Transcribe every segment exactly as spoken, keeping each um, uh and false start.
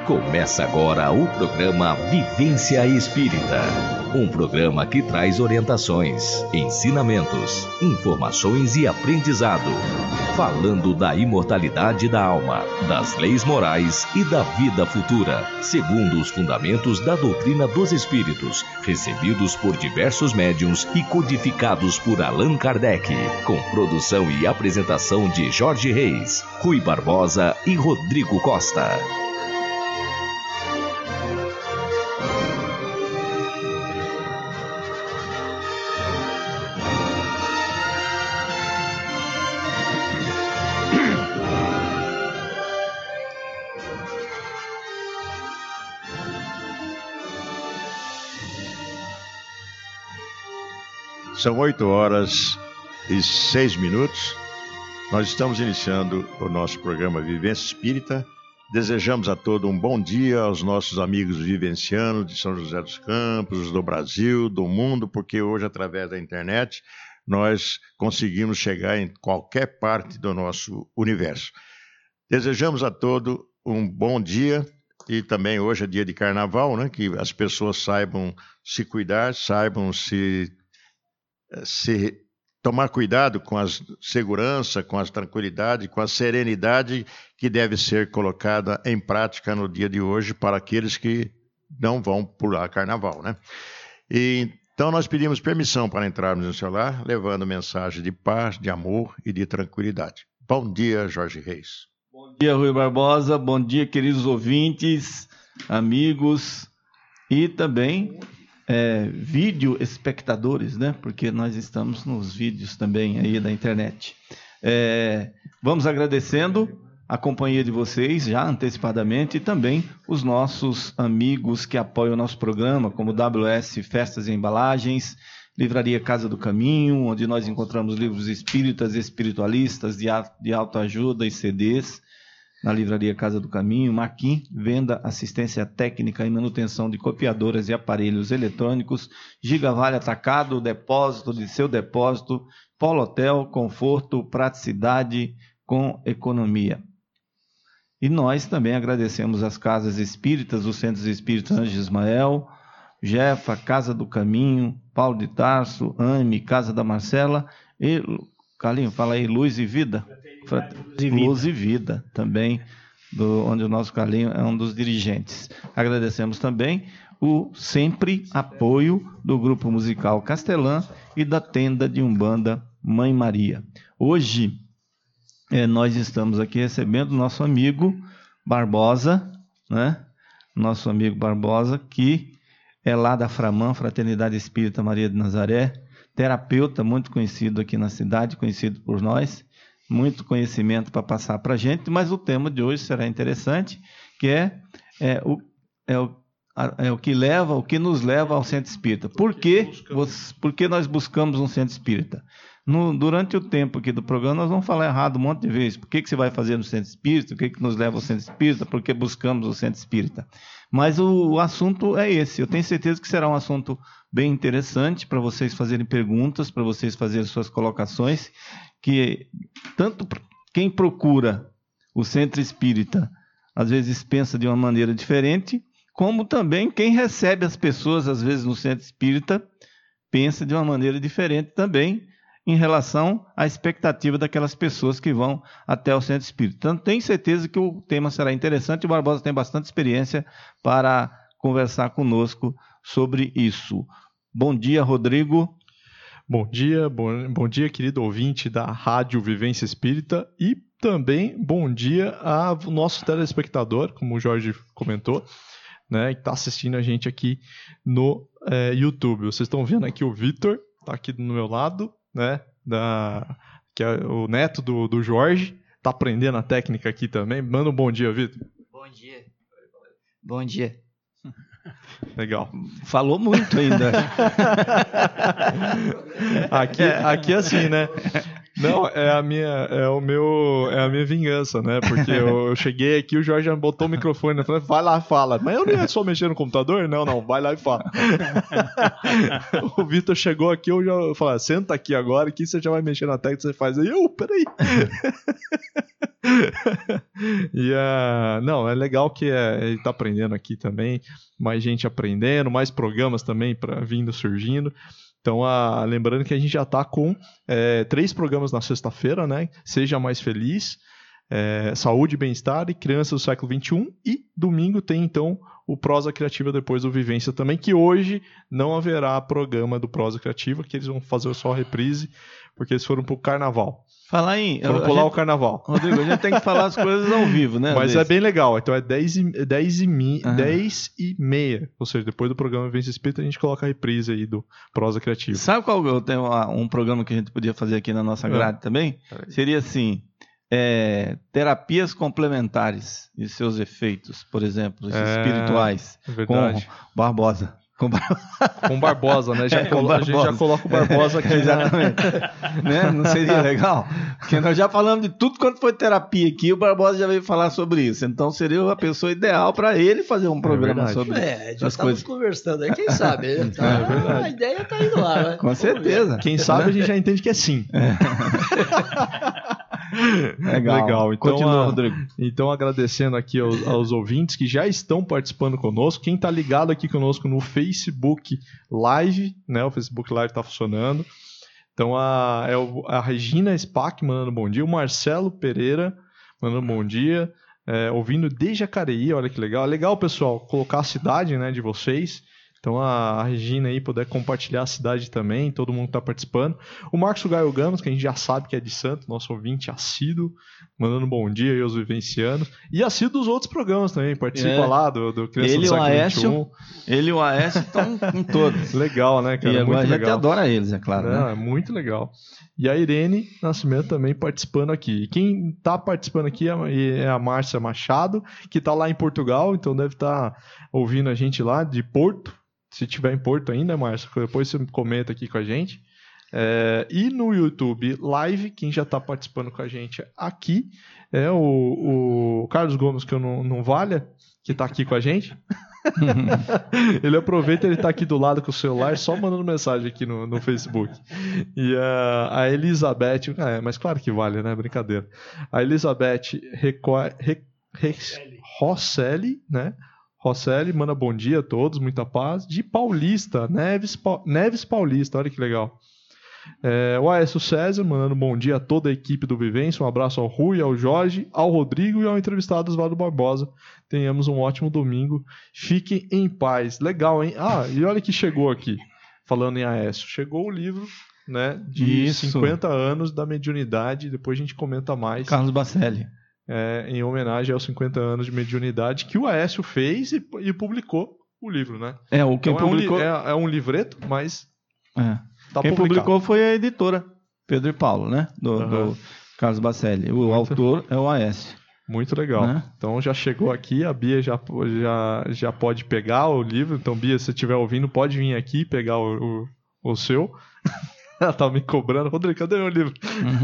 Começa agora o programa Vivência Espírita. Um programa que traz orientações, ensinamentos, informações e aprendizado. Falando da imortalidade da alma, das leis morais e da vida futura, segundo os fundamentos da doutrina dos espíritos, recebidos por diversos médiuns e codificados por Allan Kardec, com produção e apresentação de Jorge Reis, Rui Barbosa e Rodrigo Costa. São oito horas e seis minutos. Nós estamos iniciando o nosso programa Vivência Espírita. Desejamos a todos um bom dia aos nossos amigos vivencianos de São José dos Campos, do Brasil, do mundo, porque hoje, através da internet, nós conseguimos chegar em qualquer parte do nosso universo. Desejamos a todos um bom dia. E também hoje é dia de carnaval, né? Que as pessoas saibam se cuidar, saibam se... se tomar cuidado com a segurança, com a tranquilidade, com a serenidade que deve ser colocada em prática no dia de hoje para aqueles que não vão pular carnaval, né? E, então nós pedimos permissão para entrarmos no seu lar, levando mensagem de paz, de amor e de tranquilidade. Bom dia, Jorge Reis. Bom dia, Rui Barbosa. Bom dia, queridos ouvintes, amigos e também... É, vídeo espectadores, né? Porque nós estamos nos vídeos também aí da internet. É, vamos agradecendo a companhia de vocês já antecipadamente e também os nossos amigos que apoiam o nosso programa, como W S Festas e Embalagens, Livraria Casa do Caminho, onde nós encontramos livros espíritas, espiritualistas, de, de autoajuda e C Ds, na Livraria Casa do Caminho, Maquin, venda, assistência técnica e manutenção de copiadoras e aparelhos eletrônicos, Gigavale Atacado, depósito de seu depósito, Polo Hotel, conforto, praticidade com economia. E nós também agradecemos as casas espíritas, os centros espíritas Anjo Ismael, Jefa, Casa do Caminho, Paulo de Tarso, Ame, Casa da Marcela e... Carlinho, fala aí, Luz e Vida. Luz e Vida, Luz e Vida também, do, onde o nosso Carlinho é um dos dirigentes. Agradecemos também o sempre apoio do Grupo Musical Castelã e da Tenda de Umbanda Mãe Maria. Hoje, é, nós estamos aqui recebendo nosso amigo Barbosa, né? Nosso amigo Barbosa, que é lá da Framam, Fraternidade Espírita Maria de Nazaré, terapeuta muito conhecido aqui na cidade, conhecido por nós, muito conhecimento para passar para a gente, mas o tema de hoje será interessante, que é, é, o, é, o, é o que leva, o que nos leva ao centro espírita. Por que, por que nós buscamos um centro espírita? No, durante o tempo aqui do programa, nós vamos falar errado um monte de vezes. Por que, que você vai fazer no centro espírita? O que, que nos leva ao centro espírita? Por que buscamos o centro espírita? Mas o, o assunto é esse. Eu tenho certeza que será um assunto bem interessante para vocês fazerem perguntas, para vocês fazerem suas colocações, que tanto quem procura o centro espírita, às vezes pensa de uma maneira diferente, como também quem recebe as pessoas, às vezes no centro espírita, pensa de uma maneira diferente também, em relação à expectativa daquelas pessoas que vão até o centro espírita. Então, tenho certeza que o tema será interessante. O Barbosa tem bastante experiência para conversar conosco sobre isso. Bom dia, Rodrigo. Bom dia, bom, bom dia, querido ouvinte da Rádio Vivência Espírita, e também bom dia ao nosso telespectador, como o Jorge comentou, né, que está assistindo a gente aqui no é, YouTube. Vocês estão vendo aqui o Vitor, está aqui do meu lado, né, da, que é o neto do, do Jorge, está aprendendo a técnica aqui também. Manda um bom dia, Vitor. Bom dia. Bom dia. Legal. Falou muito ainda. aqui, aqui é assim, né? Não, é a minha, é o meu, é a minha vingança, né? Porque eu cheguei aqui, o Jorge já botou o microfone, né? Falei, vai lá, fala. Mas eu não ia só mexer no computador? Não, não, vai lá e fala. O Vitor chegou aqui, eu já falei, senta aqui agora, que você já vai mexer na tecla, você faz aí, eu, peraí. E, uh, não, é legal que é, ele está aprendendo aqui também, mais gente aprendendo, mais programas também pra, vindo surgindo. Então, uh, lembrando que a gente já está com é, três programas na sexta-feira, né? Seja Mais Feliz, é, Saúde e Bem-Estar e Crianças do Século vinte e um. E domingo tem, então, o Prosa Criativa depois do Vivência também, que hoje não haverá programa do Prosa Criativa, que eles vão fazer só a reprise, porque eles foram pro Carnaval. Falar em... Foram pular gente, o Carnaval. Rodrigo, a gente tem que falar as coisas ao vivo, né? Mas é bem legal. Então é dez e, dez e, mi, ah. dez e meia. Ou seja, depois do programa Vivência Espírita, a gente coloca a reprise aí do Prosa Criativa. Sabe qual eu tenho um programa que a gente podia fazer aqui na nossa grade é. também? Seria assim... É, terapias complementares e seus efeitos, por exemplo, é, espirituais, verdade. com Barbosa. Com, Bar... com Barbosa, né? Já é, colo... A gente já coloca o Barbosa aqui. Exatamente. né? Não seria legal? Porque nós já falamos de tudo quanto foi terapia aqui, o Barbosa já veio falar sobre isso. Então seria a pessoa ideal para ele fazer um programa é sobre é, já as coisas. Conversando aí, quem sabe? Né? Tá, é a ideia tá indo lá, né? Com certeza. Quem sabe a gente já entende que é sim. É. Legal. Legal. Então, Continua, a, Rodrigo. Então, agradecendo aqui aos, aos ouvintes que já estão participando conosco. Quem está ligado aqui conosco no Facebook Live, né? O Facebook Live está funcionando. Então, a, é a Regina Spack mandando bom dia. O Marcelo Pereira mandando bom dia. É, ouvindo de Jacareí, olha que legal. É legal, pessoal, colocar a cidade, né, de vocês. Então a Regina aí puder compartilhar a cidade também, todo mundo está participando. O Marcos Gaio Gamos, que a gente já sabe que é de Santo, nosso ouvinte assíduo, mandando um bom dia aí aos vivencianos. E assíduo dos outros programas também, participa é. lá do, do Criança do Século vinte e um. Ele e o Aécio estão em todos. Legal, né, cara? E agora muito a gente legal. adora eles, é claro. Não, né? É muito legal. E a Irene Nascimento também participando aqui. E quem está participando aqui é a Márcia Machado, que está lá em Portugal, então deve estar tá ouvindo a gente lá de Porto. Se tiver em Porto ainda, Márcio, depois você comenta aqui com a gente. É, e no YouTube Live, quem já está participando com a gente aqui é o, o Carlos Gomes, que eu não, não valha, que está aqui com a gente. Ele aproveita, ele está aqui do lado com o celular, só mandando mensagem aqui no, no Facebook. E a, a Elizabeth, é, mas claro que vale, né? Brincadeira. A Elizabeth Reco, Re, Re, Rosselli, né? Rosselli, manda bom dia a todos, muita paz. De Paulista, Neves, pa... Neves Paulista, olha que legal. É, o Aécio César, mandando bom dia a toda a equipe do Vivência. Um abraço ao Rui, ao Jorge, ao Rodrigo e ao entrevistado Osvaldo Barbosa. Tenhamos um ótimo domingo. Fiquem em paz. Legal, hein? Ah, e olha que chegou aqui, falando em Aécio. Chegou o livro, né, de Isso. cinquenta anos da mediunidade. Depois a gente comenta mais. Carlos Bacelli. É, em homenagem aos cinquenta anos de mediunidade que o Aécio fez e, e publicou o livro, né? É, o que então publicou... é, um, é, é um livreto, mas é. tá quem publicado. Publicou foi a editora Pedro e Paulo, né? Do, uhum. do Carlos Bacelli. O Muito... autor é o Aécio. Muito legal. Né? Então já chegou aqui, a Bia já, já, já pode pegar o livro. Então, Bia, se você estiver ouvindo, pode vir aqui pegar o, o, o seu. Ela tá me cobrando. Rodrigo, cadê meu livro?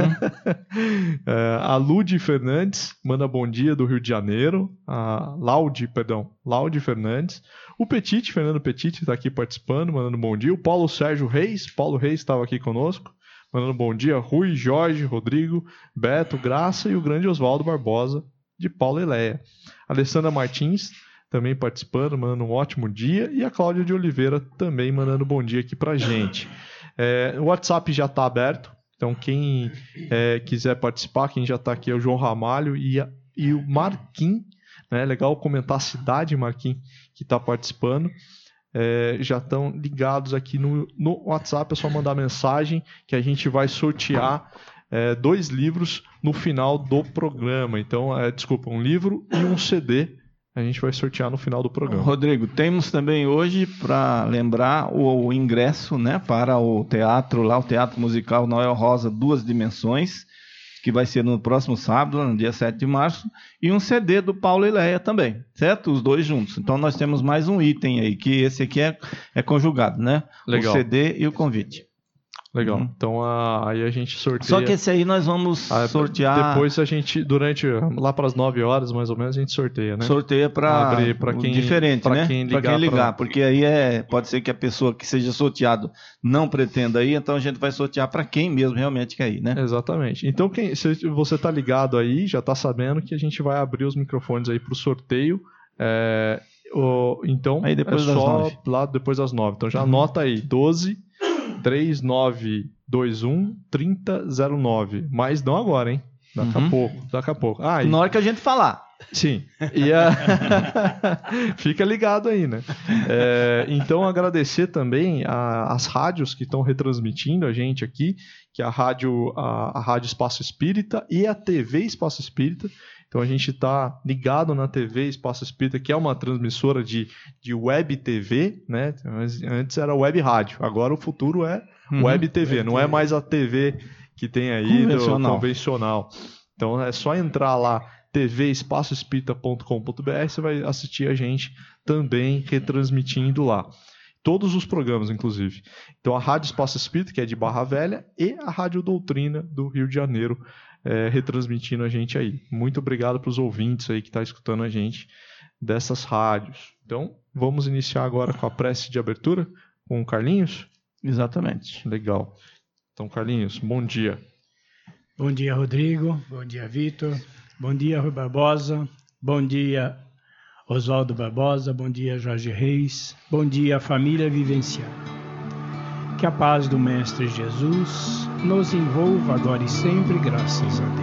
Uhum. é, a Lude Fernandes manda bom dia do Rio de Janeiro. A Laude, perdão, Laude Fernandes. O Petite, Fernando Petite, está aqui participando, mandando bom dia. O Paulo Sérgio Reis, Paulo Reis estava aqui conosco, mandando bom dia. Rui, Jorge, Rodrigo, Beto, Graça e o grande Osvaldo Barbosa, de Paulo e Leia. Alessandra Martins também participando, mandando um ótimo dia. E a Cláudia de Oliveira também mandando bom dia aqui pra gente. É, o WhatsApp já está aberto, então quem é, quiser participar, quem já está aqui é o João Ramalho e, a, e o Marquinhos, né? Legal comentar a cidade, Marquinhos, que está participando. É, já estão ligados aqui no, no WhatsApp, é só mandar mensagem que a gente vai sortear é, dois livros no final do programa. Então, é, desculpa, um livro e um C D. A gente vai sortear no final do programa. Rodrigo, temos também hoje, para lembrar, o, o ingresso, né, para o teatro, lá o Teatro Musical Noel Rosa Duas Dimensões, que vai ser no próximo sábado, no dia sete de março, e um C D do Paulo e Leia também, certo? Os dois juntos. Então nós temos mais um item aí, que esse aqui é, é conjugado, né? Legal. O C D e o convite. Legal. Uhum. Então a, aí a gente sorteia. Só que esse aí nós vamos a, sortear. Depois a gente, durante, lá para as nove horas mais ou menos, a gente sorteia, né? Sorteia para abrir para quem diferente, pra né? Quem para ligar, quem ligar, pra... porque aí é pode ser que a pessoa que seja sorteado não pretenda ir, então a gente vai sortear para quem mesmo realmente quer ir, né? Exatamente. Então quem, se você tá ligado aí, já tá sabendo que a gente vai abrir os microfones aí para o sorteio. É, o, então aí depois é das só nove. lá depois das nove. Então já anota aí doze três nove dois um trinta zero nove. Mas não agora, hein? Daqui Uhum. a pouco, daqui a pouco. Ah, e... Na hora que a gente falar. Sim. E a... Fica ligado aí, né? É, então, agradecer também a, as rádios que estão retransmitindo a gente aqui, que é a rádio, a, a rádio Espaço Espírita e a T V Espaço Espírita. Então, a gente está ligado na T V Espaço Espírita, que é uma transmissora de, de web T V, né? Antes era web rádio, agora o futuro é uhum. web T V, não é mais a T V que tem aí convencional. Do convencional. Então, é só entrar lá t v espaço espírita ponto com ponto b r, você vai assistir a gente também retransmitindo lá. Todos os programas, inclusive. Então, a Rádio Espaço Espírita, que é de Barra Velha, e a Rádio Doutrina do Rio de Janeiro, é, retransmitindo a gente aí. Muito obrigado para os ouvintes aí que estão tá escutando a gente dessas rádios. Então, vamos iniciar agora com a prece de abertura com o Carlinhos? Exatamente. Legal. Então, Carlinhos, bom dia. Bom dia, Rodrigo. Bom dia, Vitor. Bom dia, Rui Barbosa. Bom dia, Oswaldo Barbosa. Bom dia, Jorge Reis. Bom dia, família Vivencial. Que a paz do Mestre Jesus nos envolva agora e sempre, graças a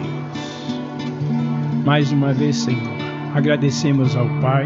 Deus. Mais uma vez, Senhor, agradecemos ao Pai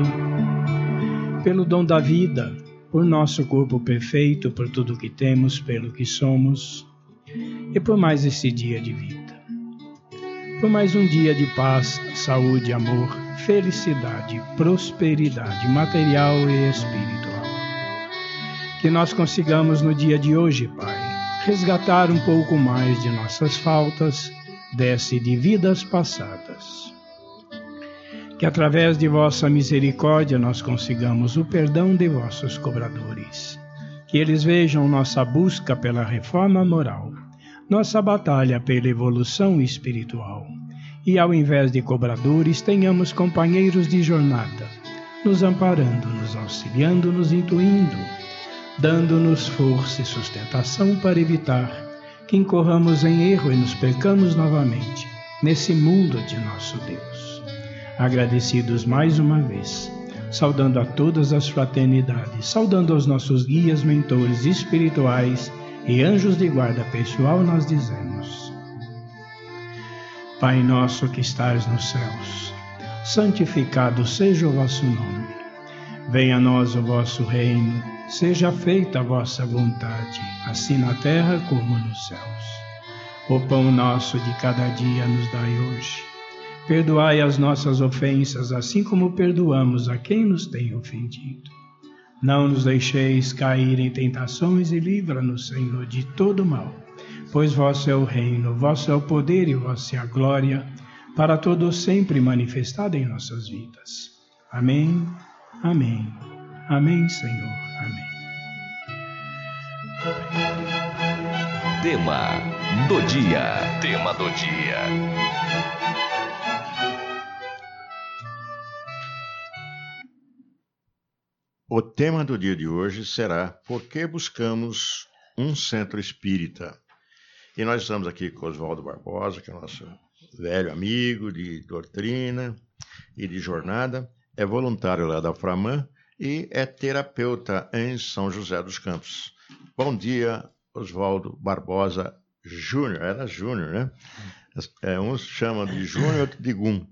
pelo dom da vida, por nosso corpo perfeito, por tudo que temos, pelo que somos e por mais esse dia de vida. Por mais um dia de paz, saúde, amor, felicidade, prosperidade material e espiritual. Que nós consigamos no dia de hoje, Pai, resgatar um pouco mais de nossas faltas, desse de vidas passadas. Que através de vossa misericórdia nós consigamos o perdão de vossos cobradores. Que eles vejam nossa busca pela reforma moral, nossa batalha pela evolução espiritual. E ao invés de cobradores, tenhamos companheiros de jornada, nos amparando, nos auxiliando, nos intuindo, dando-nos força e sustentação para evitar que incorramos em erro e nos percamos novamente nesse mundo de nosso Deus. Agradecidos mais uma vez, saudando a todas as fraternidades, saudando aos nossos guias, mentores espirituais e anjos de guarda pessoal, nós dizemos: Pai nosso que estais nos céus, santificado seja o vosso nome. Venha a nós o vosso reino, seja feita a vossa vontade, assim na terra como nos céus. O pão nosso de cada dia nos dai hoje. Perdoai as nossas ofensas, assim como perdoamos a quem nos tem ofendido. Não nos deixeis cair em tentações e livra-nos, Senhor, de todo mal. Pois vosso é o reino, vosso é o poder e vossa é a glória, para todo sempre manifestada em nossas vidas. Amém, amém, amém, Senhor, amém. Tema do dia. Tema do dia. O tema do dia de hoje será Por que buscamos um centro espírita? E nós estamos aqui com Oswaldo Barbosa, que é nosso velho amigo de doutrina e de jornada, é voluntário lá da Framan e é terapeuta em São José dos Campos. Bom dia, Oswaldo Barbosa Júnior. Era Júnior, né? É, uns chamam de Júnior, outros de Gum.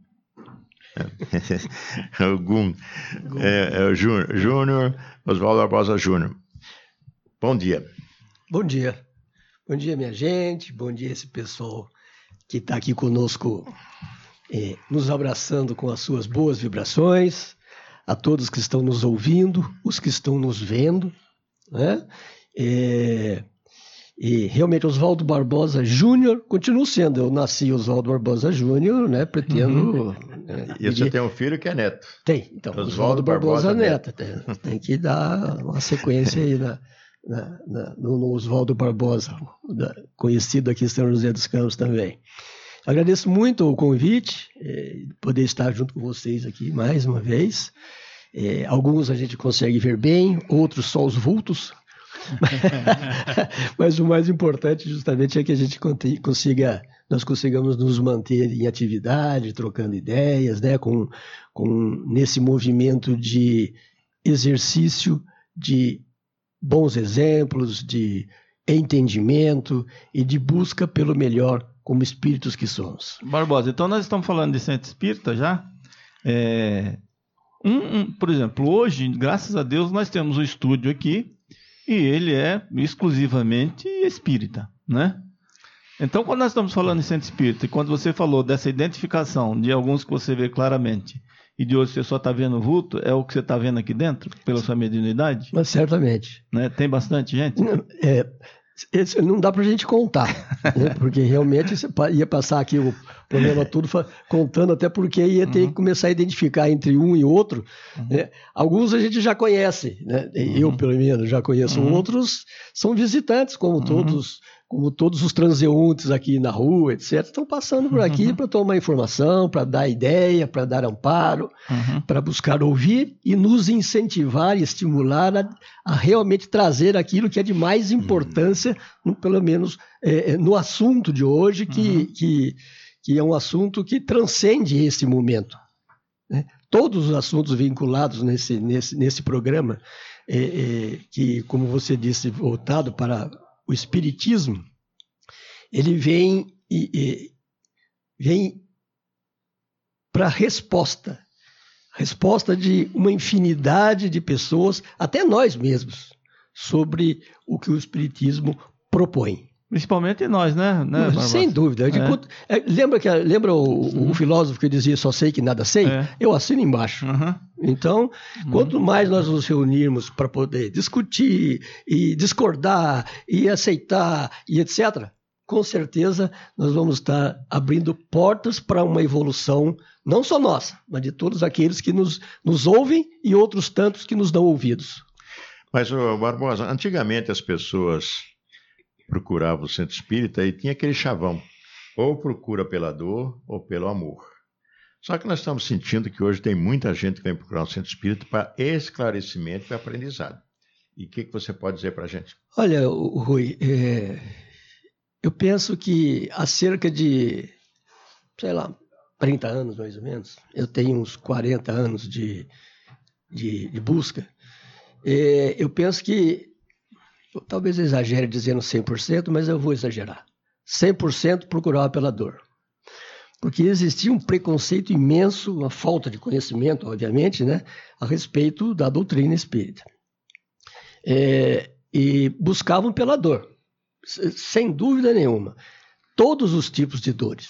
É o Gum. É, é o Júnior. Júnior, Oswaldo Barbosa Júnior. Bom dia. Bom dia. Bom dia, minha gente. Bom dia, esse pessoal que está aqui conosco, eh, nos abraçando com as suas boas vibrações. A todos que estão nos ouvindo, os que estão nos vendo, né? É, e realmente, Oswaldo Barbosa Júnior, continuo sendo. Eu nasci Oswaldo Barbosa Júnior, né? Pretendo. Uhum. É, e você tem um filho que é neto. Tem, então. Oswaldo Barbosa, Barbosa Neto. Tem, tem que dar uma sequência aí na, na, na, no, no Oswaldo Barbosa, da, conhecido aqui em São José dos Campos também. Agradeço muito o convite, é, poder estar junto com vocês aqui mais uma vez. É, alguns a gente consegue ver bem, outros só os vultos. Mas o mais importante justamente é que a gente consiga, nós consigamos nos manter em atividade, trocando ideias, né, com, com, nesse movimento de exercício de bons exemplos, de entendimento e de busca pelo melhor como espíritos que somos. Barbosa, então nós estamos falando de centro espírita já. É, um, um, por exemplo, hoje, graças a Deus, nós temos um estúdio aqui e ele é exclusivamente espírita, né? Então, quando nós estamos falando em centro espírita, e quando você falou dessa identificação de alguns que você vê claramente e de outros que você só está vendo vulto, é o que você está vendo aqui dentro, pela sua mediunidade? Mas certamente. Né? Tem bastante gente? É, esse não dá para a gente contar, né? Porque realmente você ia passar aqui o programa todo contando, até porque ia ter uhum. que começar a identificar entre um e outro. Uhum. Né? Alguns a gente já conhece, né? Uhum. Eu pelo menos já conheço, uhum. outros são visitantes, como uhum. todos... como todos os transeuntes aqui na rua, etcétera, estão passando por aqui uhum. para tomar informação, para dar ideia, para dar amparo, uhum. para buscar ouvir e nos incentivar e estimular a, a realmente trazer aquilo que é de mais importância, uhum. no, pelo menos é, no assunto de hoje, que, uhum. que, que é um assunto que transcende esse momento. Né? Todos os assuntos vinculados nesse, nesse, nesse programa, é, é, que, como você disse, voltado para o espiritismo, ele vem, e, e, vem para a resposta, resposta de uma infinidade de pessoas, até nós mesmos, sobre o que o espiritismo propõe. Principalmente nós, né? né Sem dúvida. É. Conto, é, lembra que, lembra o, uhum. o filósofo que dizia só sei que nada sei? É. Eu assino embaixo. Uhum. Então, uhum. quanto mais nós nos reunirmos para poder discutir e discordar e aceitar e etcétera, com certeza nós vamos estar abrindo portas para uma evolução, não só nossa, mas de todos aqueles que nos, nos ouvem e outros tantos que nos dão ouvidos. Mas, ô, Barbosa, antigamente as pessoas procurava o centro espírita e tinha aquele chavão, ou procura pela dor ou pelo amor. Só que nós estamos sentindo que hoje tem muita gente que vem procurar o centro espírita para esclarecimento e aprendizado. E o que, que você pode dizer para a gente? Olha, Rui, é... eu penso que há cerca de, sei lá, trinta anos mais ou menos, eu tenho uns quarenta anos de, de, de busca, é... eu penso que eu talvez eu exagere dizendo cem por cento, mas eu vou exagerar. cem por cento procurava pela dor. Porque existia um preconceito imenso, uma falta de conhecimento, obviamente, né, a respeito da doutrina espírita. É, e buscavam pela dor, sem dúvida nenhuma. Todos os tipos de dores.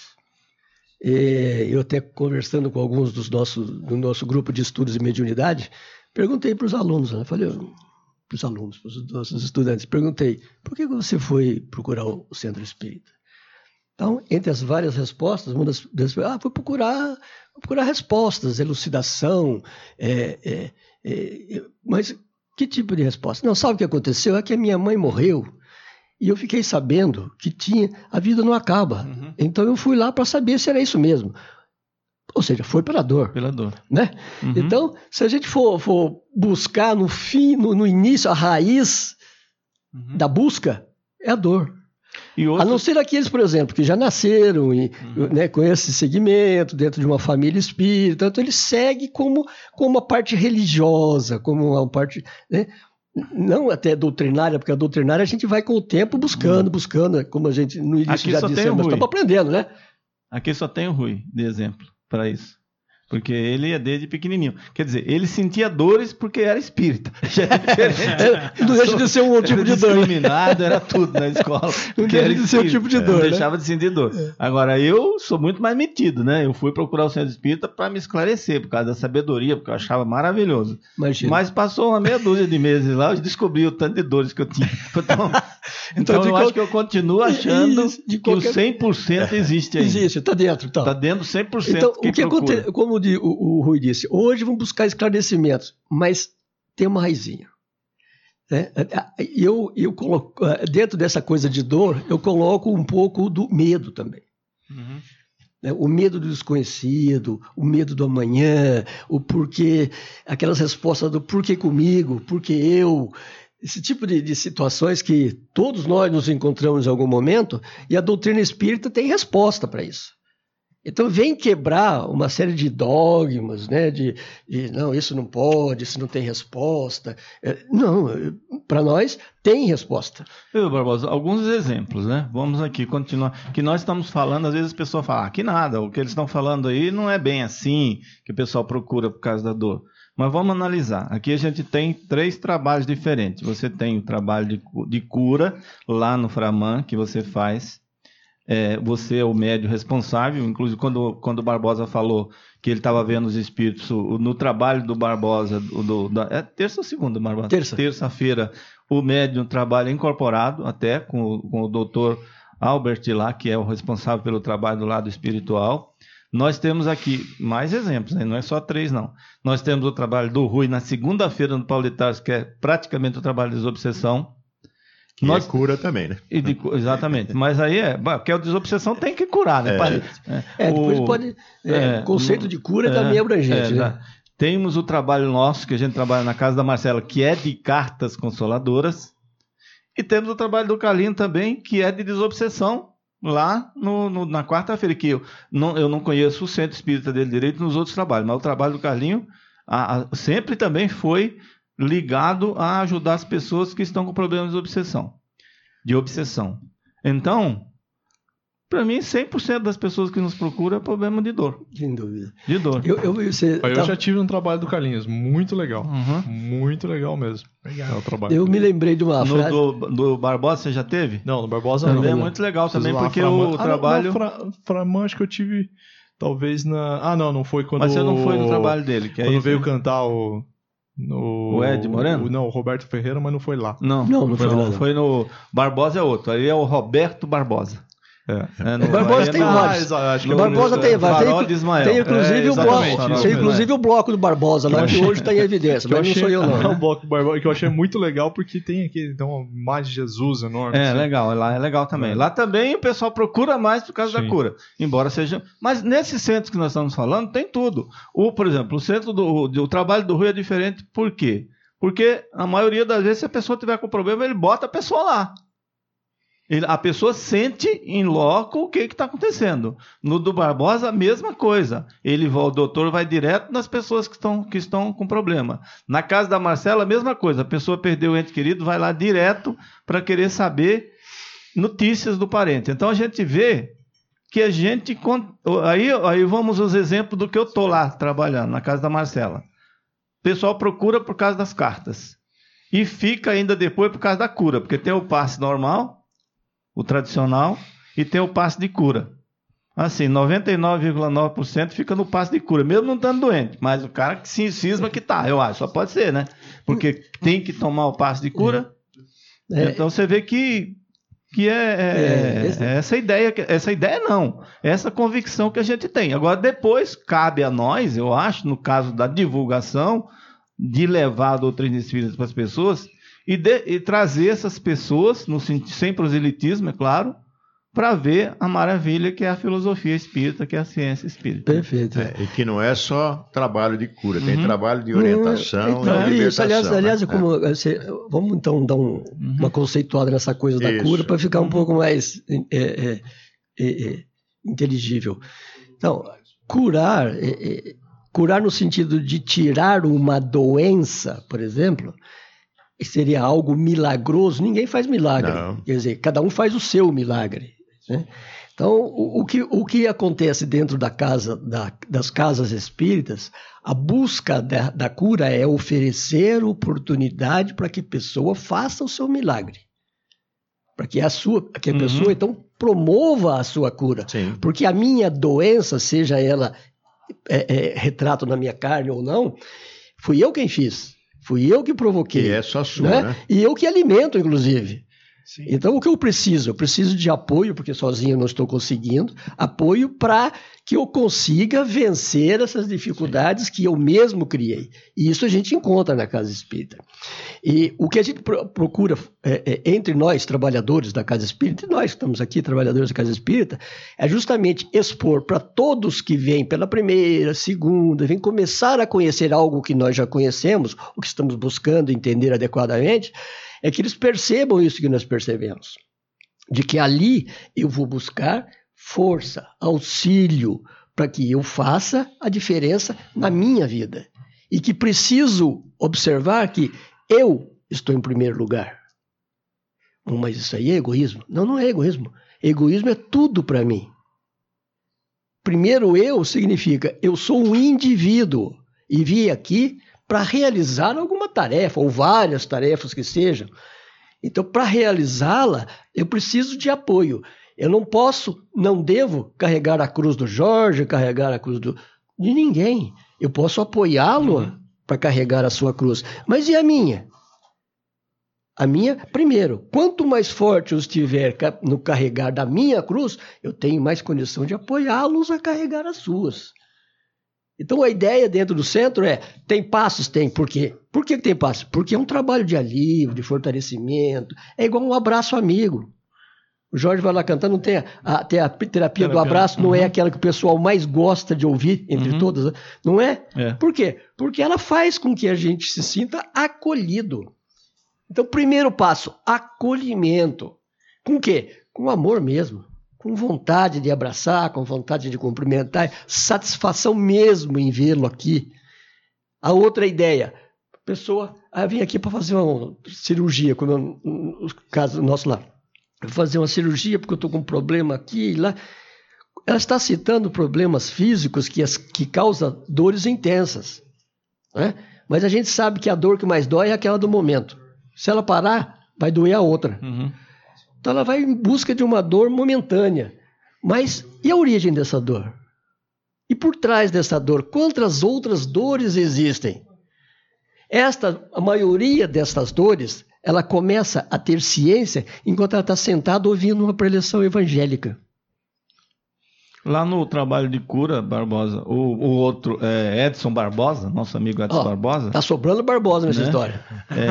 É, eu até conversando com alguns dos nossos, do nosso grupo de estudos de mediunidade, perguntei para os alunos, né, falei... para os alunos, para os nossos estudantes, perguntei, por que você foi procurar o centro espírita? Então, entre as várias respostas, uma das, das ah, foi procurar, procurar respostas, elucidação, é, é, é, mas que tipo de resposta? Não, sabe o que aconteceu? É que a minha mãe morreu e eu fiquei sabendo que tinha, a vida não acaba. Uhum. Então eu fui lá para saber se era isso mesmo. Ou seja, foi pela dor. Pela dor. Né? Uhum. Então, se a gente for, for buscar no fim, no, no início, a raiz uhum. da busca, é a dor. E outro... A não ser aqueles, por exemplo, que já nasceram e, uhum. né, com esse segmento, dentro de uma família espírita, então ele segue como, como uma parte religiosa, como uma parte... Né, não até doutrinária, porque a doutrinária a gente vai com o tempo buscando, uhum. buscando, como a gente no início Aqui já disse, nós estamos aprendendo, né? Aqui só tem o Rui, de exemplo. Para isso. Porque ele é desde pequenininho. Quer dizer, ele sentia dores porque era espírita. Já é diferente. É, não deixa de ser um tipo de dor. Discriminado, era tudo na escola. Não deixa de ser um tipo de dor. Não né? deixava de sentir dor. É. Agora, eu sou muito mais metido, né? Eu fui procurar o centro espírita para me esclarecer, por causa da sabedoria, porque eu achava maravilhoso. Imagina. Mas passou uma meia dúzia de meses lá, eu descobri o tanto de dores que eu tinha. Então, então, então eu qual... acho que eu continuo achando de que qualquer... o cem por cento existe aí. Existe, está dentro. Está tá dentro cem por cento então, que o que procura. Acontece, como o, o Rui disse, hoje vamos buscar esclarecimentos, mas tem uma raizinha. Né? Eu, eu coloco, dentro dessa coisa de dor, eu coloco um pouco do medo também. Uhum. O medo do desconhecido, o medo do amanhã, o porquê, aquelas respostas do porquê comigo, porquê eu, esse tipo de, de situações que todos nós nos encontramos em algum momento, e a doutrina espírita tem resposta para isso. Então vem quebrar uma série de dogmas, né? De, de não, isso não pode, isso não tem resposta. Não, para nós tem resposta. Eu, Barbosa, alguns exemplos, né? Vamos aqui continuar. Que nós estamos falando, às vezes a pessoa fala, ah, que nada, o que eles estão falando aí não é bem assim, que o pessoal procura por causa da dor. Mas vamos analisar. Aqui a gente tem três trabalhos diferentes. Você tem o trabalho de, de cura, lá no Framan, que você faz. É, você é o médium responsável, inclusive quando, quando o Barbosa falou que ele estava vendo os espíritos, no trabalho do Barbosa, do, do, da, é terça ou segunda, Barbosa? Terça. Terça-feira, o médium trabalha incorporado até com, com o doutor Albert lá, que é o responsável pelo trabalho do lado espiritual. Nós temos aqui mais exemplos, né? Não é só três, não. Nós temos o trabalho do Rui na segunda-feira no Paulo de Tarso, que é praticamente o trabalho de desobsessão. Que Nós... é cura também, né? E de... Exatamente. Mas aí é. Porque a desobsessão tem que curar, né? É, é. é depois o pode. É, é, o conceito de cura é, também é abrangente, é, né? Temos o trabalho nosso, que a gente trabalha na Casa da Marcela, que é de cartas consoladoras. E temos o trabalho do Carlinho também, que é de desobsessão, lá no, no, na quarta-feira, que eu não, eu não conheço o centro espírita dele direito nos outros trabalhos, mas o trabalho do Carlinho a, a, sempre também foi ligado a ajudar as pessoas que estão com problemas de obsessão. De obsessão. Então, para mim, cem por cento das pessoas que nos procuram é problema de dor. Sem dúvida. De dor. Eu, eu, você, eu tá... já tive um trabalho do Carlinhos, muito legal. Uhum. Muito legal mesmo. Legal. É o trabalho. Eu me lembrei de uma no, frase... Do, do Barbosa você já teve? Não, no Barbosa também não. É muito legal também, porque Framan. o ah, trabalho... Não, Framan, acho que eu tive, talvez na... Ah, não, não foi quando... Mas você não foi no trabalho dele. Que quando é veio né? cantar o... No... O Ed Moreno? O, não, o Roberto Ferreira, mas não foi lá. Não, não, não, não foi, foi, lá, foi no... Barbosa é outro, aí é o Roberto Barbosa. É. É, no... Barbosa tem vários. Ah, acho que Barbosa tem vários. Tem, tem inclusive, é, o, bloco, tem inclusive o bloco do Barbosa lá, que, que hoje está em evidência, mas achei, não sou eu não. Né? O bloco do Barbosa, que eu achei muito legal, porque tem aqui então, mais de Jesus enorme. É, assim. legal, lá é legal também. É. Lá também o pessoal procura mais por causa Sim. da cura, embora seja... Mas nesses centros que nós estamos falando, tem tudo. O, por exemplo, o centro do o trabalho do Rui é diferente, por quê? Porque a maioria das vezes, se a pessoa tiver com problema, ele bota a pessoa lá. Ele, a pessoa sente em loco o que está acontecendo. No do Barbosa, a mesma coisa. Ele, o doutor vai direto nas pessoas que estão, que estão com problema. Na casa da Marcela, a mesma coisa. A pessoa perdeu o ente querido, vai lá direto para querer saber notícias do parente. Então a gente vê que a gente... Aí, aí vamos aos exemplos do que eu estou lá trabalhando, na casa da Marcela. O pessoal procura por causa das cartas. E fica ainda depois por causa da cura, porque tem o passe normal, o tradicional, e tem o passe de cura. Assim, noventa e nove vírgula nove por cento fica no passe de cura, mesmo não estando doente. Mas o cara que se cisma que tá, eu acho, só pode ser, né? Porque tem que tomar o passe de cura. É. Então você vê que, que é, é, é, é essa ideia, essa ideia não, essa convicção que a gente tem. Agora, depois, cabe a nós, eu acho, no caso da divulgação, de levar a doutrina espírita para as pessoas, E, de, e trazer essas pessoas, no, sem proselitismo, é claro, para ver a maravilha que é a filosofia espírita, que é a ciência espírita. Perfeito. É, e que não é só trabalho de cura, tem uhum. trabalho de orientação então, e libertação. Isso, aliás, né? aliás é como, você, vamos então dar um, uhum. uma conceituada nessa coisa da isso. cura para ficar um uhum. pouco mais é, é, é, é, inteligível. Então, curar, é, é, curar no sentido de tirar uma doença, por exemplo... seria algo milagroso, ninguém faz milagre. Não. Quer dizer, cada um faz o seu milagre. Né? Então, o, o, que, o que acontece dentro da casa, da, das casas espíritas, a busca da, da cura é oferecer oportunidade para que a pessoa faça o seu milagre. Para que a, sua, que a uhum. pessoa, então, promova a sua cura. Sim. Porque a minha doença, seja ela é, é, retrato na minha carne ou não, fui eu quem fiz. Fui eu que provoquei. E é só sua, né? né? E eu que alimento, inclusive. Sim. Então, o que eu preciso? Eu preciso de apoio, porque sozinho eu não estou conseguindo, apoio para que eu consiga vencer essas dificuldades que eu mesmo criei. E isso a gente encontra na Casa Espírita. E o que a gente procura é, é, entre nós, trabalhadores da Casa Espírita, e nós que estamos aqui, trabalhadores da Casa Espírita, é justamente expor para todos que vêm pela primeira, segunda, vêm começar a conhecer algo que nós já conhecemos, o que estamos buscando entender adequadamente, é que eles percebam isso que nós percebemos. De que ali eu vou buscar força, auxílio, para que eu faça a diferença na minha vida. E que preciso observar que eu estou em primeiro lugar. Mas isso aí é egoísmo? Não, não é egoísmo. Egoísmo é tudo para mim. Primeiro eu significa eu sou um indivíduo e vim aqui para realizar alguma tarefa, ou várias tarefas que sejam. Então, para realizá-la, eu preciso de apoio. Eu não posso, não devo carregar a cruz do Jorge, carregar a cruz do, de ninguém. Eu posso apoiá-lo uhum. para carregar a sua cruz. Mas e a minha? A minha, primeiro, quanto mais forte eu estiver no carregar da minha cruz, eu tenho mais condição de apoiá-los a carregar as suas. Então a ideia dentro do centro é, tem passos? Tem. Por quê? Por que tem passos? Porque é um trabalho de alívio, de fortalecimento. É igual um abraço amigo. O Jorge vai lá cantando, não tem a, a, tem a terapia, terapia do abraço, uhum. não é aquela que o pessoal mais gosta de ouvir, entre uhum. todas, não é? é? Por quê? Porque ela faz com que a gente se sinta acolhido. Então, primeiro passo, acolhimento. Com o quê? Com amor mesmo. Com vontade de abraçar, com vontade de cumprimentar, satisfação mesmo em vê-lo aqui. A outra ideia, a pessoa ah, vem aqui para fazer uma cirurgia, como no caso nosso lá. Fazer uma cirurgia porque eu estou com um problema aqui e lá. Ela está citando problemas físicos que, as, que causam dores intensas. Né? Mas a gente sabe que a dor que mais dói é aquela do momento. Se ela parar, vai doer a outra. Uhum. Então ela vai em busca de uma dor momentânea. Mas e a origem dessa dor? E por trás dessa dor, quantas outras dores existem? Esta, a maioria dessas dores, ela começa a ter ciência enquanto ela está sentada ouvindo uma preleção evangélica. Lá no trabalho de cura, Barbosa, o, o outro, é, Edson Barbosa, nosso amigo Edson oh, Barbosa. Está sobrando Barbosa nessa né? história.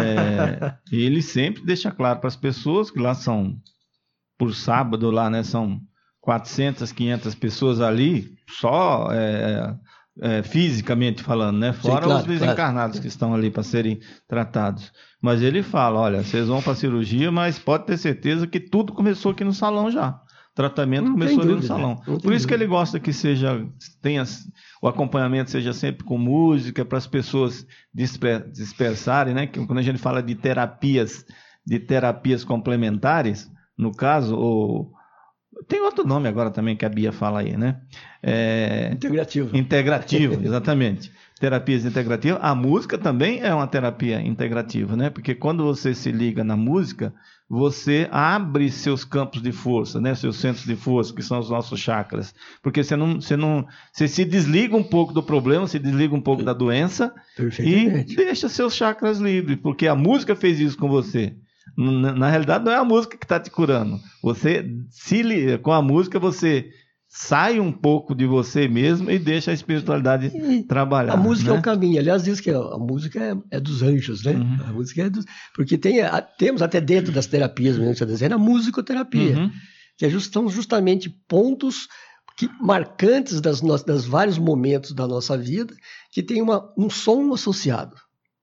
É, ele sempre deixa claro para as pessoas que lá são, por sábado lá, né, são quatrocentas, quinhentas pessoas ali, só é, é, fisicamente falando, né? Fora Sim, claro, os desencarnados claro. que estão ali para serem tratados. Mas ele fala, olha, vocês vão para a cirurgia, mas pode ter certeza que tudo começou aqui no salão já. O tratamento não começou ali no salão. Por isso dúvida. que ele gosta que seja, tenha, o acompanhamento seja sempre com música, para as pessoas disper, dispersarem, né? Que quando a gente fala de terapias, de terapias complementares, no caso, ou, tem outro nome agora também que a Bia fala aí, né? É, integrativo. Integrativo, exatamente. Terapias integrativas. A música também é uma terapia integrativa, né? Porque quando você se liga na música, você abre seus campos de força, né? Seus centros de força, que são os nossos chakras. Porque você não, você não, você se desliga um pouco do problema, se desliga um pouco da doença e deixa seus chakras livres, porque a música fez isso com você. Na, na realidade, não é a música que está te curando. Você se com a música você sai um pouco de você mesmo e deixa a espiritualidade e trabalhar. A música né? é o caminho. Aliás, diz que a música é, é dos anjos, né? Uhum. A música é dos... Porque tem, a, temos até dentro das terapias, mesmo, que dizendo, a musicoterapia, uhum. que é just, são justamente pontos que, marcantes das, no, das vários momentos da nossa vida que tem uma, um som associado.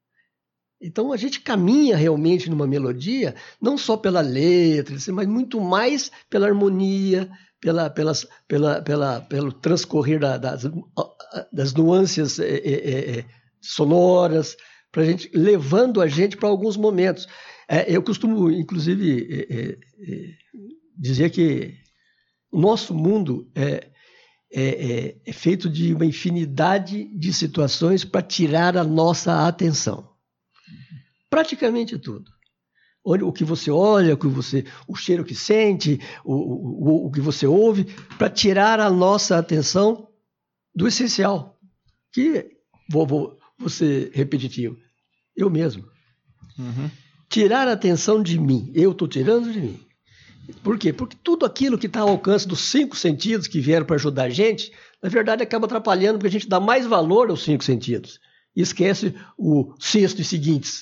Então, a gente caminha realmente numa melodia, não só pela letra, mas muito mais pela harmonia, Pela, pelas, pela, pela, pelo transcorrer da, das, das nuances é, é, é, sonoras, pra gente, levando a gente para alguns momentos. É, eu costumo, inclusive, é, é, dizer que o nosso mundo é, é, é feito de uma infinidade de situações para tirar a nossa atenção. Praticamente tudo. O que você olha, o, que você, o cheiro que sente, o, o, o que você ouve, para tirar a nossa atenção do essencial. Que, vou, vou, vou ser repetitivo, eu mesmo. Uhum. Tirar a atenção de mim, eu estou tirando de mim. Por quê? Porque tudo aquilo que está ao alcance dos cinco sentidos que vieram para ajudar a gente, Na verdade, acaba atrapalhando porque a gente dá mais valor aos cinco sentidos e esquece o sexto e seguintes.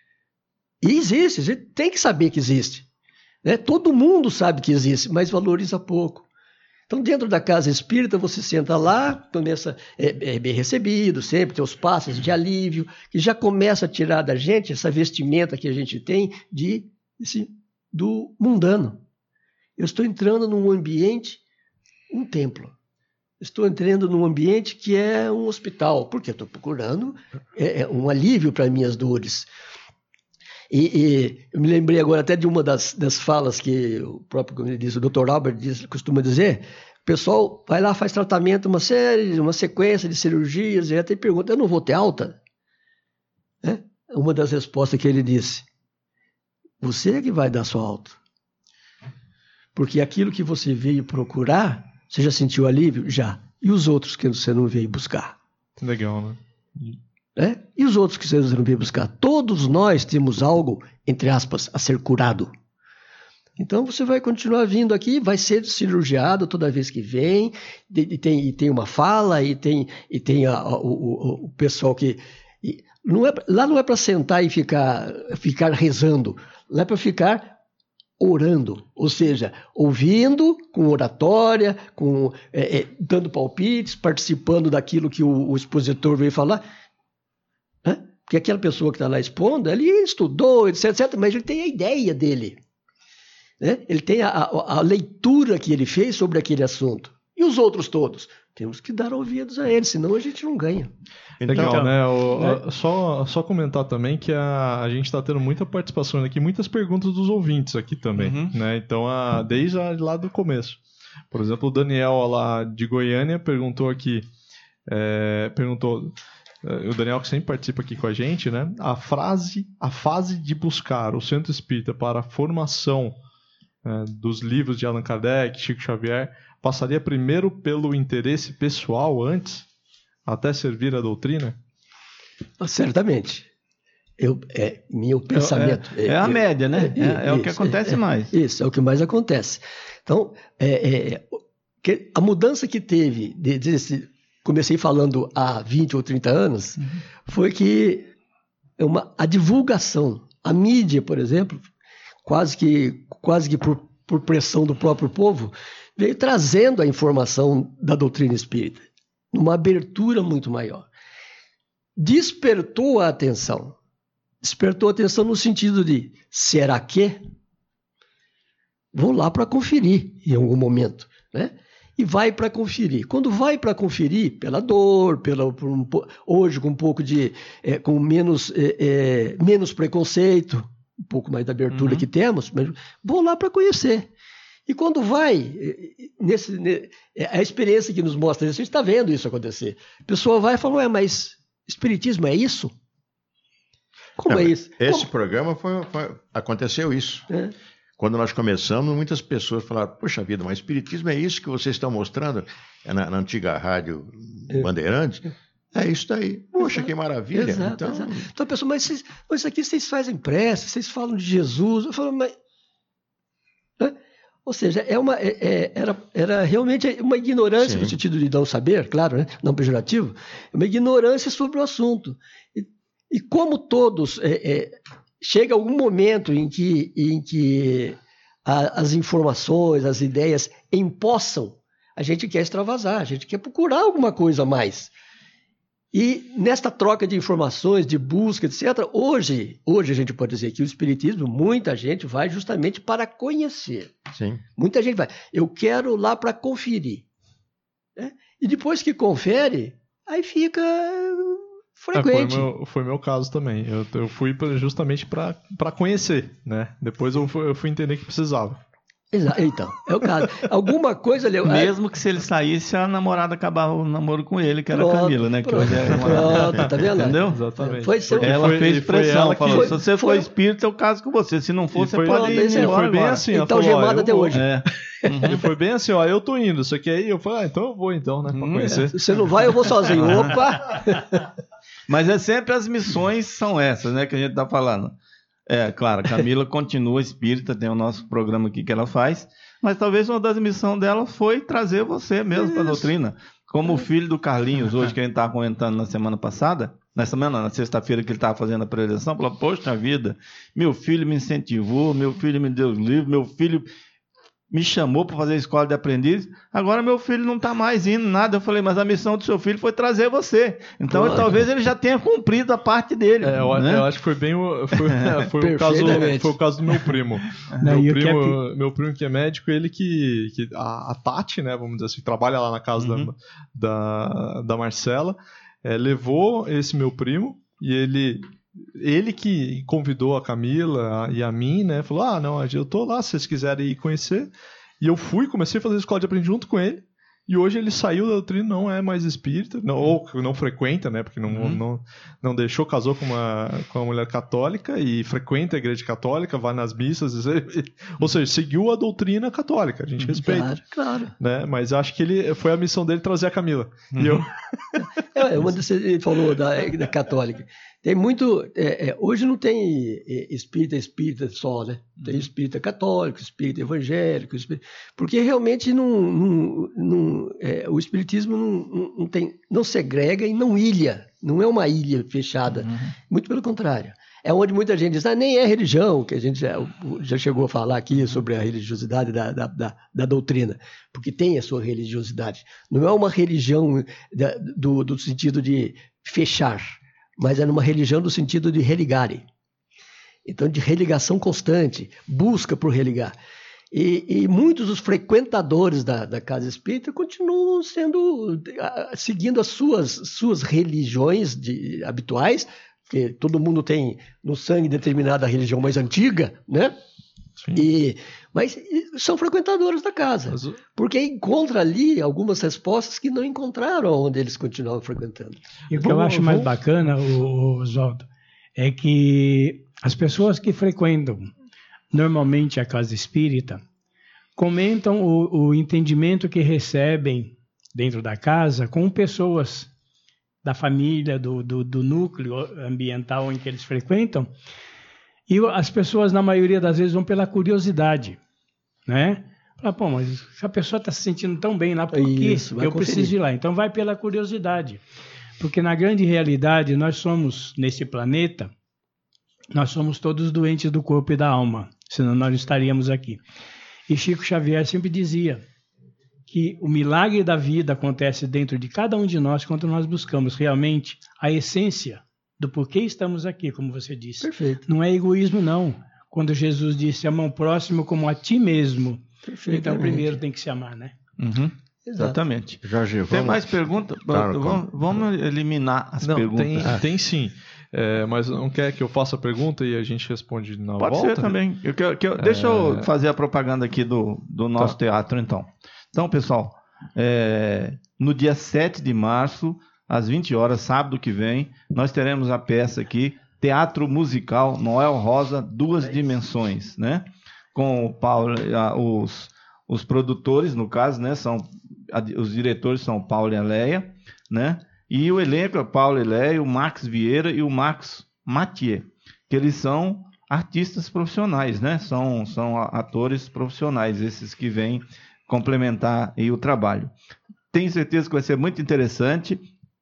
E existe, a gente tem que saber que existe. Né? Todo mundo sabe que existe, mas valoriza pouco. Então, dentro da casa espírita, você senta lá, começa, é, é bem recebido, sempre tem os passos de alívio, que já começa a tirar da gente essa vestimenta que a gente tem de, esse, do mundano. Eu estou entrando num ambiente, um templo. Estou entrando num ambiente que é um hospital, porque eu estou procurando é, é um alívio para minhas dores. E, e eu me lembrei agora até de uma das, das falas que o próprio, como ele disse, o doutor Albert diz, costuma dizer, o pessoal vai lá, faz tratamento, uma série, uma sequência de cirurgias, e até pergunta, eu não vou ter alta? É? Uma das respostas que ele disse, você é que vai dar sua alta. Porque aquilo que você veio procurar, você já sentiu alívio? Já. E os outros que você não veio buscar? Legal, né? É? E os outros que você não veio buscar? Todos nós temos algo, entre aspas, a ser curado. Então você vai continuar vindo aqui, vai ser cirurgiado toda vez que vem, e tem, e tem uma fala, e tem, e tem a, a, o, o pessoal que... E não é, lá não é para sentar e ficar, ficar rezando, lá é para ficar orando, ou seja, ouvindo, com oratória, com, é, é, dando palpites, participando daquilo que o, o expositor veio falar. Porque aquela pessoa que está lá expondo, ele estudou, etc, etcétera, mas ele tem a ideia dele. Né? Ele tem a, a, a leitura que ele fez sobre aquele assunto. E os outros todos? Temos que dar ouvidos a eles, senão a gente não ganha. Então, Legal, né? O, né? A, só, só comentar também que a, a gente está tendo muita participação aqui, muitas perguntas dos ouvintes aqui também. Uhum. Né? Então, a, desde a, lá do começo. Por exemplo, o Daniel lá de Goiânia perguntou aqui, é, perguntou... O Daniel, que sempre participa aqui com a gente, né? A frase, a fase de buscar o centro espírita para a formação é, dos livros de Allan Kardec, Chico Xavier, passaria primeiro pelo interesse pessoal antes, até servir a doutrina? Certamente. Eu, é meu pensamento. É, é, é a eu, média, né? É, é, é isso, o que acontece é, mais. Isso, é o que mais acontece. Então, é, é, que a mudança que teve de, desse... comecei falando há vinte ou trinta anos, uhum. foi que uma, a divulgação, a mídia, por exemplo, quase que, quase que por, por pressão do próprio povo, veio trazendo a informação da doutrina espírita, numa abertura muito maior. Despertou a atenção. Despertou a atenção no sentido de, será que? Vou lá para conferir em algum momento, né? E vai para conferir. Quando vai para conferir, pela dor, pela, por um, hoje com um pouco de, é, com menos, é, é, menos preconceito, um pouco mais da abertura uhum. que temos, mas vou lá para conhecer. E quando vai, nesse, nesse, a experiência que nos mostra isso, a gente está vendo isso acontecer. A pessoa vai e fala, ué, mas espiritismo é isso? Como Não, é isso? Esse Como? programa foi, foi, aconteceu isso. É. Quando nós começamos, muitas pessoas falaram, poxa vida, mas espiritismo é isso que vocês estão mostrando na, na antiga rádio é. Bandeirantes? É isso daí. Poxa, exato. Que maravilha. Exato, então... exato. Então a pessoa, mas, vocês, mas isso aqui vocês fazem prece, vocês falam de Jesus. Eu falo, mas... É? Ou seja, é uma, é, é, era, era realmente uma ignorância, Sim. no sentido de não saber, claro, né? Não pejorativo, uma ignorância sobre o assunto. E, e como todos... É, é, chega algum momento em que, em que a, as informações, as ideias empossam, a gente quer extravasar, a gente quer procurar alguma coisa a mais. E nesta troca de informações, de busca, etcétera, hoje, hoje a gente pode dizer que o espiritismo, muita gente vai justamente para conhecer. Sim. Muita gente vai. Eu quero lá para conferir. Né? E depois que confere, aí fica... frequente. É, foi, meu, foi meu caso também. Eu, eu fui pra, justamente para conhecer, né? Depois eu fui, eu fui entender que precisava. Exato. Então, é o caso. Alguma coisa... Ali, Mesmo que se ele saísse, a namorada acabava o namoro com ele, que era pronto, a Camila, né? Pronto, que hoje é pronto, tá vendo? Entendeu? Exatamente. Foi seu... Ela foi, fez pressão, ela falou, que... se você for foi... espírita, eu caso com você. Se não for, você foi... pode ir Pronto, embora foi bem agora. assim. Então, falou, gemada até vou... hoje. É. Ele foi bem assim, ó, eu tô indo, você quer ir? Eu falei, ah, então eu vou então, né, pra Hum, conhecer. É. Você não vai, eu vou sozinho. Opa! Mas é sempre as missões são essas, né, que a gente tá falando. É, claro, a Camila continua espírita, tem o nosso programa aqui que ela faz, mas talvez uma das missões dela foi trazer você mesmo para a doutrina. Como o filho do Carlinhos, hoje que a gente estava comentando na semana passada, na semana, na sexta-feira que ele estava fazendo a preleção, falou, poxa vida, meu filho me incentivou, meu filho me deu os livros, meu filho me chamou para fazer a escola de aprendiz, agora meu filho não está mais indo nada. Eu falei, mas a missão do seu filho foi trazer você. Então, claro. Talvez ele já tenha cumprido a parte dele. É, eu, né? eu acho que foi bem o, foi, foi o, caso, foi o caso do meu primo. Não, meu, primo é... meu primo que é médico, ele que... que a, a Tati, né, vamos dizer assim, trabalha lá na casa uhum. da, da, da Marcela, é, levou esse meu primo e ele... Ele que convidou a Camila e a mim, né? Falou, ah, não, eu tô lá, se vocês quiserem ir conhecer. E eu fui, comecei a fazer a escola de aprendiz junto com ele. E hoje ele saiu da doutrina, não é mais espírita, não, ou não frequenta, né? Porque não, uhum. não, não deixou, casou com uma, com uma mulher católica e frequenta a igreja católica, vai nas missas, ou seja, seguiu a doutrina católica, a gente uhum. respeita. Claro, claro. Né? Mas acho que ele, foi a missão dele trazer a Camila. Uhum. E eu... é, uma das, ele falou da, da católica. Tem muito. É, é, hoje não tem espírita, espírita só, né? Tem espírita católico, espírita evangélico, espírita, porque realmente não, não, não, é, o espiritismo não, não, tem, não segrega e não ilha. Não é uma ilha fechada. Uhum. Muito pelo contrário. É onde muita gente diz, ah, nem é religião, que a gente já, já chegou a falar aqui sobre a religiosidade da, da, da, da doutrina, porque tem a sua religiosidade. Não é uma religião da, do, do sentido de fechar, mas é numa religião do sentido de religare. Então, de religação constante, busca por religar. E, e muitos dos frequentadores da, da casa espírita continuam sendo, seguindo as suas, suas religiões de, habituais, porque todo mundo tem no sangue determinada religião mais antiga, né? E, mas são frequentadores da casa, mas... porque encontra ali algumas respostas que não encontraram onde eles continuavam frequentando. E o que eu acho mais bacana, Oswaldo, é que as pessoas que frequentam normalmente a casa espírita comentam o, o entendimento que recebem dentro da casa com pessoas da família, do, do, do núcleo ambiental em que eles frequentam. E as pessoas, na maioria das vezes, vão pela curiosidade, né? Fala, pô, mas se a pessoa está se sentindo tão bem lá, por que eu preciso ir lá? Então vai pela curiosidade. Porque na grande realidade, nós somos, nesse planeta, nós somos todos doentes do corpo e da alma, senão nós estaríamos aqui. E Chico Xavier sempre dizia que o milagre da vida acontece dentro de cada um de nós quando nós buscamos realmente a essência do porquê estamos aqui, como você disse. Perfeito. Não é egoísmo, não. Quando Jesus disse, ama o próximo como a ti mesmo. Então, primeiro tem que se amar, né? Uhum. Exatamente. Jorge, tem vamos... mais perguntas? Claro, vamos, vamos eliminar as não, perguntas. Tem, ah. tem sim. É, mas não quer que eu faça a pergunta e a gente responde na Pode volta? Pode ser também. Eu quero, que eu, é... Deixa eu fazer a propaganda aqui do, do nosso tá. teatro, então. Então, pessoal, é, no dia sete de março, às vinte horas, sábado que vem, nós teremos a peça aqui, Teatro Musical Noel Rosa, Duas Dimensões, né? Com o Paulo, os, os produtores, no caso, né? São, os diretores são Paulo e Leia, né? E o elenco é Paulo e Leia, o Max Vieira e o Max Mathieu, que eles são artistas profissionais, né? São, são atores profissionais, esses que vêm complementar aí o trabalho. Tenho certeza que vai ser muito interessante.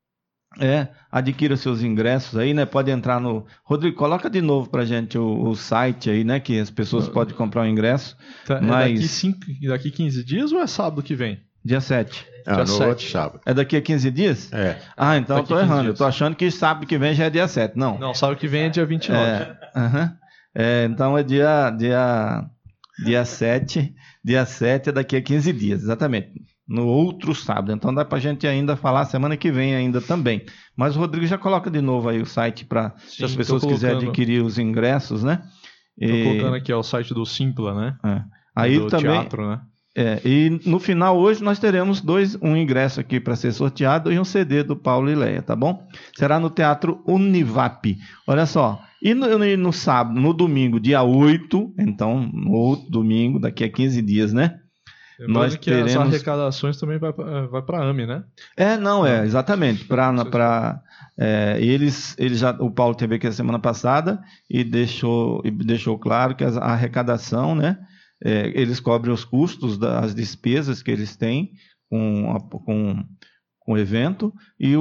É, adquira seus ingressos aí, né? Pode entrar no... Rodrigo, coloca de novo pra gente o, o site aí, né? Que as pessoas podem comprar o ingresso. Tá, mas... É daqui, cinco, daqui quinze dias ou é sábado que vem? Dia sete. É, dia no sete. Outro sábado. É daqui a quinze dias? É. Ah, então daqui eu tô errando. dias. Eu tô achando que sábado que vem já é dia sete. Não. Não, sábado que vem é dia vinte e nove. É, uh-huh. é, então é dia, dia, dia sete. Dia sete é daqui a quinze dias, exatamente. No outro sábado. Então dá pra gente ainda falar semana que vem ainda também. Mas o Rodrigo já coloca de novo aí o site para se as pessoas quiserem adquirir os ingressos, né? Tô e... colocando aqui ó, o site do Simpla, né? É. Aí do também, teatro, né? É, e no final hoje nós teremos dois, um ingresso aqui para ser sorteado e um C D do Paulo e Leia, tá bom? Será no Teatro Univap. Olha só, e no, no, no sábado, no domingo, dia oito, então no outro domingo, daqui a quinze dias, né? Lembrando nós que teremos... as arrecadações também vai, vai para a AME, né? É, não, é, exatamente. Pra, pra, é, eles, eles já, o Paulo teve aqui a semana passada e deixou, e deixou claro que a arrecadação, né? É, eles cobrem os custos das despesas que eles têm com, com, com o evento, e o,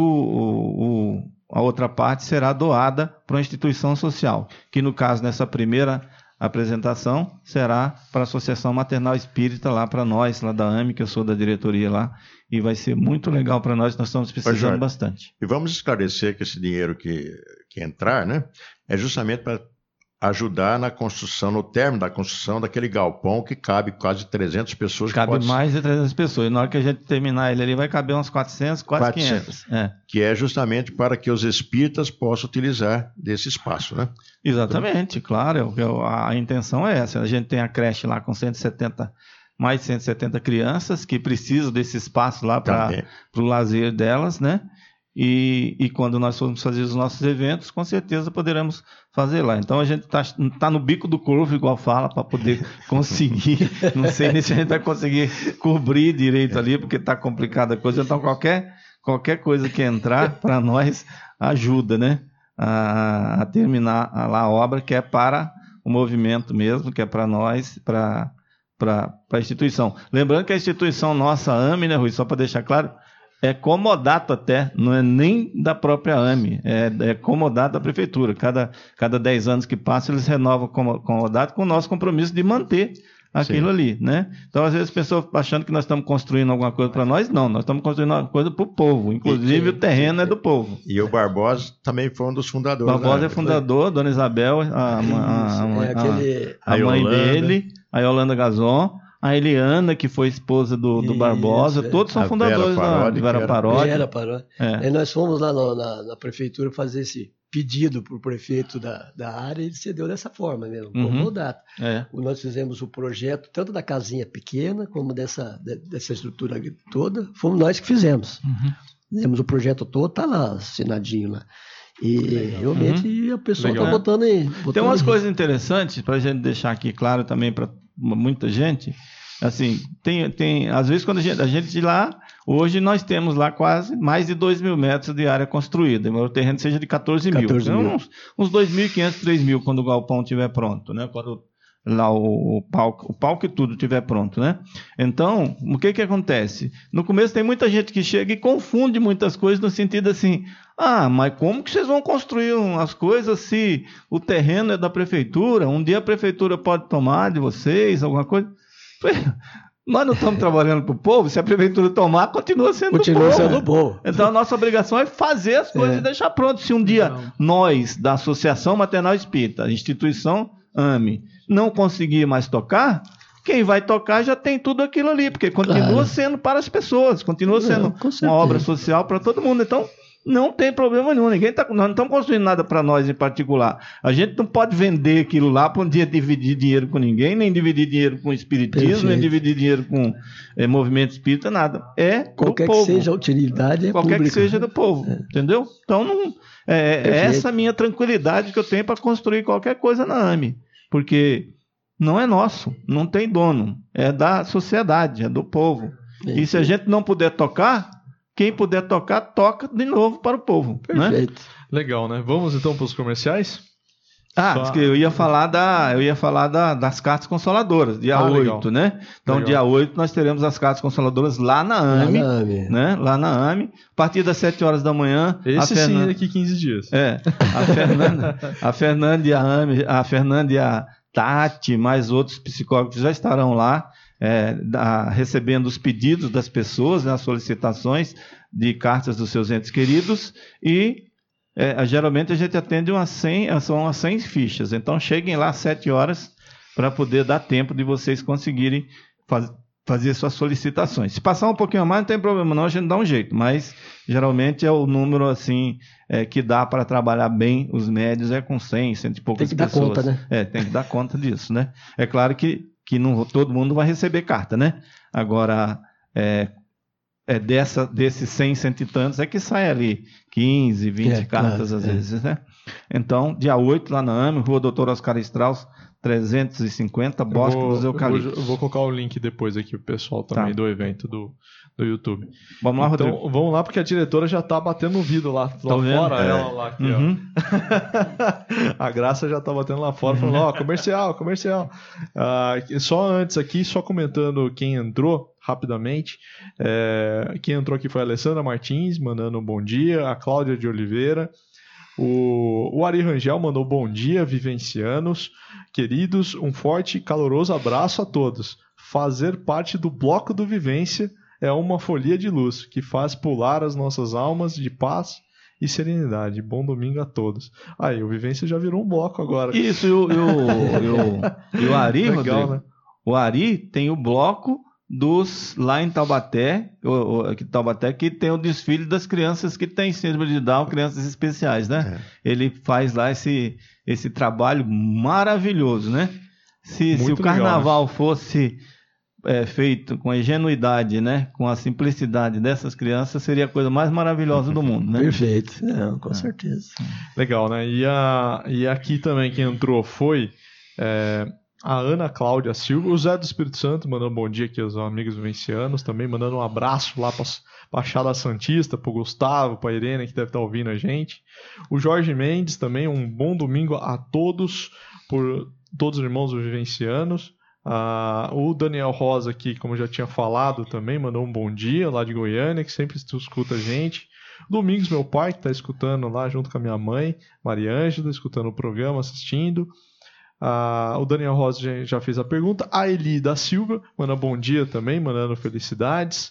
o, o, a outra parte será doada para uma instituição social, que no caso, nessa primeira apresentação, será para a Associação Maternal Espírita, lá para nós, lá da A M E, que eu sou da diretoria lá, e vai ser muito legal para nós, nós estamos precisando Jorge, bastante. E vamos esclarecer que esse dinheiro que, que entrar, né, é justamente para ajudar na construção, no término da construção daquele galpão que cabe quase trezentas pessoas. Cabe pode... mais de trezentas pessoas, e na hora que a gente terminar ele ali, vai caber uns quatrocentos, quase quinhentos. É. Que é justamente para que os espíritas possam utilizar desse espaço, né? Exatamente, claro, a, a intenção é essa. A gente tem a creche lá com cento e setenta, mais de cento e setenta crianças que precisam desse espaço lá para o lazer delas, né? E, e quando nós formos fazer os nossos eventos, com certeza poderemos fazer lá. Então a gente está tá no bico do corvo, igual fala, para poder conseguir. Não sei nem se a gente vai conseguir cobrir direito ali, porque está complicada a coisa. Então qualquer, qualquer coisa que entrar para nós ajuda, né? A, a terminar a, lá a obra, que é para o movimento mesmo, que é para nós, para a instituição. Lembrando que a instituição nossa, a A M E, né, Rui, só para deixar claro, é comodato até, não é nem da própria A M E, é, é comodato da prefeitura. Cada, cada dez anos que passa, eles renovam o comodato com o nosso compromisso de manter aquilo Sim. ali, né? Então, às vezes, as pessoas achando que nós estamos construindo alguma coisa para nós, não, nós estamos construindo alguma coisa para o povo, inclusive e, o terreno é do povo. E o Barbosa também foi um dos fundadores. Barbosa é fundador, Dona Isabel, a, a, a, a, é aquele... a, a mãe dele, a Yolanda Gazon, a Eliana, que foi esposa do, do Isso, Barbosa, é. todos são a fundadores Vera da Vera Paródia. Vera Paródia. É. Aí nós fomos lá no, na, na prefeitura fazer esse pedido para o prefeito da, da área e ele cedeu dessa forma mesmo, uhum. comodato. É. Nós fizemos o projeto, tanto da casinha pequena, como dessa, dessa estrutura toda, fomos nós que fizemos. Uhum. Fizemos o projeto todo, está lá, assinadinho lá. E Legal. realmente uhum. a pessoa está botando aí. Tem umas aí. coisas interessantes para a gente deixar aqui claro também para muita gente. Assim, tem, tem, às vezes quando a gente, a gente lá, hoje nós temos lá quase mais de dois mil metros de área construída, embora o terreno seja de quatorze mil. Então, uns, uns dois mil e quinhentos, três mil quando o galpão estiver pronto, né? Quando lá o, o palco, o palco e tudo estiver pronto, né? Então, o que que acontece? No começo tem muita gente que chega e confunde muitas coisas no sentido assim, ah, mas como que vocês vão construir as coisas se o terreno é da prefeitura? Um dia a prefeitura pode tomar de vocês, alguma coisa? Nós não estamos trabalhando para o povo, se a prefeitura tomar, continua sendo continua do povo. Sendo bom. Então a nossa obrigação é fazer as coisas é. e deixar pronto. Se um dia não. nós, da Associação Maternal Espírita, instituição A M E, não conseguir mais tocar, quem vai tocar já tem tudo aquilo ali, porque continua claro. sendo para as pessoas, continua não, sendo uma obra social para todo mundo. Então, não tem problema nenhum. Ninguém tá, nós não estamos construindo nada para nós em particular. A gente não pode vender aquilo lá para um dia dividir dinheiro com ninguém, nem dividir dinheiro com o espiritismo, Perfeito. nem dividir dinheiro com é, movimento espírita, nada. É qualquer do povo. que seja a utilidade, é Qualquer pública. que seja do povo, é. entendeu? Então, não, é, é essa minha tranquilidade que eu tenho para construir qualquer coisa na A M E. Porque não é nosso, não tem dono. É da sociedade, é do povo. É. E se a gente não puder tocar... Quem puder tocar, toca de novo para o povo. Perfeito. Né? Legal, né? Vamos então para os comerciais? Ah, Só... eu ia falar, da, eu ia falar da, das cartas consoladoras, dia ah, oito, né? Então, legal. dia oito, nós teremos as cartas consoladoras lá na A M E. Lá na A M E. Né? Lá na A M E. A partir das sete horas da manhã. Esse a Fernanda... sim, daqui quinze dias. É. A Fernanda, a Fernanda e a A M E, a Fernanda e a Tati, mais outros psicólogos já estarão lá. É, da, recebendo os pedidos das pessoas, né, as solicitações de cartas dos seus entes queridos e é, geralmente a gente atende umas cem, são umas cem fichas, então cheguem lá às sete horas para poder dar tempo de vocês conseguirem faz, fazer suas solicitações. Se passar um pouquinho a mais não tem problema não, a gente dá um jeito, mas geralmente é o número assim é, que dá para trabalhar bem os médios é com cem, cento e poucas pessoas. Tem que dar conta, né? É, tem que dar conta disso, né? É claro que que não, todo mundo vai receber carta, né? Agora, é, é dessa, desses cem, cento e tantos, é que sai ali quinze, vinte é, cartas claro, às é. vezes, né? Então, dia oito, lá na A M E, Rua Doutor Oscar Strauss, trezentos e cinquenta, Bosque eu vou, dos Eucaliptos. Eu vou, eu vou colocar o link depois aqui pro pessoal também Tá. do evento do, do YouTube. Vamos lá, então, Rodrigo. vamos lá, porque a diretora já tá batendo no vidro lá, lá Tá vendo? fora. É. Ela lá aqui, Uhum. ó. A Graça já tá batendo lá fora, falando, ó, comercial, comercial. Ah, só antes aqui, só comentando quem entrou rapidamente. É, quem entrou aqui foi a Alessandra Martins, mandando um bom dia. A Cláudia de Oliveira. O, o Ari Rangel mandou bom dia, vivencianos. Queridos, um forte e caloroso abraço a todos. Fazer parte do Bloco do Vivência é uma folia de luz que faz pular as nossas almas de paz e serenidade. Bom domingo a todos. Aí, o Vivência já virou um bloco agora. Isso, e o, e o, e o, e o Ari, Legal, Rodrigo, né? o Ari tem o bloco dos lá em Taubaté, o, o, aqui em Taubaté, que tem o desfile das crianças que têm síndrome de Down, crianças especiais, né? É. Ele faz lá esse, esse trabalho maravilhoso, né? Se, se o carnaval legal, né? fosse é, feito com a ingenuidade, né? Com a simplicidade dessas crianças, seria a coisa mais maravilhosa do mundo, né? Perfeito, não, com é. certeza. Legal, né? E, a, e aqui também quem entrou foi é, a Ana Cláudia Silva, o Zé do Espírito Santo, mandando um bom dia aqui aos amigos vivencianos, também mandando um abraço lá para a Baixada Santista, para o Gustavo, para a Irene, que deve estar ouvindo a gente. O Jorge Mendes também, um bom domingo a todos, por todos os irmãos vivencianos. Ah, o Daniel Rosa aqui, como já tinha falado também, mandou um bom dia lá de Goiânia, que sempre escuta a gente. Domingos, meu pai, que está escutando lá junto com a minha mãe, Maria Ângela, escutando o programa, assistindo. Ah, o Daniel Rosa já, já fez a pergunta. A Eli da Silva manda bom dia também, mandando felicidades.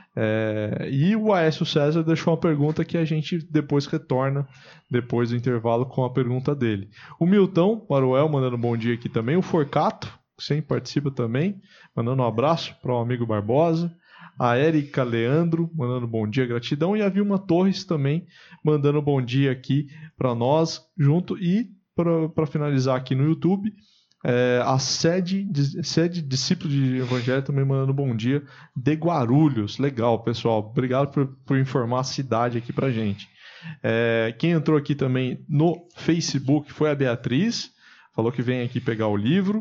É, e o Aécio César deixou uma pergunta que a gente depois retorna, depois do intervalo, com a pergunta dele. O Milton Maruel mandando bom dia aqui também. O Forcato, que sempre participa também, mandando um abraço para o amigo Barbosa. A Érica Leandro mandando bom dia, gratidão. E a Vilma Torres também mandando bom dia aqui para nós, junto. E para finalizar aqui no YouTube, é, a sede, sede Discípulo de Evangelho também mandando bom dia de Guarulhos. Legal, pessoal. Obrigado por, por informar a cidade aqui pra gente. É, quem entrou aqui também no Facebook foi a Beatriz, falou que vem aqui pegar o livro.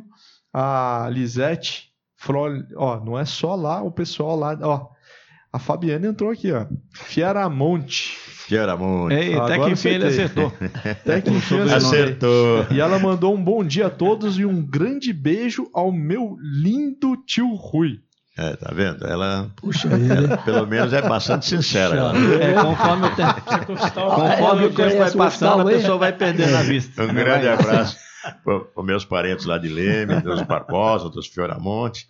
A Lisete Frol, ó, não é só lá o pessoal lá, ó. A Fabiana entrou aqui, ó. Fieramonte. Fieramonte. Ei, até que enfim ele acertou. Até que enfim acertou. E ela mandou um bom dia a todos e um grande beijo ao meu lindo tio Rui. É, tá vendo? Ela, Puxa ela pelo menos é bastante sincera. Ela. É, conforme o tempo, conforme o tempo vai passando, a pessoa vai perdendo a vista. Um grande abraço para os meus parentes lá de Leme, dos Barbosa, dos Fioramonte.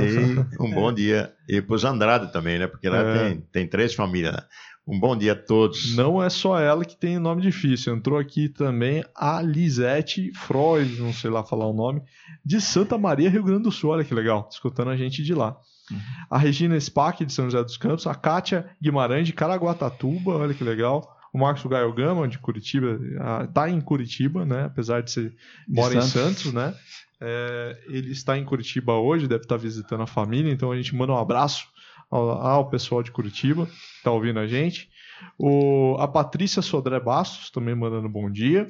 E um bom dia. E para os Andrade também, né? Porque lá é. tem, tem três famílias. Né? Um bom dia a todos. Não é só ela que tem nome difícil. Entrou aqui também a Lisete Freud, não sei lá falar o nome, de Santa Maria, Rio Grande do Sul. Olha que legal, escutando a gente de lá. Uhum. A Regina Spack, de São José dos Campos. A Kátia Guimarães, de Caraguatatuba. Olha que legal. O Marcos Gaio Gama, de Curitiba, está em Curitiba, né? Apesar de ser mora em Santos, né? É, ele está em Curitiba hoje, deve estar visitando a família, então a gente manda um abraço ao, ao pessoal de Curitiba que está ouvindo a gente. O, a Patrícia Sodré Bastos também mandando bom dia.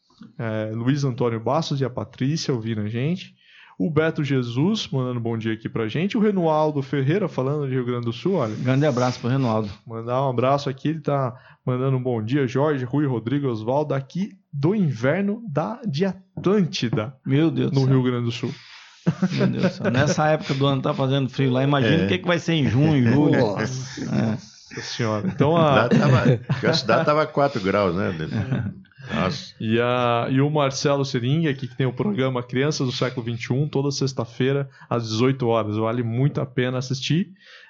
É, Luiz Antônio Bastos e a Patrícia ouvindo a gente. O Beto Jesus mandando bom dia aqui pra gente. O Renualdo Ferreira falando de Rio Grande do Sul, olha. Grande abraço pro Renualdo. Mandar um abraço aqui, ele tá mandando um bom dia. Jorge, Rui, Rodrigo, Oswaldo, aqui do inverno da, de Atlântida. Meu Deus no do céu. Rio Grande do Sul. Meu Deus do céu. Nessa época do ano tá fazendo frio lá. Imagina o é. que, que vai ser em junho, julho. Nossa, é. Nossa senhora. Então a... a cidade tava quatro graus, né? Nossa. E, a, e o Marcelo Sering, aqui que tem o programa Crianças do Século vinte e um, toda sexta-feira, às dezoito horas. Vale muito a pena assistir.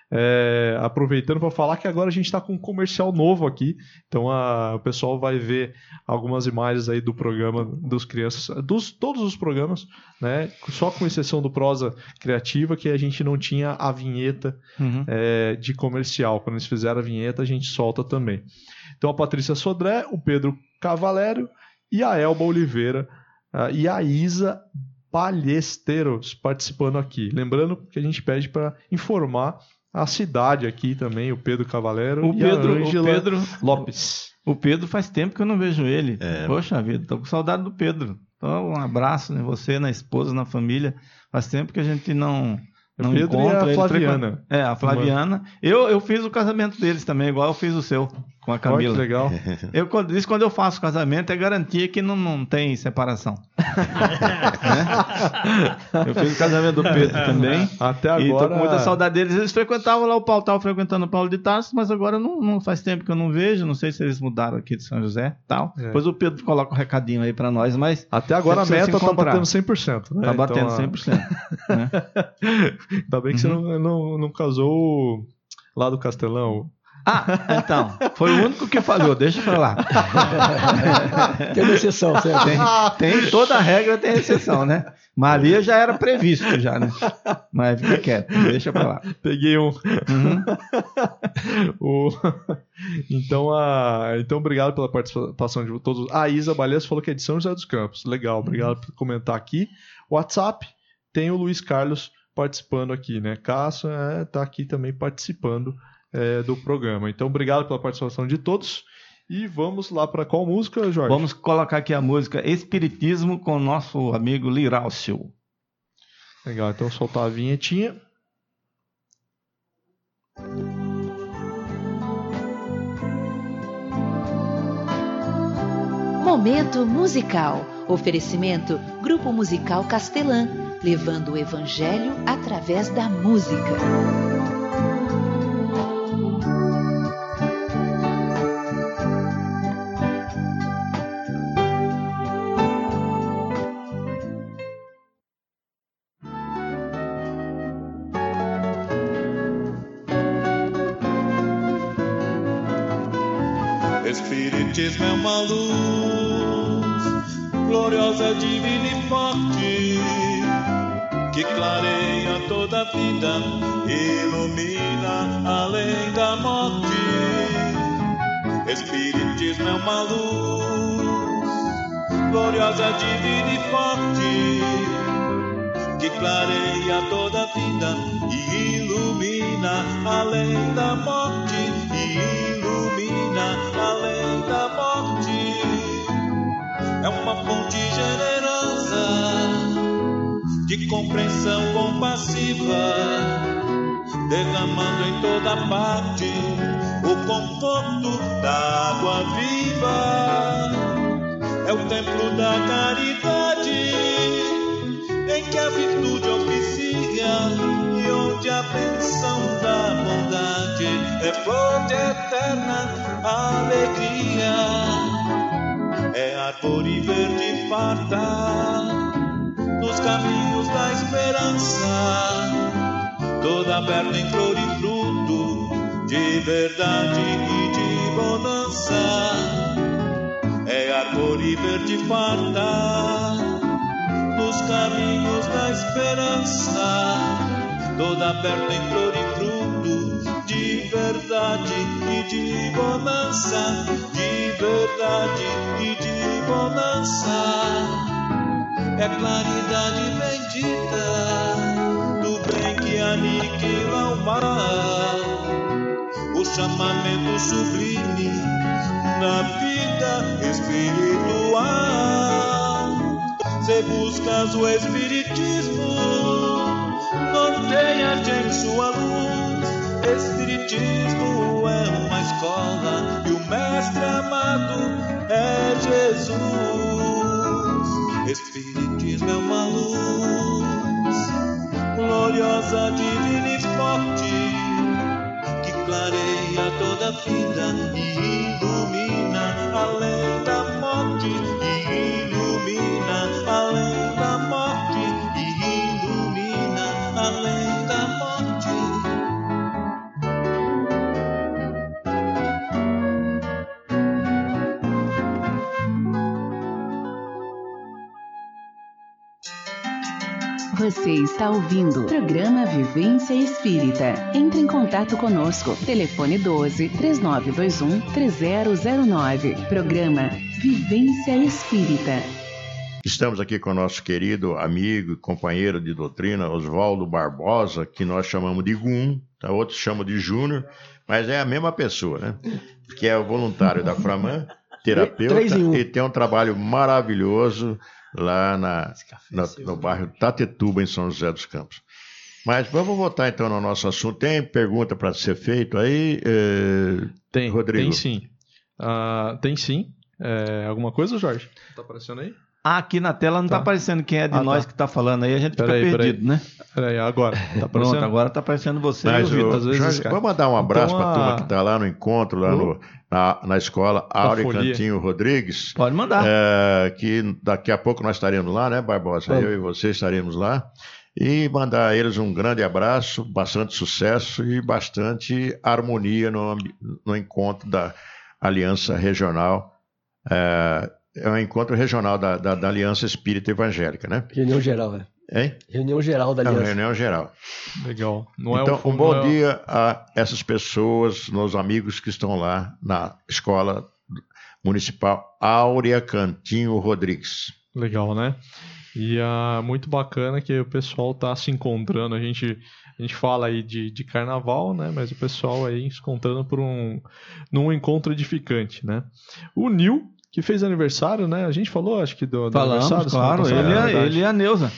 É, aproveitando para falar que agora a gente está com um comercial novo aqui. Então a, o pessoal vai ver algumas imagens aí do programa dos crianças, dos todos os programas, né? Só com exceção do Prosa Criativa, que a gente não tinha a vinheta uhum. é, de comercial. Quando eles fizeram a vinheta, a gente solta também. Então a Patrícia Sodré, o Pedro Cavalério e a Elba Oliveira uh, e a Isa Palhesteiros participando aqui. Lembrando que a gente pede para informar a cidade aqui também, o Pedro Cavalério o e Pedro, a Ângela o Pedro, Lopes. O Pedro faz tempo que eu não vejo ele. É. Poxa vida, tô com saudade do Pedro. Então, um abraço em você, na esposa, na família. Faz tempo que a gente não, não Pedro encontra. e a Flaviana. Frequenta... É, a Flaviana. Eu, eu fiz o casamento deles também, igual eu fiz o seu, com a Camila. Olha que legal. Eu, quando, isso, quando eu faço casamento, é garantia que não, não tem separação. Né? Eu fiz o casamento do Pedro também. Até agora... E tô com muita saudade deles. Eles frequentavam lá o Paulo, estavam frequentando o Paulo de Tarso, mas agora não, não faz tempo que eu não vejo. Não sei se eles mudaram aqui de São José e tal. É. Depois o Pedro coloca um recadinho aí pra nós, mas... Até agora a meta tá batendo cem por cento. Né? Tá batendo então, cem por cento. Né? Ainda bem que uhum. você não, não, não casou lá do Castelão. Ah, então, foi o único que falhou, deixa pra lá. Tem uma exceção, certo? Tem, tem, toda a regra tem exceção, né? Maria já era previsto, já, né? Mas fica quieto, deixa pra lá. Peguei um. Uhum. o... Então, a... então, obrigado pela participação de todos. A Isa Balhas falou que é de São José dos Campos. Legal, obrigado por comentar aqui. WhatsApp, tem o Luiz Carlos participando aqui, né? Cássio é, tá aqui também participando é, do programa. Então, obrigado pela participação de todos. E vamos lá para qual música, Jorge? Vamos colocar aqui a música Espiritismo com o nosso amigo Liráucio. Legal, então soltar a vinhetinha. Momento musical. Oferecimento Grupo Musical Castelã, levando o Evangelho através da música. Espiritismo é uma luz gloriosa, divina e forte, que clareia toda a vida, ilumina além da morte. Espiritismo é uma luz gloriosa, divina e forte, que clareia toda a vida e ilumina além da morte, e ilumina além da morte. É uma fonte generosa de compreensão compassiva, derramando em toda parte o conforto da água viva. É o templo da caridade, em que a virtude oficia, e onde a bênção da bondade é flor de eterna alegria. É árvore verde farta nos caminhos da esperança, toda aberta em flor e fruto de verdade e de bonança. É árvore verde farta nos caminhos da esperança, toda aberta em flor e fruto de verdade e de bonança, de verdade e de bonança. É claridade bendita do bem que aniquila o mal, o chamamento sublime da vida espiritual. Se buscas o espiritismo, norteia-te em sua luz. Espiritismo é uma escola e o mestre amado é Jesus. Espiritismo é uma luz gloriosa, divina e forte, que clareia toda a vida e ilumina além da morte, e ilumina além da morte, e ilumina além da morte. Você está ouvindo o programa Vivência Espírita. Entre em contato conosco. Telefone doze, três nove dois um, três zero zero nove. Programa Vivência Espírita. Estamos aqui com o nosso querido amigo e companheiro de doutrina, Oswaldo Barbosa, que nós chamamos de Gum, tá? Outros chamam de Júnior, mas é a mesma pessoa, né? Que é o voluntário da Framan, terapeuta, um. E tem um trabalho maravilhoso lá na, na, no bairro Tatetuba, em São José dos Campos. Mas vamos voltar então no nosso assunto. Tem pergunta para ser feito aí, eh, tem, Rodrigo? Tem sim. Uh, tem sim. É, alguma coisa, Jorge? Tá aparecendo aí? Ah, aqui na tela não está Tá. aparecendo quem é de Ah, nós tá. que está falando aí, a gente fica Peraí, perdido, peraí. né? Peraí, agora. Tá Pronto, aparecendo? agora está aparecendo você e o Mas, Vitor. ô, às vezes, Jorge, cara. vamos mandar um abraço Então, para a turma a- que está lá no encontro, lá no, na, na escola Áurea folia. Cantinho Rodrigues. Pode mandar. É, que daqui a pouco nós estaremos lá, né, Barbosa? Vamos. Eu e você estaremos lá. E mandar a eles um grande abraço, bastante sucesso e bastante harmonia no, ambi- no encontro da Aliança Regional. É, é um encontro regional da, da, da Aliança Espírita Evangélica, né? Reunião geral, é. Hein? Reunião geral da É uma aliança. reunião geral. Legal. Não então, é um, um bom não é- dia a essas pessoas, meus amigos que estão lá na Escola Municipal Áurea Cantinho Rodrigues. Legal, né? E ah, muito bacana que o pessoal tá se encontrando. A gente, a gente fala aí de, de carnaval, né? Mas o pessoal aí se encontrando por um num encontro edificante, né? O Nil, que fez aniversário, né? A gente falou, acho que do, do Falamos, aniversário. semana claro, passada, ele, é é, verdade. ele e a Neuza.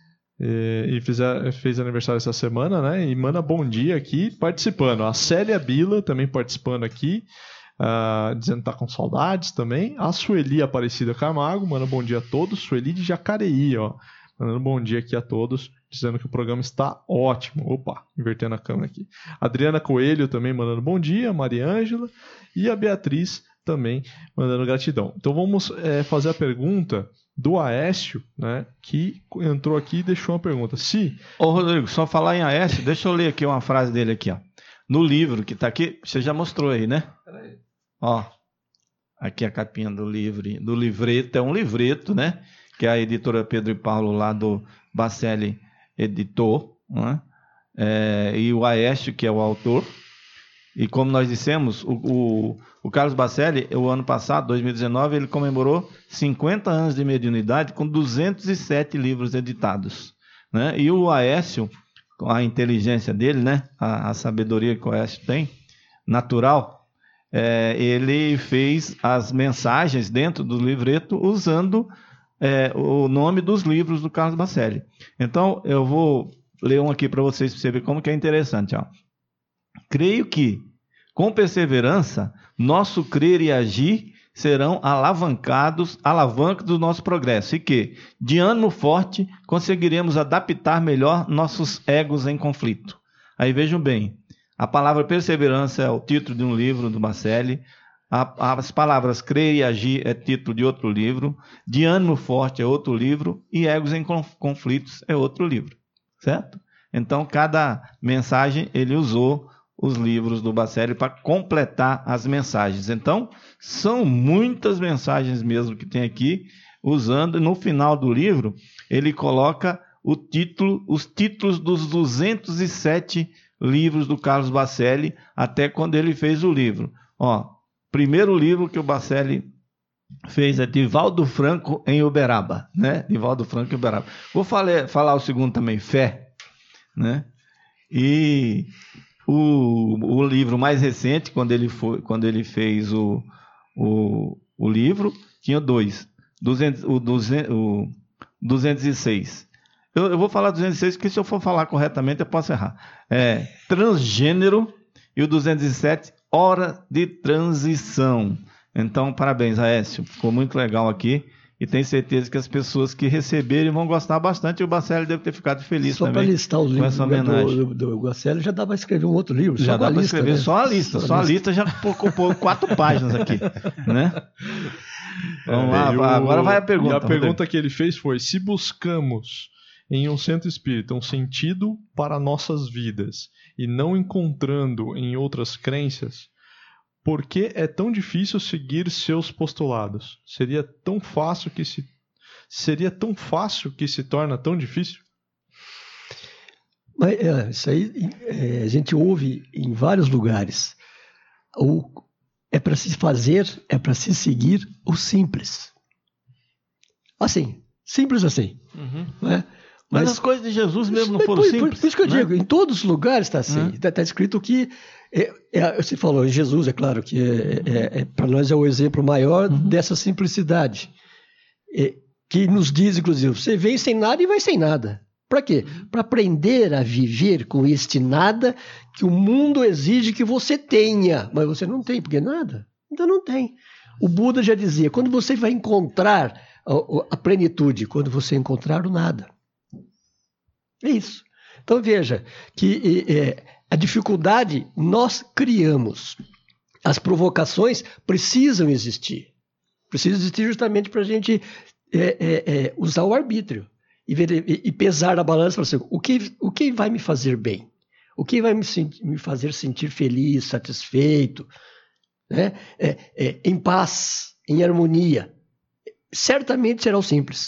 E, e fez, a- fez aniversário essa semana, né? E manda bom dia aqui participando. A Célia Bila também participando aqui, ah, dizendo que tá com saudades também. A Sueli Aparecida Camargo, manda bom dia a todos. Sueli de Jacareí, ó. Mandando bom dia aqui a todos, dizendo que o programa está ótimo. Opa, invertendo a câmera aqui. Adriana Coelho também mandando bom dia. Maria Ângela. E a Beatriz também mandando gratidão. Então vamos eh, fazer a pergunta do Aécio, né, que entrou aqui e deixou uma pergunta. Se... Ô, Rodrigo, só falar em Aécio, deixa eu ler aqui uma frase dele aqui, ó. No livro que está aqui, você já mostrou aí, né? Ó, aqui a capinha do livro, do livreto, é um livreto, né? Que a editora Pedro e Paulo lá do Bacelli editou, né? É, e o Aécio, que é o autor. E como nós dissemos, o, o, o Carlos Bacelli, o ano passado, dois mil e dezenove, ele comemorou cinquenta anos de mediunidade com duzentos e sete livros editados, né? E o Aécio, com a inteligência dele, né? A, a sabedoria que o Aécio tem, natural, é, ele fez as mensagens dentro do livreto usando é, o nome dos livros do Carlos Bacelli. Então, eu vou ler um aqui para vocês, para você ver como que é interessante, ó. Creio que, com perseverança, nosso crer e agir serão alavancados, alavancas do nosso progresso, e que, de ânimo forte, conseguiremos adaptar melhor nossos egos em conflito. Aí vejam bem, a palavra perseverança é o título de um livro do Bacelli, a, as palavras crer e agir é título de outro livro, de ânimo forte é outro livro, e egos em conflitos é outro livro, certo? Então, cada mensagem ele usou os livros do Bacelli para completar as mensagens. Então, são muitas mensagens mesmo que tem aqui, usando, no final do livro, ele coloca o título, os títulos dos duzentos e sete livros do Carlos Bacelli, até quando ele fez o livro. Ó, primeiro livro que o Bacelli fez é Divaldo Franco em Uberaba, né? Divaldo Franco em Uberaba. Vou falar, falar o segundo também, Fé, né? E o, o livro mais recente, quando ele, foi, quando ele fez o, o, o livro, tinha dois. duzentos, o, duzentos, o duzentos e seis. Eu, eu vou falar duzentos e seis, porque se eu for falar corretamente, eu posso errar. É Transgênero, e o duzentos e sete, Hora de Transição. Então, parabéns, Aécio. Ficou muito legal aqui. E tenho certeza que as pessoas que receberem vão gostar bastante. E o Bacelli deve ter ficado feliz Só também. para listar os com livros essa do, homenagem. do, do Bacelli, já dá para escrever um outro livro. Já só dá com a para lista, escrever né? só a lista. Só a lista já ocupou quatro páginas aqui, né? Vamos lá, É, e o- agora vai a pergunta. E a Rodrigo. pergunta que ele fez foi: se buscamos em um centro espírita um sentido para nossas vidas e não encontrando em outras crenças, por que é tão difícil seguir seus postulados? Seria tão fácil que se seria tão fácil que se torna tão difícil? Mas, é, isso aí é, a gente ouve em vários lugares. O, é para se fazer, é para se seguir o simples. Assim, simples assim. Uhum. Né? Mas, Mas as coisas de Jesus mesmo não Por- foram por, simples. Por, por isso que eu né? digo, em todos os lugares está assim. Hum. Está escrito que. É, é, você falou em Jesus, é claro que é, é, é, para nós é o exemplo maior Uhum. dessa simplicidade. É, que nos diz, inclusive, você vem sem nada e vai sem nada. Para quê? Para aprender a viver com este nada que o mundo exige que você tenha, mas você não tem, porque nada, então não tem. O Buda já dizia, quando você vai encontrar a, a plenitude, quando você encontrar o nada. É isso. Então veja que é, a dificuldade nós criamos. As provocações precisam existir. Precisam existir justamente para a gente é, é, é, usar o arbítrio. E, ver, e, e pesar na balança para assim, o que, o que vai me fazer bem? O que vai me, me fazer sentir feliz, satisfeito, né? é, é, em paz, em harmonia? Certamente será o simples.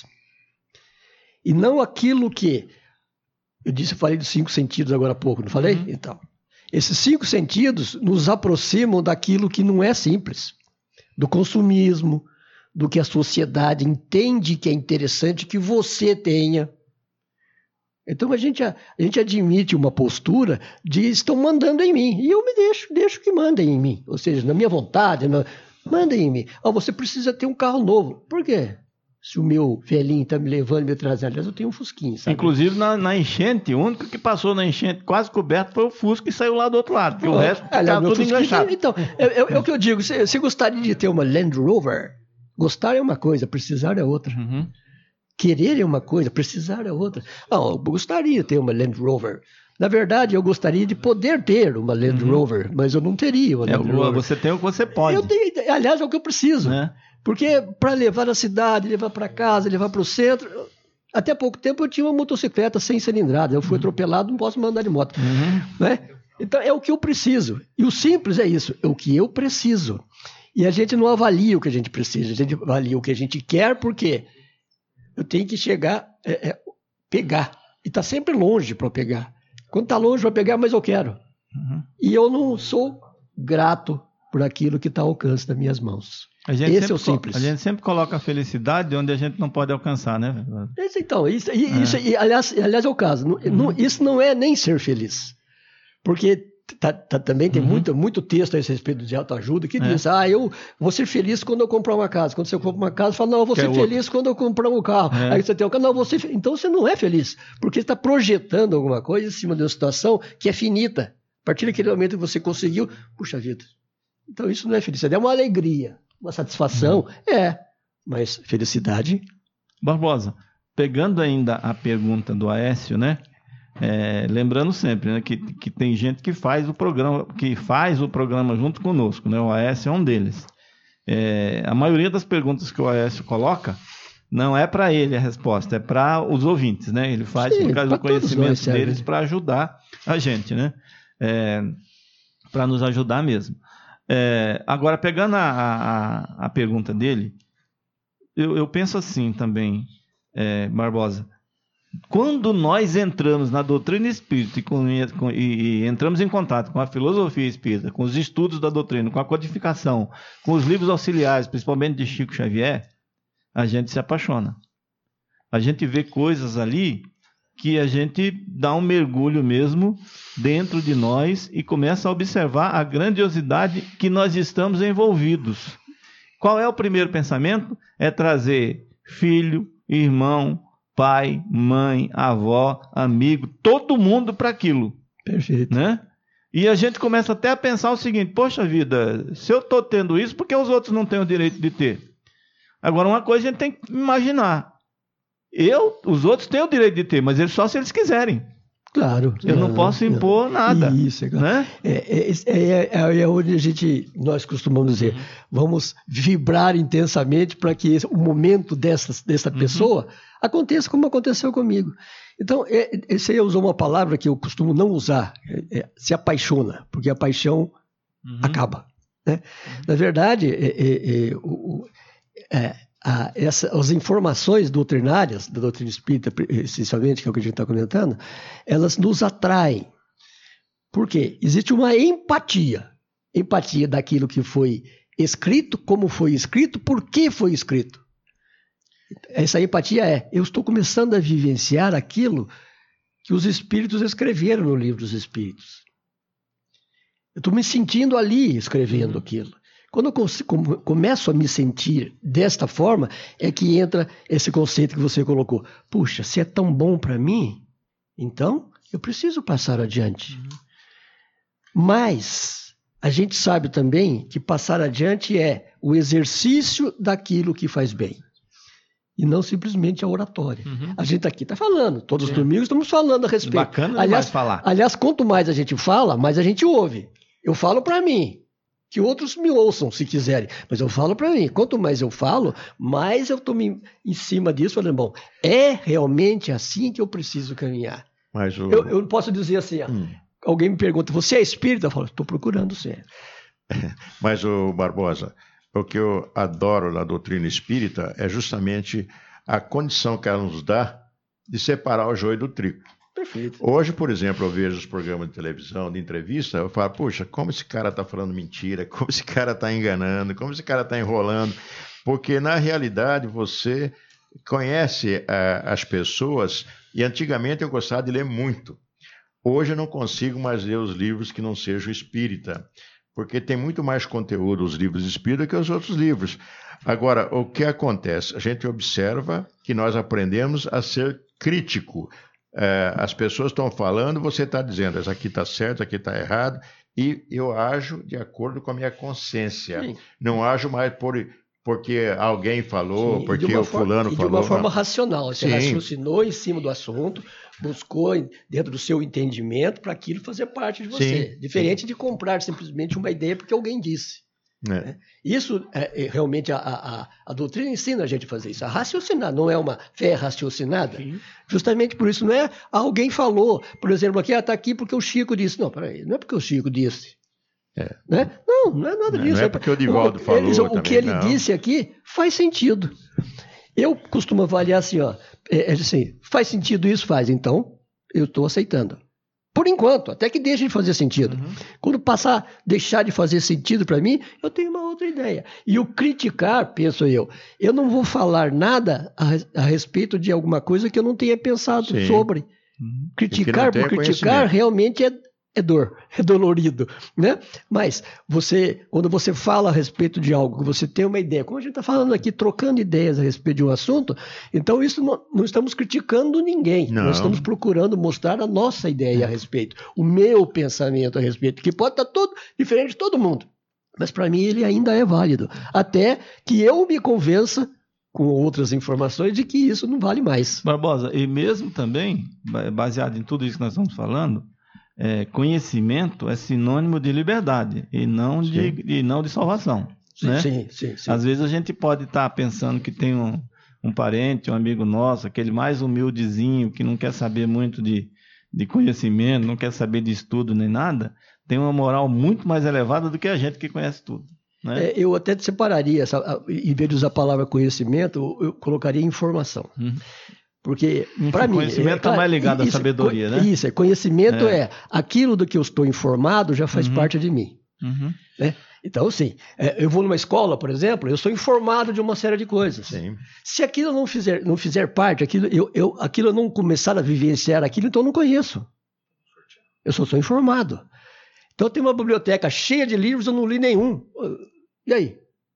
E não aquilo que... Eu disse, eu falei dos cinco sentidos agora há pouco, não falei? Uhum. Então, esses cinco sentidos nos aproximam daquilo que não é simples. Do consumismo, do que a sociedade entende que é interessante que você tenha. Então a gente, a, a gente admite uma postura de estão mandando em mim. E eu me deixo, deixo que mandem em mim. Ou seja, na minha vontade, na, mandem em mim. Oh, você precisa ter um carro novo. Por quê? Se o meu velhinho está me levando, me trazendo. Aliás, eu tenho um Fusquinha, sabe? Inclusive na, na enchente, o único que passou na enchente quase coberto foi o Fusca e saiu lá do outro lado. Porque oh, o resto estava tudo enganchado. Então, é, é, é o que eu digo. Você, você gostaria de ter uma Land Rover? Gostar é uma coisa, precisar é outra. Uhum. Querer é uma coisa, precisar é outra. Não, eu gostaria de ter uma Land Rover. Na verdade, eu gostaria de poder ter uma Land uhum. Rover, mas eu não teria uma Land é, Rover. Você tem o que você pode. Eu tenho, aliás, é o que eu preciso. É. Porque para levar na cidade, levar para casa, levar para o centro... Até pouco tempo eu tinha uma motocicleta sem cilindrada. Eu fui uhum. atropelado, não posso mandar de moto. Uhum. Né? Então, é o que eu preciso. E o simples é isso, é o que eu preciso. E a gente não avalia o que a gente precisa, a gente avalia o que a gente quer, porque eu tenho que chegar, é, é, pegar. E está sempre longe para pegar. Quando está longe para pegar, mas eu quero. Uhum. E eu não sou grato por aquilo que está ao alcance das minhas mãos. Esse é o simples. A gente sempre coloca a felicidade onde a gente não pode alcançar, né? Esse, então, isso, isso é. aliás, aliás, é o caso. Uhum. Não, isso não é nem ser feliz. Porque... Tá, tá, também tem uhum. muito, muito texto a esse respeito de autoajuda que é. diz, ah, eu vou ser feliz quando eu comprar uma casa. Quando você compra uma casa, fala, não, eu vou ser feliz outro. quando eu comprar um carro. É. Aí você tem um carro, não, você... Então você não é feliz, porque você está projetando alguma coisa em cima de uma situação que é finita. A partir daquele momento que você conseguiu, puxa vida. Então isso não é felicidade, é uma alegria, uma satisfação, uhum. é, mas felicidade... Barbosa, pegando ainda a pergunta do Aécio, né? É, lembrando sempre, né, que, que tem gente que faz o programa, que faz o programa junto conosco, né? O Aécio é um deles. É, a maioria das perguntas que o Aécio coloca não é para ele a resposta, é para os ouvintes, né? Ele faz Sim, por causa do conhecimento nós, deles para ajudar a gente, né? É, para nos ajudar mesmo. É, agora, pegando a, a, a pergunta dele, eu, eu penso assim também, é, Barbosa. Quando nós entramos na doutrina espírita e, com, com, e, e entramos em contato com a filosofia espírita, com os estudos da doutrina, com a codificação, com os livros auxiliares, principalmente de Chico Xavier, a gente se apaixona. A gente vê coisas ali que a gente dá um mergulho mesmo dentro de nós e começa a observar a grandiosidade que nós estamos envolvidos. Qual é o primeiro pensamento? É trazer filho, irmão, pai, mãe, avó, amigo, todo mundo para aquilo. Perfeito. Né? E a gente começa até a pensar o seguinte, poxa vida, se eu estou tendo isso, por que os outros não têm o direito de ter? Agora, uma coisa a gente tem que imaginar. Eu, os outros têm o direito de ter, mas eles só se eles quiserem. Claro. Eu não, não posso impor não. nada. Isso, é, né? é, é, é, é onde a gente, nós costumamos dizer, uhum. vamos vibrar intensamente para que esse, o momento dessa, dessa uhum. pessoa aconteça como aconteceu comigo. Então, é, esse aí usou uma palavra que eu costumo não usar, é, é, se apaixona, porque a paixão uhum. acaba. Né? Uhum. Na verdade, é, é, é, o, é, a, essa, as informações doutrinárias, da doutrina espírita, essencialmente, que é o que a gente está comentando, elas nos atraem. Por quê? Existe uma empatia. Empatia daquilo que foi escrito, como foi escrito, por que foi escrito. Essa empatia é, eu estou começando a vivenciar aquilo que os espíritos escreveram no livro dos espíritos. Eu estou me sentindo ali escrevendo aquilo. Quando eu come, começo a me sentir desta forma, é que entra esse conceito que você colocou. Puxa, se é tão bom para mim, então eu preciso passar adiante. Uhum. Mas a gente sabe também que passar adiante é o exercício daquilo que faz bem. E não simplesmente a oratória. Uhum. A gente aqui está falando, todos Sim. os domingos estamos falando a respeito. Bacana aliás, falar. Aliás, quanto mais a gente fala, mais a gente ouve. Eu falo para mim, que outros me ouçam se quiserem, mas eu falo para mim. Quanto mais eu falo, mais eu estou em cima disso, falando, bom, é realmente assim que eu preciso caminhar. Mas o... eu, eu posso dizer assim, ó, hum. alguém me pergunta, você é espírita? Eu falo, estou procurando ser. Mas, o Barbosa, o que eu adoro na doutrina espírita é justamente a condição que ela nos dá de separar o joio do trigo. Perfeito. Hoje, por exemplo, eu vejo os programas de televisão, de entrevista, eu falo, puxa, como esse cara está falando mentira, como esse cara está enganando, como esse cara está enrolando, porque na realidade você conhece uh, as pessoas, e antigamente eu gostava de ler muito. Hoje eu não consigo mais ler os livros que não sejam espírita, porque tem muito mais conteúdo os livros espíritas que os outros livros. Agora, o que acontece? A gente observa que nós aprendemos a ser crítico. É, as pessoas estão falando, você está dizendo, isso aqui está certo, isso aqui está errado, e eu ajo de acordo com a minha consciência. Sim. Não ajo mais por, porque alguém falou, Sim, porque o fulano forma, falou. De uma forma racional. Você Sim. raciocinou em cima do assunto, buscou dentro do seu entendimento para aquilo fazer parte de você. Sim. Diferente Sim. de comprar simplesmente uma ideia porque alguém disse. É. Né? Isso, é, é, realmente, a, a, a doutrina ensina a gente a fazer isso, a raciocinar, não é uma fé raciocinada. Sim. Justamente por isso, não é alguém falou, por exemplo, aqui, está ah, aqui porque o Chico disse. Não, peraí, não é porque o Chico disse. É. Né? Não, não é nada disso. Não é porque o Divaldo o, falou eles, O também, que ele não. disse aqui faz sentido. Eu costumo avaliar assim, ó, é, é assim, faz sentido isso? Faz, então eu estou aceitando. Por enquanto, até que deixe de fazer sentido. Uhum. Quando passar, deixar de fazer sentido para mim, eu tenho uma outra ideia. E o criticar, penso eu, eu não vou falar nada a, a respeito de alguma coisa que eu não tenha pensado Sim. sobre. Uhum. Criticar por criticar realmente é, é dor, é dolorido, né? Mas você, quando você fala a respeito de algo, você tem uma ideia, como a gente está falando aqui, trocando ideias a respeito de um assunto, então isso não, não estamos criticando ninguém, não. Nós estamos procurando mostrar a nossa ideia a respeito, o meu pensamento a respeito, que pode estar todo diferente de todo mundo, mas para mim ele ainda é válido, até que eu me convença com outras informações de que isso não vale mais. Barbosa, e mesmo também, baseado em tudo isso que nós estamos falando, É, conhecimento é sinônimo de liberdade e não, de, e não de salvação. Sim, né? sim, sim, sim. Às vezes a gente pode estar tá pensando que tem um, um parente, um amigo nosso, aquele mais humildezinho, que não quer saber muito de, de conhecimento, não quer saber de estudo nem nada, tem uma moral muito mais elevada do que a gente que conhece tudo. Né? É, eu até separaria, essa, em vez de usar a palavra conhecimento, eu, eu colocaria informação. Uhum. Porque, para mim... Conhecimento está é, mais ligado isso, à sabedoria, né? Isso, é, conhecimento é. é aquilo do que eu estou informado já faz uhum. parte de mim. Uhum. Né? Então, sim, é, eu vou numa escola, por exemplo, eu sou informado de uma série de coisas. Sim. Se aquilo não fizer, não fizer parte, aquilo eu, eu, aquilo eu não começar a vivenciar aquilo, então eu não conheço. Eu só sou informado. Então, tem uma biblioteca cheia de livros, eu não li nenhum. E aí?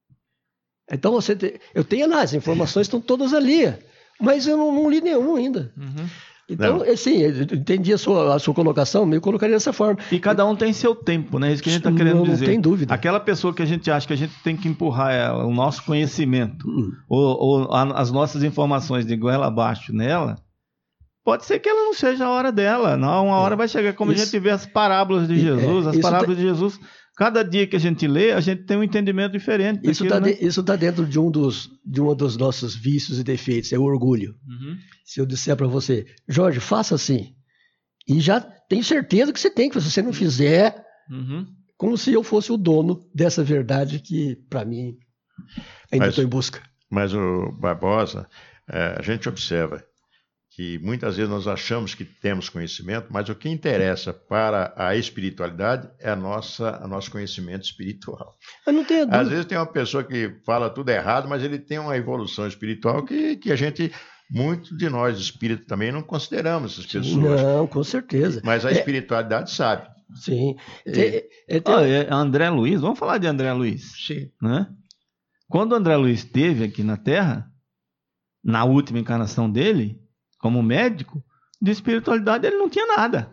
Então, você te, eu tenho lá, as informações estão todas ali. Mas eu não, não li nenhum ainda. Uhum. Então, não. assim, eu entendi a sua, a sua colocação, eu colocaria dessa forma. E cada um tem seu tempo, né? Isso que a gente está querendo não, dizer. Não tem dúvida. Aquela pessoa que a gente acha que a gente tem que empurrar ela, o nosso conhecimento, uhum. ou, ou a, as nossas informações de goela abaixo nela, pode ser que ela não seja a hora dela. Não, uma hora é. vai chegar, como Isso. a gente vê as parábolas de Jesus, é. as Isso parábolas tá... de Jesus... Cada dia que a gente lê, a gente tem um entendimento diferente. Isso está né? de, tá dentro de um, dos, de um dos nossos vícios e defeitos, é o orgulho. Uhum. Se eu disser para você, Jorge, faça assim, e já tenho certeza que você tem, que se você não fizer, uhum. como se eu fosse o dono dessa verdade que, para mim, ainda estou em busca. Mas, o Barbosa, é, a gente observa que muitas vezes nós achamos que temos conhecimento, mas o que interessa para a espiritualidade é a nossa, a nosso conhecimento espiritual. Eu não tenho dúvida. Às vezes tem uma pessoa que fala tudo errado, mas ele tem uma evolução espiritual que, que a gente, muitos de nós espíritos também não consideramos essas pessoas. Não, com certeza. Mas a espiritualidade é... sabe. Sim. É. Tem, é, tem... Ah, é André Luiz, vamos falar de André Luiz. Sim. Né? Quando o André Luiz esteve aqui na Terra, na última encarnação dele, como médico, de espiritualidade ele não tinha nada.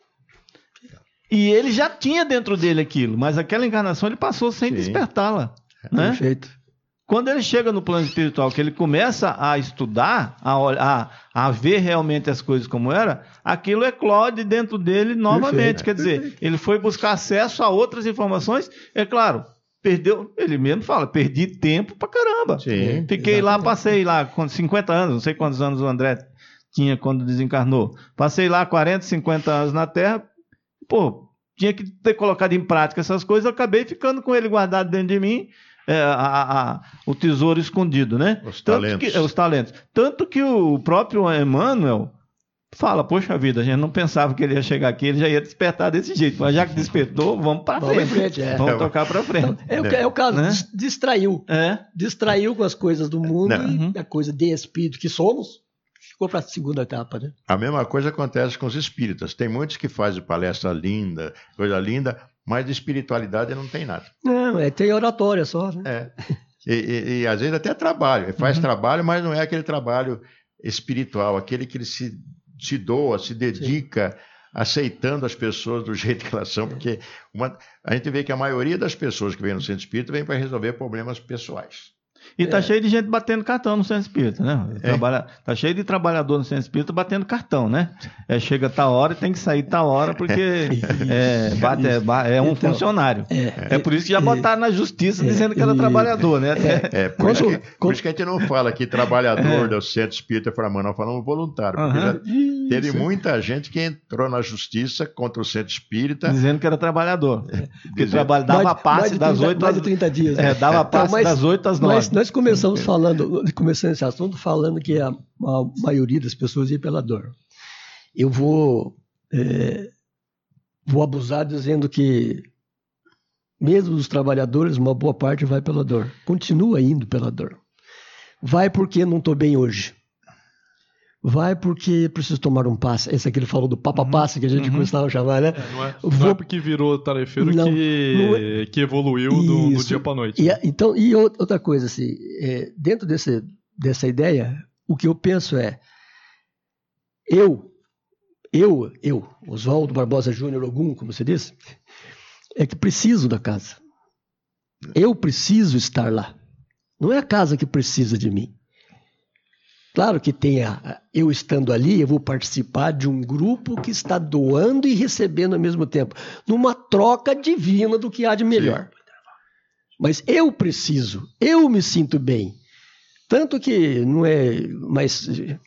E ele já tinha dentro dele aquilo, mas aquela encarnação ele passou sem Sim. despertá-la. Né? Perfeito. Quando ele chega no plano espiritual, que ele começa a estudar, a, a, a ver realmente as coisas como era, aquilo eclode dentro dele novamente. Perfeito. Quer dizer, Perfeito. ele foi buscar acesso a outras informações, é claro, perdeu, ele mesmo fala, perdi tempo pra caramba. Sim, Fiquei exatamente. lá, passei lá, com cinquenta anos, não sei quantos anos o André tinha quando desencarnou. Passei lá quarenta, cinquenta anos na Terra, pô, tinha que ter colocado em prática essas coisas, eu acabei ficando com ele guardado dentro de mim, É, a, a, a, o tesouro escondido, né? Os Tanto talentos. Que, é, os talentos. Tanto que o próprio Emmanuel fala, poxa vida, a gente não pensava que ele ia chegar aqui, ele já ia despertar desse jeito, mas já que despertou, vamos para frente. frente é. Vamos tocar para frente. Então, é, o, é o caso, né? distraiu. É. Distraiu com as coisas do mundo não. e a coisa de espírito que somos, ficou para a segunda etapa, né? A mesma coisa acontece com os espíritas. Tem muitos que fazem palestra linda, coisa linda, mas de espiritualidade não tem nada. Não, é, tem oratória só, né? É. E, e, e às vezes até trabalho. Ele faz uhum. trabalho, mas não é aquele trabalho espiritual, aquele que ele se, se doa, se dedica, Sim. aceitando as pessoas do jeito que elas são, porque uma, a gente vê que a maioria das pessoas que vêm no centro espírita vem para resolver problemas pessoais. E tá É. cheio de gente batendo cartão no centro espírita, né? É. Trabalha, tá cheio de trabalhador no centro espírita batendo cartão, né? É, chega tal hora e tem que sair tal hora porque é, bate, é, é um Então, funcionário. É, É por isso que já botaram na justiça dizendo que era é, trabalhador, né? É, por, Quando- isso que, por quando- isso que a gente não fala que trabalhador É. do centro espírita foi mano, nós falamos voluntário. Porque Aham. já teve muita gente que entrou na justiça contra o centro espírita. Dizendo que era trabalhador. Porque Dizendo- trabalho, dava mais de- passe mais de das trinta oito mais de às... trinta dias. É, dava Então, passe mas- das oito às nove. Mas nós começamos falando, começando esse assunto, falando que a, a maioria das pessoas ia pela dor. Eu vou, é, vou abusar dizendo que, mesmo os trabalhadores, uma boa parte vai pela dor. Continua indo pela dor. Vai porque não estou bem hoje. Vai porque preciso tomar um passe. Esse aqui ele falou do papa-passe, que a gente Uhum. costumava chamar, né? É, não, é, não Vou- é porque virou tarefeiro Não, que, não é- que evoluiu do, do Isso. dia para noite. E, a- então, e ou- outra coisa, assim, é, dentro desse, dessa ideia, o que eu penso é, eu, eu, eu, Oswaldo Barbosa Júnior Ogum, como você disse, é que preciso da casa. Eu preciso estar lá. Não é a casa que precisa de mim. Claro que tem a, eu estando ali, eu vou participar de um grupo que está doando e recebendo ao mesmo tempo, numa troca divina do que há de melhor. Mas eu preciso, eu me sinto bem. Tanto que não é mais.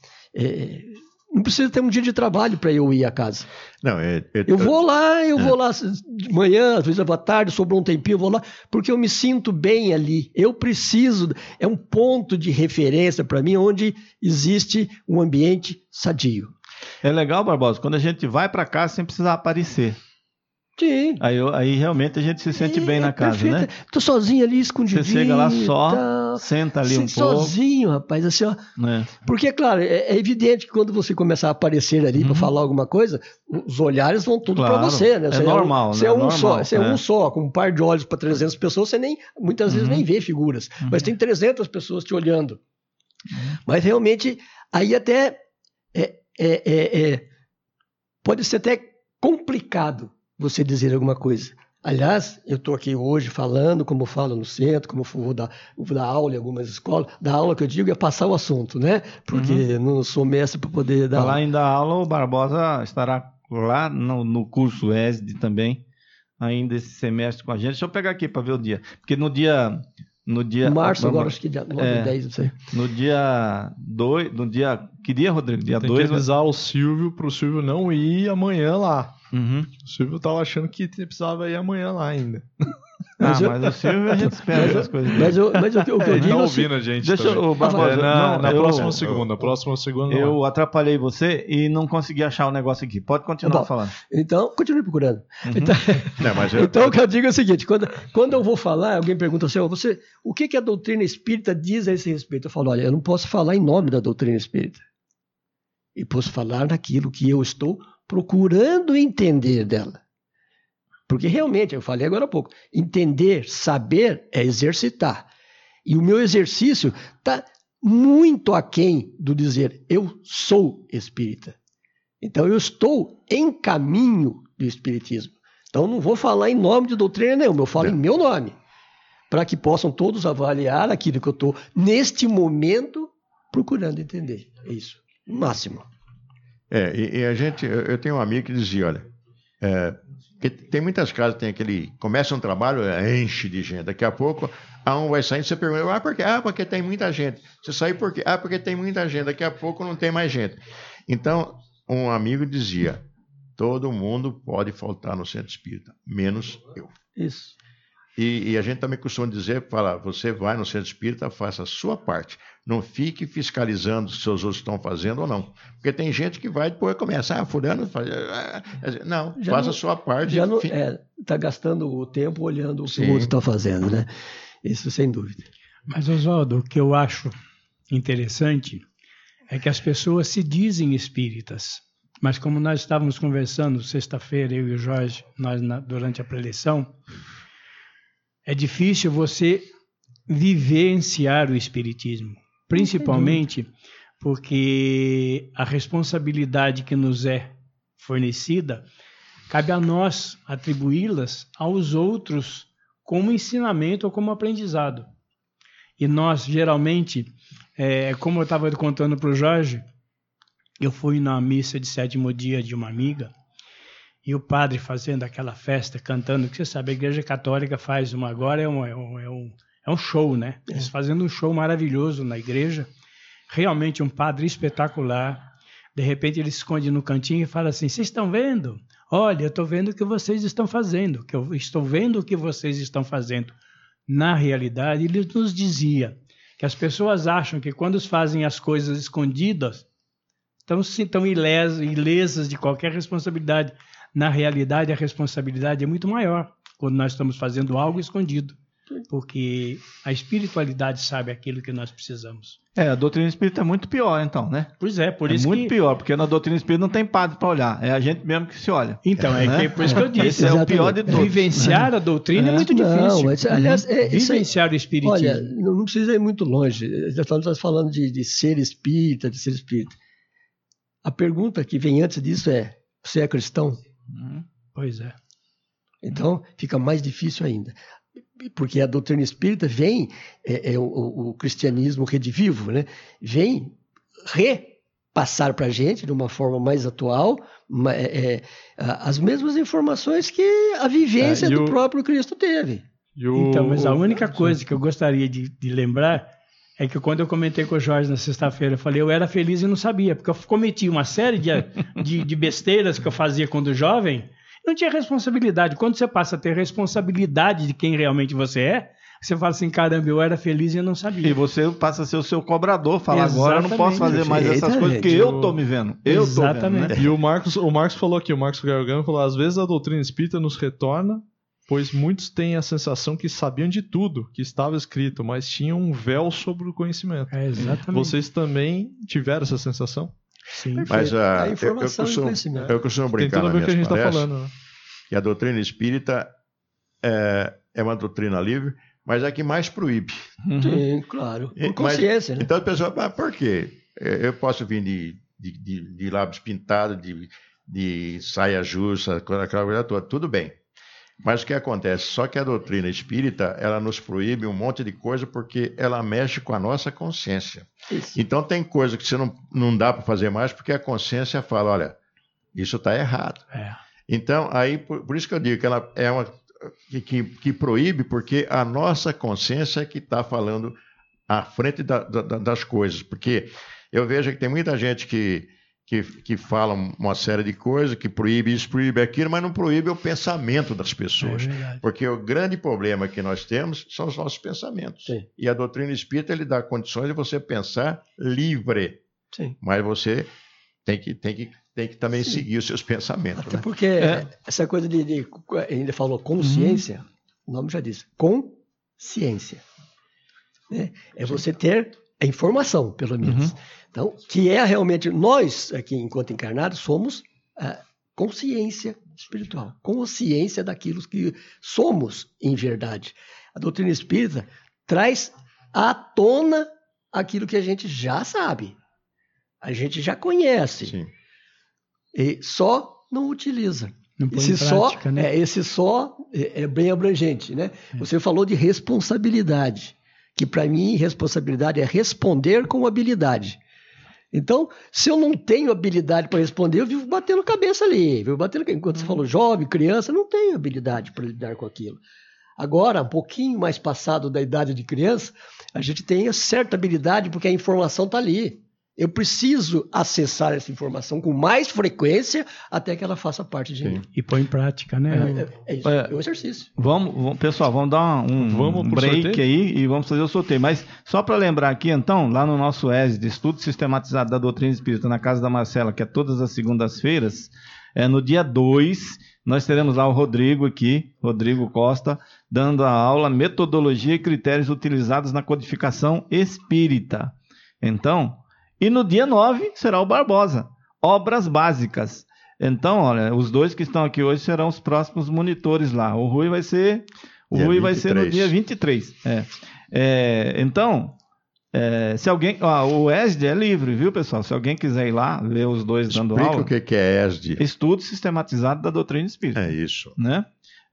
É, não precisa ter um dia de trabalho para eu ir à casa. Não, é, é- Eu vou lá, eu vou lá de manhã, às vezes à tarde, sobrou um tempinho, eu vou lá, porque eu me sinto bem ali. Eu preciso, é um ponto de referência para mim onde existe um ambiente sadio. É legal, Barbosa, quando a gente vai para casa sem precisar aparecer. Sim. Aí, eu- aí realmente a gente se sente bem na casa, perfeito. né? Tô sozinho ali, escondidinho. Você chega lá só, tá, senta ali um pouco. sozinho, rapaz, assim, ó. Né? Porque, claro, é, é evidente que quando você começar a aparecer ali Uhum. para falar alguma coisa, os olhares vão tudo para Claro, você, né? é Você normal, um, Você né? é um Normal, só, você é é. um só, com um par de olhos para trezentas pessoas, você nem, muitas vezes Uhum. nem vê figuras. Uhum. Mas tem trezentas pessoas te olhando. Mas realmente, aí até é, é, é, é, pode ser até complicado você dizer alguma coisa. Aliás, eu estou aqui hoje falando, como falo no centro, como vou dar, vou dar aula em algumas escolas. Dar aula que eu digo é passar o assunto, né? Porque não sou mestre para poder dar Falar aula. em dar aula, o Barbosa estará lá no, no curso E S D também, ainda esse semestre com a gente. Deixa eu pegar aqui para ver o dia. Porque no dia... No dia Março, vamos- agora acho que dia nove, é. dez, não sei. No dia dois, no dia... Que dia, Rodrigo? Dia Tem que dois? avisar o Silvio pro Silvio não ir amanhã lá. Uhum. O Silvio tava achando que precisava ir amanhã lá ainda. Ah, Mas eu- mas o Silvio a gente espera essas coisas. Mas, eu, mas eu, o que eu Ele digo tá é assim, ouvindo a gente Deixa também. eu, Barbosa, É, na não, na eu- próxima segunda. Próxima segunda. não. Eu atrapalhei você e não consegui achar o negócio aqui. Pode continuar Bom, falando. então, continue procurando. Uhum. Então, Não, mas eu- então, o que eu digo é o seguinte: quando, quando eu vou falar, alguém pergunta assim, ó, você, o que, que a doutrina espírita diz a esse respeito? Eu falo, olha, eu não posso falar em nome da doutrina espírita. E posso falar naquilo que eu estou procurando entender dela. Porque realmente, eu falei agora há pouco, entender, saber é exercitar. E o meu exercício está muito aquém do dizer eu sou espírita. Então eu estou em caminho do espiritismo. Então não vou falar em nome de doutrina nenhuma, eu falo é. em meu nome. Para que possam todos avaliar aquilo que eu estou, neste momento, procurando entender. É isso. No máximo. É, e, e a gente, eu, eu tenho um amigo que dizia, olha, é, que tem muitas casas, tem aquele, começa um trabalho, enche de gente, daqui a pouco, a um vai saindo, você pergunta, ah, por quê? Ah, porque tem muita gente. Você sai por quê? Ah, porque tem muita gente, daqui a pouco não tem mais gente. Então, um amigo dizia, todo mundo pode faltar no centro espírita, menos eu. Isso. E, e a gente também costuma dizer, fala, você vai no centro espírita, faça a sua parte. Não fique fiscalizando se os outros estão fazendo ou não. Porque tem gente que vai depois começar, ah, fulano, faz... não, já faça não, a sua parte. Já não, é, tá gastando o tempo olhando o que Sim. o outro está fazendo, né? Isso sem dúvida. Mas, Oswaldo, o que eu acho interessante é que as pessoas se dizem espíritas. Mas como nós estávamos conversando sexta-feira, eu e o Jorge, nós na, durante a preleção, é difícil você vivenciar o espiritismo, principalmente porque a responsabilidade que nos é fornecida, cabe a nós atribuí-las aos outros como ensinamento ou como aprendizado. E nós, geralmente, é, como eu estava contando para o Jorge, eu fui na missa de sétimo dia de uma amiga, e o padre fazendo aquela festa, cantando, que você sabe, a Igreja Católica faz uma agora, é um, é um, é um, é um show, né? Eles fazendo um show maravilhoso na igreja, realmente um padre espetacular. De repente ele se esconde no cantinho e fala assim, vocês estão vendo? Olha, eu estou vendo o que vocês estão fazendo, que eu estou vendo o que vocês estão fazendo. Na realidade, ele nos dizia que as pessoas acham que quando fazem as coisas escondidas, estão, estão ilesas, ilesas de qualquer responsabilidade. Na realidade, a responsabilidade é muito maior quando nós estamos fazendo algo escondido, porque a espiritualidade sabe aquilo que nós precisamos. É, a doutrina espírita é muito pior, então, né? Pois é, por é isso muito que... pior, porque na doutrina espírita não tem padre para olhar, é a gente mesmo que se olha. Então, é, né? que, por isso que eu disse. Esse é o pior de todos. Vivenciar a doutrina é, é muito difícil. Não, mas, aliás, é, Vivenciar é, o espiritismo. Olha, não precisa ir muito longe. Estamos falando de, de ser espírita, de ser espírita. A pergunta que vem antes disso é, você é cristão? Uhum. Pois é. Então, fica mais difícil ainda. Porque a doutrina espírita vem, é, é o, o cristianismo redivivo, né? Vem repassar para a gente, de uma forma mais atual, uma, é, as mesmas informações que a vivência é, do o, o próprio Cristo teve. O, então, mas a única coisa que eu gostaria de, de lembrar é que quando eu comentei com o Jorge na sexta-feira, eu falei, eu era feliz e não sabia, porque eu cometi uma série de, de, de besteiras que eu fazia quando jovem, não tinha responsabilidade. Quando você passa a ter responsabilidade de quem realmente você é, você fala assim, caramba, eu era feliz e eu não sabia. E você passa a ser o seu cobrador, fala, Exatamente. Agora eu não posso fazer mais essas Eita, coisas, porque gente, eu tô me vendo. Eu Exatamente. tô vendo, né? E o Marcos, o Marcos falou aqui, o Marcos Gargano falou, às vezes a doutrina espírita nos retorna, pois muitos têm a sensação que sabiam de tudo que estava escrito, mas tinham um véu sobre o conhecimento. É, exatamente. Vocês também tiveram essa sensação? Sim. Mas a, a informação eu, eu, costumo, eu costumo brincar na minha palestra, tá falando, né? Que a doutrina espírita é, é uma doutrina livre, mas é a que mais proíbe. Uhum. Sim, claro. Por consciência, mas, né? Então a pessoa, mas por quê? Eu posso vir de, de, de, de lábios pintados, de, de saia justa, aquela coisa toda, tudo bem. Mas o que acontece? Só que a doutrina espírita, ela nos proíbe um monte de coisa porque ela mexe com a nossa consciência. Isso. Então tem coisa que você não, não dá para fazer mais porque a consciência fala, olha, isso está errado. É. Então, aí, por, por isso que eu digo que ela é uma que, que, que proíbe, porque a nossa consciência é que está falando à frente da, da, das coisas. Porque eu vejo que tem muita gente que, que, que fala uma série de coisas, que proíbe isso, proíbe aquilo, mas não proíbe o pensamento das pessoas. É porque o grande problema que nós temos são os nossos pensamentos. Sim. E a doutrina espírita ele dá condições de você pensar livre. Sim. Mas você tem que, tem que tem que também Sim. seguir os seus pensamentos. Até né? porque é. essa coisa de, de... Ainda falou consciência, uhum. o nome já diz, consciência. Né? É Sim. você ter a informação, pelo menos. Uhum. Então, que é realmente... Nós, aqui, enquanto encarnados, somos ah, consciência espiritual, consciência daquilo que somos em verdade. A doutrina espírita traz à tona aquilo que a gente já sabe, a gente já conhece, Sim. e só não utiliza. Não põe Esse em prática, só, né? é, esse só é, é bem abrangente, né? É. Você falou de responsabilidade, que para mim responsabilidade é responder com habilidade. Então, se eu não tenho habilidade para responder, eu vivo batendo cabeça ali, vivo batendo enquanto você falou jovem, criança, não tenho habilidade para lidar com aquilo. Agora, um pouquinho mais passado da idade de criança, a gente tem certa habilidade porque a informação está ali. Eu preciso acessar essa informação com mais frequência até que ela faça parte de mim. E põe em prática, né? É, é isso, É. é o exercício. Vamos, vamos- pessoal, vamos dar um, Vamos um pro break sorteio? aí e vamos fazer o sorteio. Mas só para lembrar aqui, então, lá no nosso E S D, Estudo Sistematizado da Doutrina Espírita, na Casa da Marcela, que é todas as segundas-feiras, é, no dia dois, nós teremos lá o Rodrigo aqui, Rodrigo Costa, dando a aula Metodologia e Critérios Utilizados na Codificação Espírita. Então, e no dia nove será o Barbosa, Obras Básicas. Então, olha, os dois que estão aqui hoje serão os próximos monitores lá. O Rui vai ser, o Dia Rui vai ser no vinte e três. dia vinte e três. É. É, então, é, se alguém... Ó, o E S D é livre, viu, pessoal? Se alguém quiser ir lá, ver os dois dando Explica aula... o que que é E S D. Estudo Sistematizado da Doutrina Espírita. É isso. Né?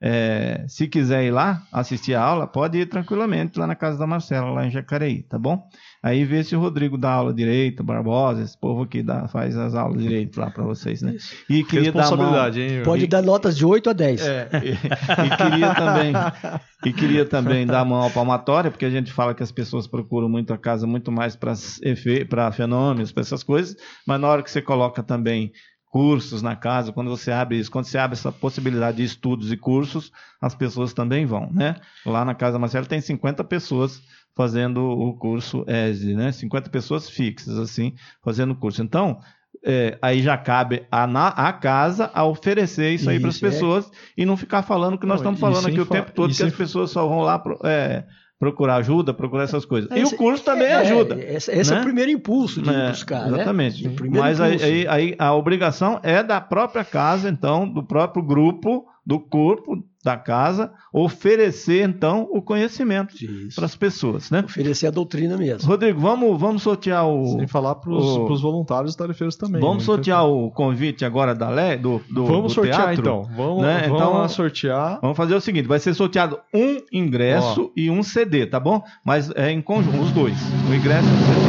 É, se quiser ir lá assistir a aula, pode ir tranquilamente lá na casa da Marcela, lá em Jacareí, tá bom? Aí vê se o Rodrigo dá aula direito, Barbosa, esse povo aqui dá, faz as aulas direito lá para vocês, né? E queria dar uma... Responsabilidade, hein? Pode dar notas de oito a dez. É, e, e queria também e queria também dar uma palmatória, porque a gente fala que as pessoas procuram muito a casa muito mais para fenômenos, para essas coisas, mas na hora que você coloca também cursos na casa, quando você abre isso, quando você abre essa possibilidade de estudos e cursos, as pessoas também vão, né? Lá na Casa da Marcela tem cinquenta pessoas fazendo o curso E S D, né? cinquenta pessoas fixas, assim, fazendo o curso. Então, é, aí já cabe a, na, a casa a oferecer isso aí para as Isso, é. pessoas e não ficar falando o que nós Não, estamos e falando sem aqui o fa- tempo todo, e que sem as pessoas só vão lá pro, é, procurar ajuda, procurar essas coisas. E Esse- o curso também é, ajuda. Esse, esse é né? o primeiro impulso de É, buscar, exatamente. né? O primeiro Mas aí, impulso. aí- aí a obrigação é da própria casa, então, do próprio grupo, do corpo da casa, oferecer, então, o conhecimento Isso. para as pessoas, né? Oferecer a doutrina mesmo. Rodrigo, vamos, vamos sortear o... Sem falar para o- os voluntários tarefeiros também. Vamos né? sortear o convite agora da Le, do, do, Vamos do sortear teatro, então. Vamos, né? vamos Então, lá sortear. Vamos fazer o seguinte, vai ser sorteado um ingresso e um C D, tá bom? Mas é em conjunto, os dois, o ingresso e o C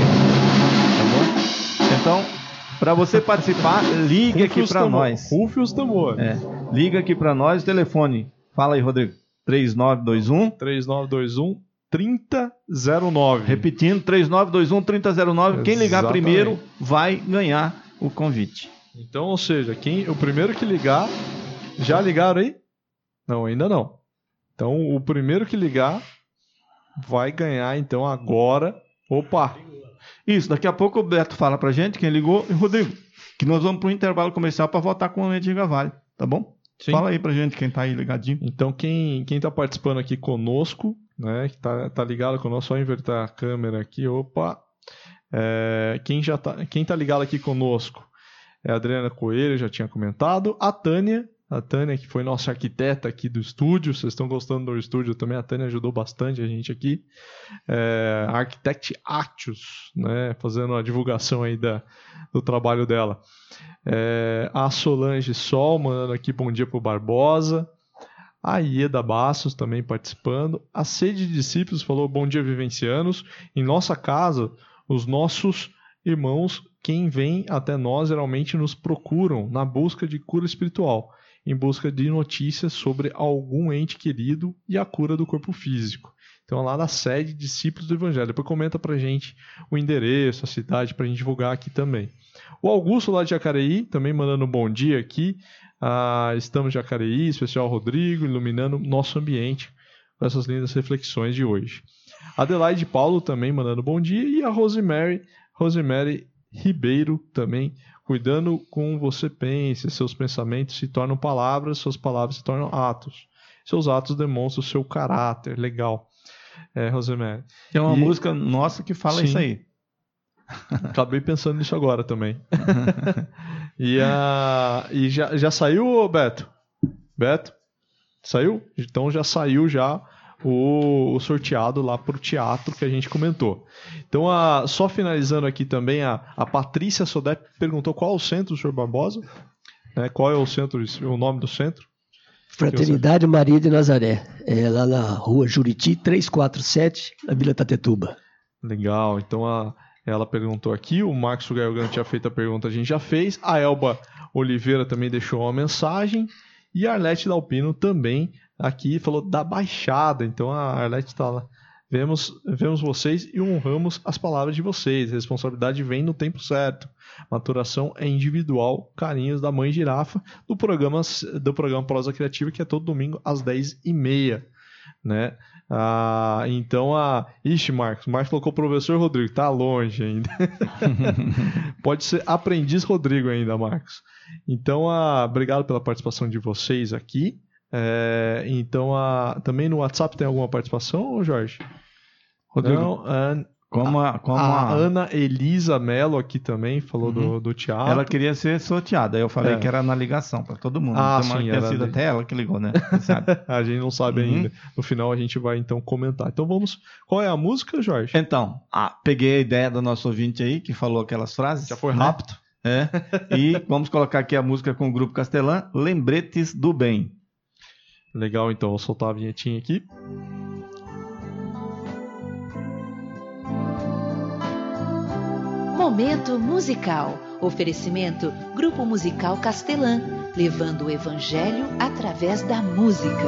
D, tá bom? Então, para você participar, ligue Rufe aqui os para tambor. nós. Rufe os tambor. É, liga aqui para nós, telefone, fala aí, Rodrigo, três nove dois um, três nove dois um, trinta zero nove. repetindo, três nove dois um, trinta zero nove, quem ligar Exatamente. primeiro vai ganhar o convite. Então, ou seja, quem, o primeiro que ligar, já ligaram aí? Não, ainda não. Então, o primeiro que ligar vai ganhar, então, agora. Opa! Isso, daqui a pouco o Beto fala pra gente, quem ligou, e Rodrigo, que nós vamos para um intervalo comercial para voltar com o Edgar Vale, tá bom? Sim. Fala aí pra gente quem tá aí ligadinho. Então, quem, quem tá participando aqui conosco, né, que tá, tá ligado conosco, só inverter a câmera aqui, opa. É, quem, já tá, quem tá ligado aqui conosco é a Adriana Coelho, já tinha comentado. A Tânia, a Tânia que foi nossa arquiteta aqui do estúdio, vocês estão gostando do estúdio também, a Tânia ajudou bastante a gente aqui. É, a Architect Actius, né, fazendo a divulgação aí da, do trabalho dela. É, a Solange Sol, mandando aqui bom dia pro Barbosa. A Ieda Bastos também participando. A Sede de Discípulos falou bom dia, vivencianos. Em nossa casa, os nossos irmãos, quem vem até nós, geralmente nos procuram na busca de cura espiritual, em busca de notícias sobre algum ente querido e a cura do corpo físico. Então, lá na Sede Discípulos do Evangelho. Depois comenta pra gente o endereço, a cidade, pra gente divulgar aqui também. O Augusto lá de Jacareí, também mandando um bom dia aqui. Ah, estamos em Jacareí, especial Rodrigo, iluminando nosso ambiente com essas lindas reflexões de hoje. Adelaide Paulo também mandando bom dia. E a Rosemary, Rosemary Ribeiro também, cuidando com você pensa, seus pensamentos se tornam palavras, suas palavras se tornam atos. Seus atos demonstram o seu caráter. Legal, é, Rosemary. Tem uma E- música nossa que fala Sim. isso aí. Acabei pensando nisso agora também. E, a, e já, já saiu, Beto? Beto? Saiu? Então já saiu já o, o sorteado lá pro teatro que a gente comentou. Então, a, só finalizando aqui também, a, a Patrícia Sodé perguntou qual é o centro, senhor Barbosa? É, qual é o centro, o nome do centro? Fraternidade Maria de Nazaré, é lá na rua Juriti, trezentos e quarenta e sete, na Vila Tatetuba. Legal, então a, ela perguntou aqui, o Marcos Gargano tinha feito a pergunta, a gente já fez, a Elba Oliveira também deixou uma mensagem, e a Arlete Dalpino também aqui falou da Baixada, então a Arlete está lá. Vemos, vemos vocês e honramos as palavras de vocês. A responsabilidade vem no tempo certo. Maturação é individual. Carinhos da Mãe Girafa, do programa, do programa Prosa Criativa, que é todo domingo às dez e meia. Né? Ah, então, a... Ixi, Marcos. Marcos colocou o professor Rodrigo. Tá longe ainda. Pode ser aprendiz Rodrigo ainda, Marcos. Então, a... obrigado pela participação de vocês aqui. É... Então, a... também no WhatsApp tem alguma participação, Jorge? Rodrigo, Não, a, como a, como a, a Ana Elisa Mello aqui também falou uhum. do, do teatro. Ela queria ser sorteada, eu falei é. que era na ligação para todo mundo. Ah, então, sim, tinha sido até ela que ligou, né? Sabe? A gente não sabe uhum. ainda. No final a gente vai então comentar. Então vamos. Qual é a música, Jorge? Então, ah, peguei a ideia do nosso ouvinte aí que falou aquelas frases. Já foi né? rápido. É. E vamos colocar aqui a música com o Grupo Castelã, Lembretes do Bem. Legal, então vou soltar a vinhetinha aqui. Momento musical. Oferecimento Grupo Musical Castelã, levando o evangelho através da música.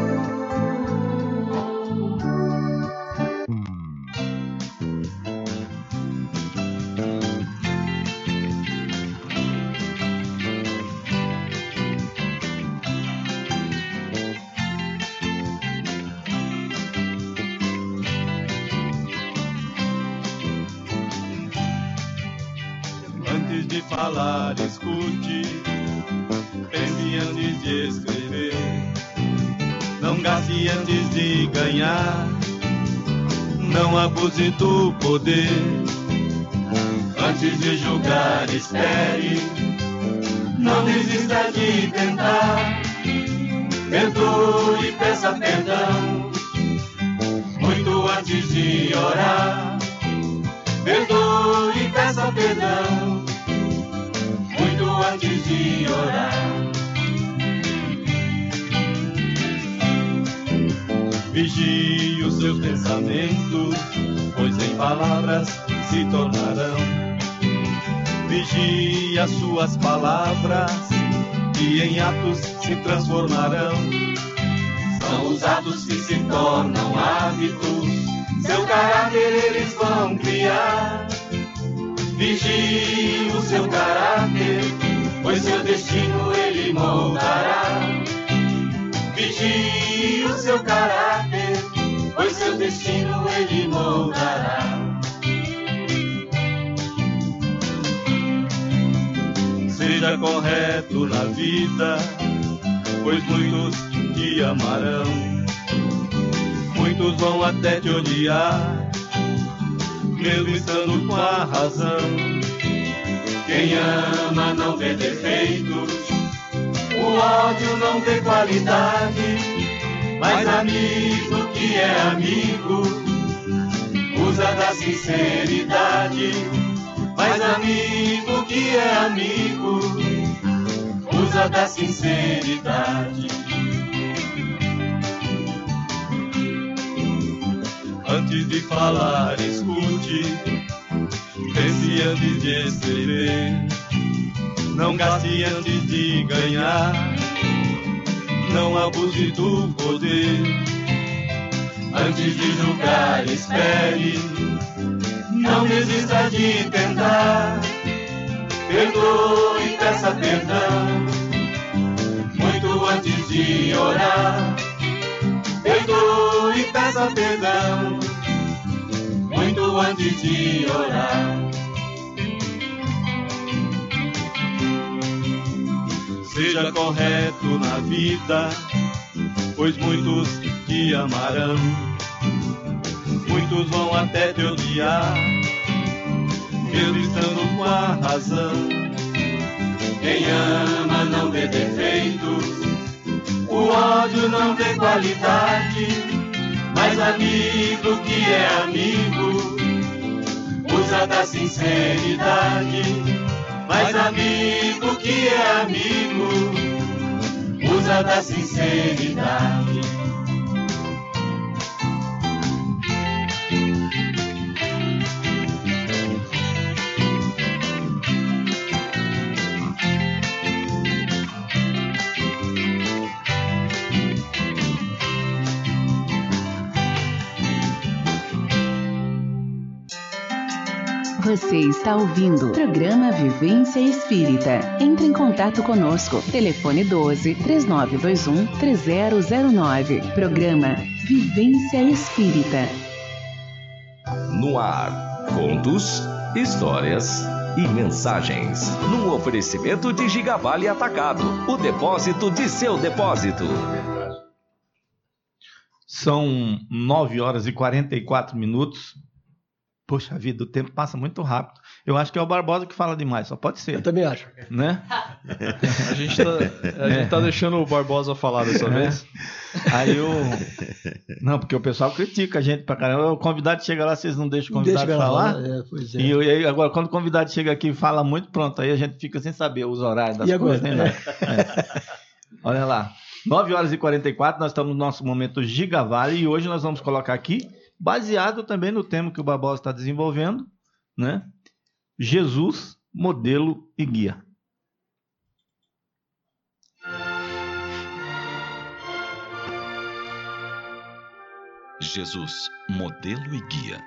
Falar, escute, pense antes de escrever, não gaste antes de ganhar, não abuse do poder, antes de julgar, espere, não desista de tentar, perdoe e peça perdão, muito antes de orar, perdoe e peça perdão, antes de orar. Vigie os seus pensamentos, pois em palavras se tornarão. Vigie as suas palavras, que em atos se transformarão. São os atos que se tornam hábitos, seu caráter eles vão criar. Vigie o seu caráter, pois seu destino ele moldará. Vigie o seu caráter, pois seu destino ele moldará. Seja correto na vida, pois muitos te amarão. Muitos vão até te odiar, mesmo estando com a razão. Quem ama não vê defeitos, o ódio não vê qualidade, mas amigo que é amigo, usa da sinceridade. Mas amigo que é amigo, usa da sinceridade. Antes de falar, escute, pense antes de escrever, não gaste antes de ganhar, não abuse do poder, antes de julgar, espere, não desista de tentar, perdoe e peça perdão, muito antes de orar, perdoe e peça perdão, muito antes de orar. Seja correto na vida, pois muitos te amarão. Muitos vão até te odiar, mesmo estando com a razão. Quem ama não vê defeito, o ódio não vê qualidade, mas amigo que é amigo usa da sinceridade. Mas amigo que é amigo usa da sinceridade. Você está ouvindo o programa Vivência Espírita. Entre em contato conosco. Telefone doze, três nove dois um, três zero zero nove. Programa Vivência Espírita. No ar, contos, histórias e mensagens. Num oferecimento de Gigavale Atacado, o depósito de seu depósito. São nove horas e quarenta e quatro minutos. Poxa vida, o tempo passa muito rápido. Eu acho que é o Barbosa que fala demais, só pode ser. Eu também acho. Né? A gente tá, a gente tá deixando o Barbosa falar dessa É. vez. Aí o... Não, porque o pessoal critica a gente pra caramba. O convidado chega lá, vocês não deixam o convidado Deixa eu falar. falar, é, pois é. E, eu- e aí, agora, quando o convidado chega aqui e fala muito, pronto, aí a gente fica sem saber os horários das E agora? coisas, nem nada. É. Olha lá, nove horas e quarenta e quatro, nós estamos no nosso momento Gigavale e hoje nós vamos colocar aqui, baseado também no tema que o Barbosa está desenvolvendo, né? Jesus, modelo e guia. Jesus, modelo e guia.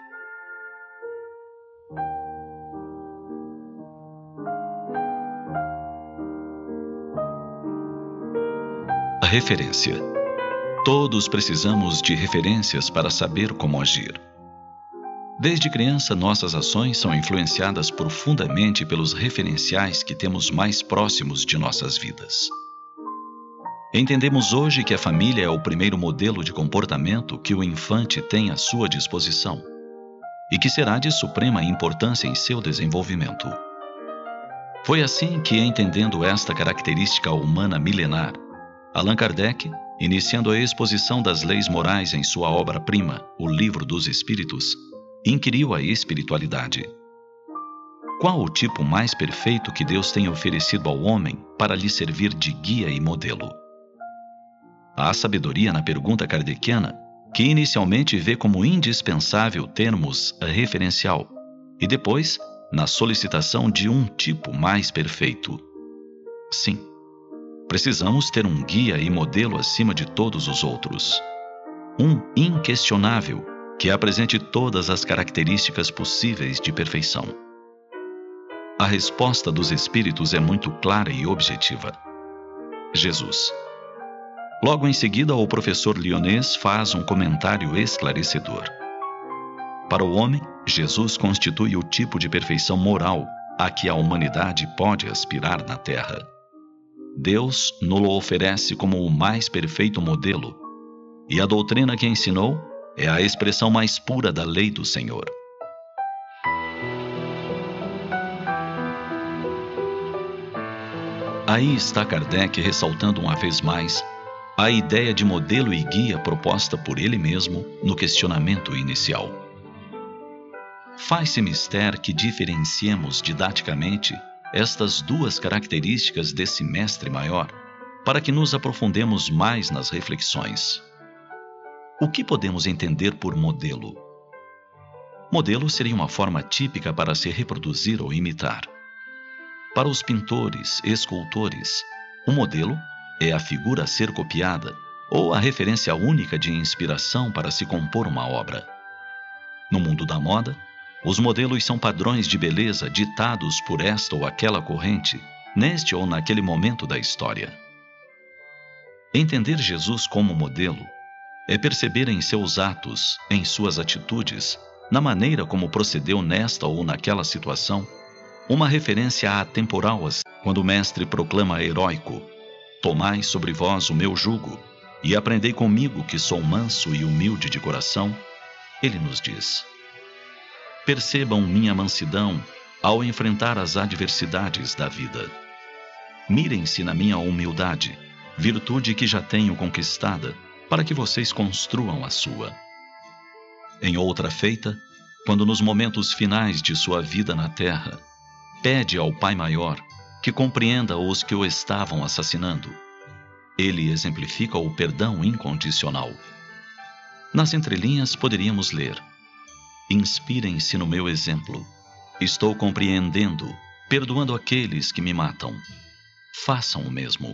A referência. Todos precisamos de referências para saber como agir. Desde criança, nossas ações são influenciadas profundamente pelos referenciais que temos mais próximos de nossas vidas. Entendemos hoje que a família é o primeiro modelo de comportamento que o infante tem à sua disposição e que será de suprema importância em seu desenvolvimento. Foi assim que, entendendo esta característica humana milenar, Allan Kardec, iniciando a exposição das leis morais em sua obra-prima, O Livro dos Espíritos, inquiriu a espiritualidade. Qual o tipo mais perfeito que Deus tem oferecido ao homem para lhe servir de guia e modelo? Há sabedoria na pergunta kardeciana, que inicialmente vê como indispensável termos referencial, e depois na solicitação de um tipo mais perfeito. Sim, precisamos ter um guia e modelo acima de todos os outros. Um inquestionável que apresente todas as características possíveis de perfeição. A resposta dos Espíritos é muito clara e objetiva. Jesus. Logo em seguida, o professor Lyonès faz um comentário esclarecedor. Para o homem, Jesus constitui o tipo de perfeição moral a que a humanidade pode aspirar na Terra. Deus nos oferece como o mais perfeito modelo, e a doutrina que ensinou é a expressão mais pura da lei do Senhor. Aí está Kardec ressaltando uma vez mais a ideia de modelo e guia proposta por ele mesmo no questionamento inicial. Faz-se mister que diferenciemos didaticamente estas duas características desse mestre maior, para que nos aprofundemos mais nas reflexões. O que podemos entender por modelo? Modelo seria uma forma típica para se reproduzir ou imitar. Para os pintores, escultores, o modelo é a figura a ser copiada ou a referência única de inspiração para se compor uma obra. No mundo da moda, os modelos são padrões de beleza ditados por esta ou aquela corrente, neste ou naquele momento da história. Entender Jesus como modelo é perceber em seus atos, em suas atitudes, na maneira como procedeu nesta ou naquela situação, uma referência atemporal, quando o mestre proclama heróico: tomai sobre vós o meu jugo e aprendei comigo que sou manso e humilde de coração, ele nos diz: percebam minha mansidão ao enfrentar as adversidades da vida. Mirem-se na minha humildade, virtude que já tenho conquistada, para que vocês construam a sua. Em outra feita, quando nos momentos finais de sua vida na terra, pede ao Pai Maior que compreenda os que o estavam assassinando. Ele exemplifica o perdão incondicional. Nas entrelinhas poderíamos ler: inspirem-se no meu exemplo. Estou compreendendo, perdoando aqueles que me matam. Façam o mesmo.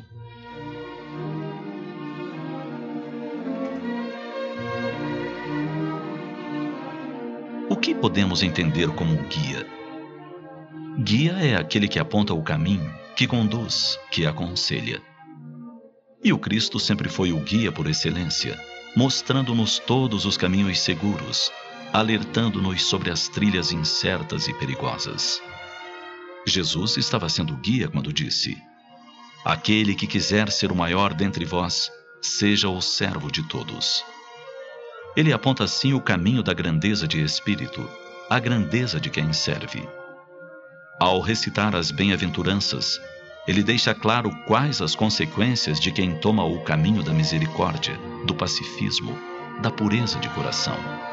O que podemos entender como guia? Guia é aquele que aponta o caminho, que conduz, que aconselha. E o Cristo sempre foi o guia por excelência, mostrando-nos todos os caminhos seguros, alertando-nos sobre as trilhas incertas e perigosas. Jesus estava sendo guia quando disse: aquele que quiser ser o maior dentre vós, seja o servo de todos. Ele aponta assim o caminho da grandeza de espírito, a grandeza de quem serve. Ao recitar as bem-aventuranças, ele deixa claro quais as consequências de quem toma o caminho da misericórdia, do pacifismo, da pureza de coração.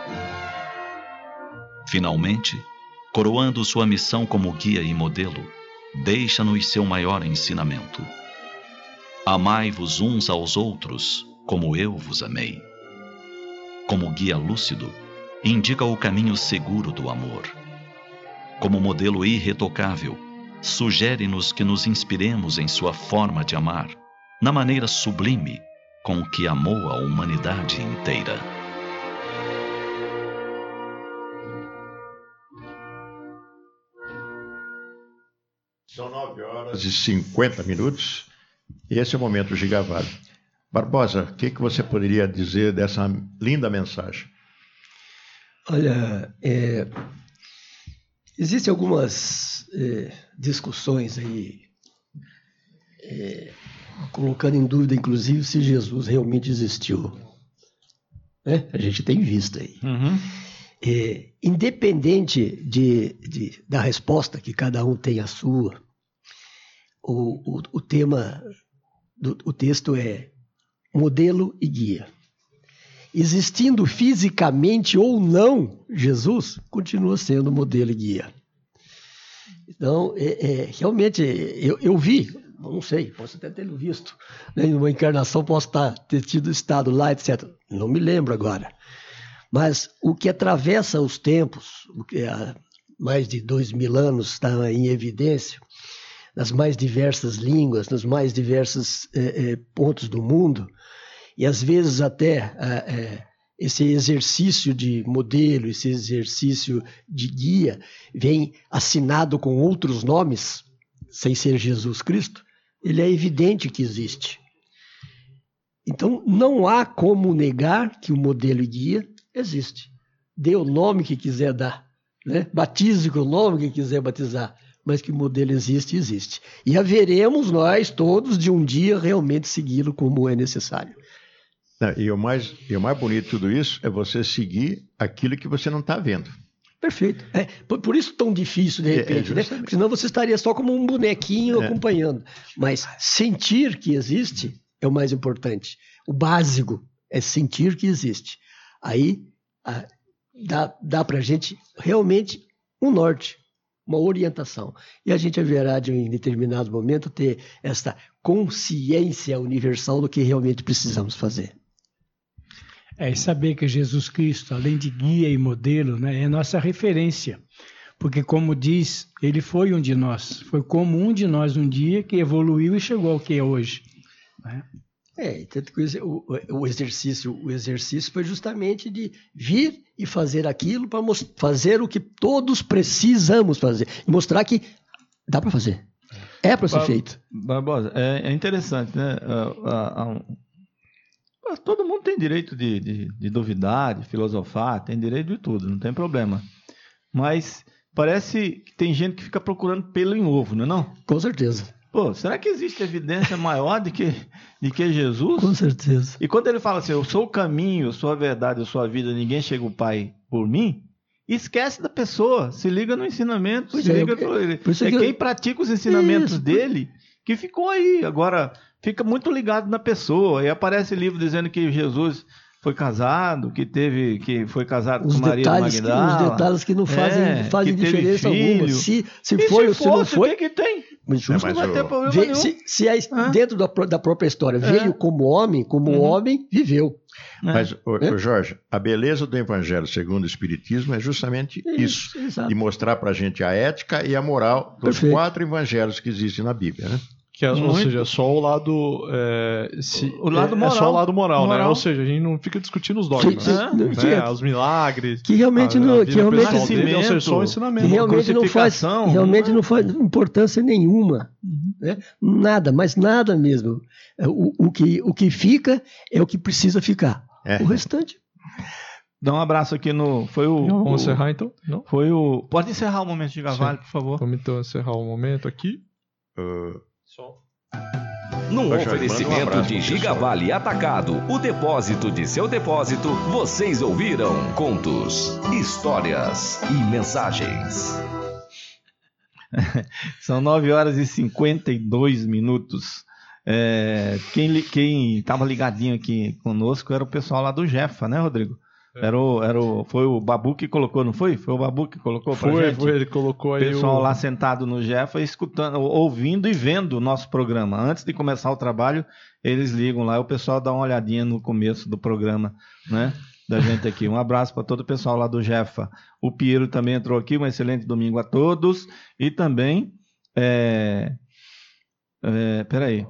Finalmente, coroando sua missão como guia e modelo, deixa-nos seu maior ensinamento: amai-vos uns aos outros, como eu vos amei. Como guia lúcido, indica o caminho seguro do amor. Como modelo irretocável, sugere-nos que nos inspiremos em sua forma de amar, na maneira sublime com que amou a humanidade inteira. São nove horas e cinquenta minutos e esse é o momento Gigavale. Barbosa, o que, que você poderia dizer dessa linda mensagem? Olha, é, existem algumas é, discussões aí, é, colocando em dúvida, inclusive, se Jesus realmente existiu. Né? A gente tem visto aí. Uhum. É, independente de, de, da resposta, que cada um tem a sua, o, o, o tema do o texto é modelo e guia. Existindo fisicamente ou não Jesus, continua sendo modelo e guia. Então, é, é, realmente, eu, eu vi, não sei, posso até ter visto, né, em uma encarnação, posso estar, ter tido estado lá, etcétera. Não me lembro agora. Mas o que atravessa os tempos, o que há mais de dois mil anos está em evidência, nas mais diversas línguas, nos mais diversos é, é, pontos do mundo, e às vezes até é, esse exercício de modelo, esse exercício de guia, vem assinado com outros nomes, sem ser Jesus Cristo, ele é evidente que existe. Então, não há como negar que o modelo e guia existe. Dê o nome que quiser dar, né? Batize com o nome que quiser batizar, mas que o modelo existe, existe. E haveremos nós todos de um dia realmente segui-lo como é necessário. Não, e, o mais, e o mais bonito de tudo isso é você seguir aquilo que você não está vendo. Perfeito. É, por, por isso tão difícil, de repente, é, é né? Porque senão você estaria só como um bonequinho é. acompanhando. Mas sentir que existe é o mais importante. O básico é sentir que existe. Aí a, dá, dá para a gente realmente um norte, uma orientação. E a gente haverá de, em determinado momento, ter essa consciência universal do que realmente precisamos fazer. É, e saber que Jesus Cristo, além de guia e modelo, né, é nossa referência. Porque, como diz, ele foi um de nós. Foi como um de nós um dia que evoluiu e chegou ao que é hoje. Né? É, tanto que o, o, exercício, o exercício foi justamente de vir e fazer aquilo para fazer o que todos precisamos fazer. E mostrar que dá para fazer. É para ser Bar feito. Barbosa, é, é interessante, né? Uh, uh, uh, todo mundo tem direito de, de, de duvidar, de filosofar, tem direito de tudo, não tem problema. Mas parece que tem gente que fica procurando pelo em ovo, não é não? Com certeza. Pô, será que existe evidência maior de que, de que Jesus? Com certeza. E quando ele fala assim, eu sou o caminho, eu sou a verdade, eu sou a vida, ninguém chega ao Pai por mim, esquece da pessoa, se liga no ensinamento, pois se é, liga eu, no, é, é quem eu... pratica os ensinamentos Isso, dele que ficou aí. Agora, fica muito ligado na pessoa. E aparece livro dizendo que Jesus foi casado, que teve, que foi casado os com Maria detalhes Magdala. Que, os detalhes que não fazem, é, fazem diferença filho. alguma. Se, se e foi se ou se não fosse, foi... o que, que tem? Mas Não vai ter problema Vê, nenhum. se, se é ah. dentro da, da própria história, veio é. como homem, como uhum. homem, viveu. Mas, é. o, o Jorge, a beleza do Evangelho segundo o Espiritismo é justamente isso. isso de mostrar para a gente a ética e a moral dos Perfeito. quatro evangelhos que existem na Bíblia, né? Que é, ou seja, só o lado é, se, o lado moral, é só o lado moral, moral, né? Ou seja, a gente não fica discutindo os dogmas, sim, sim, né? Os milagres, que realmente a, não, a que realmente dele, ou seja, só o ensinamento, que realmente não faz, realmente não faz importância nenhuma, uhum. né? Nada, mas nada mesmo. O, o que o que fica é o que precisa ficar. É. O restante. Dá um abraço aqui no. Foi o. Não, vamos o, encerrar então? Não? Foi o. Pode encerrar o momento de Gavalho, por favor. Vamos então encerrar o momento aqui. Uh... Só. Num oferecimento um de Gigavale Atacado, o depósito de seu depósito, vocês ouviram contos, histórias e mensagens. São nove horas e cinquenta e dois minutos. É, quem estava ligadinho aqui conosco era o pessoal lá do Jefa, né, Rodrigo? Era o, era o, foi o Babu que colocou, não foi? Foi o Babu que colocou pra foi, gente? Foi, ele colocou aí o pessoal o... lá sentado no Jefa, escutando, ouvindo e vendo o nosso programa. Antes de começar o trabalho, eles ligam lá e o pessoal dá uma olhadinha no começo do programa, né? Da gente aqui. Um abraço para todo o pessoal lá do Jefa. O Piero também entrou aqui, um excelente domingo a todos. E também, é... É, peraí.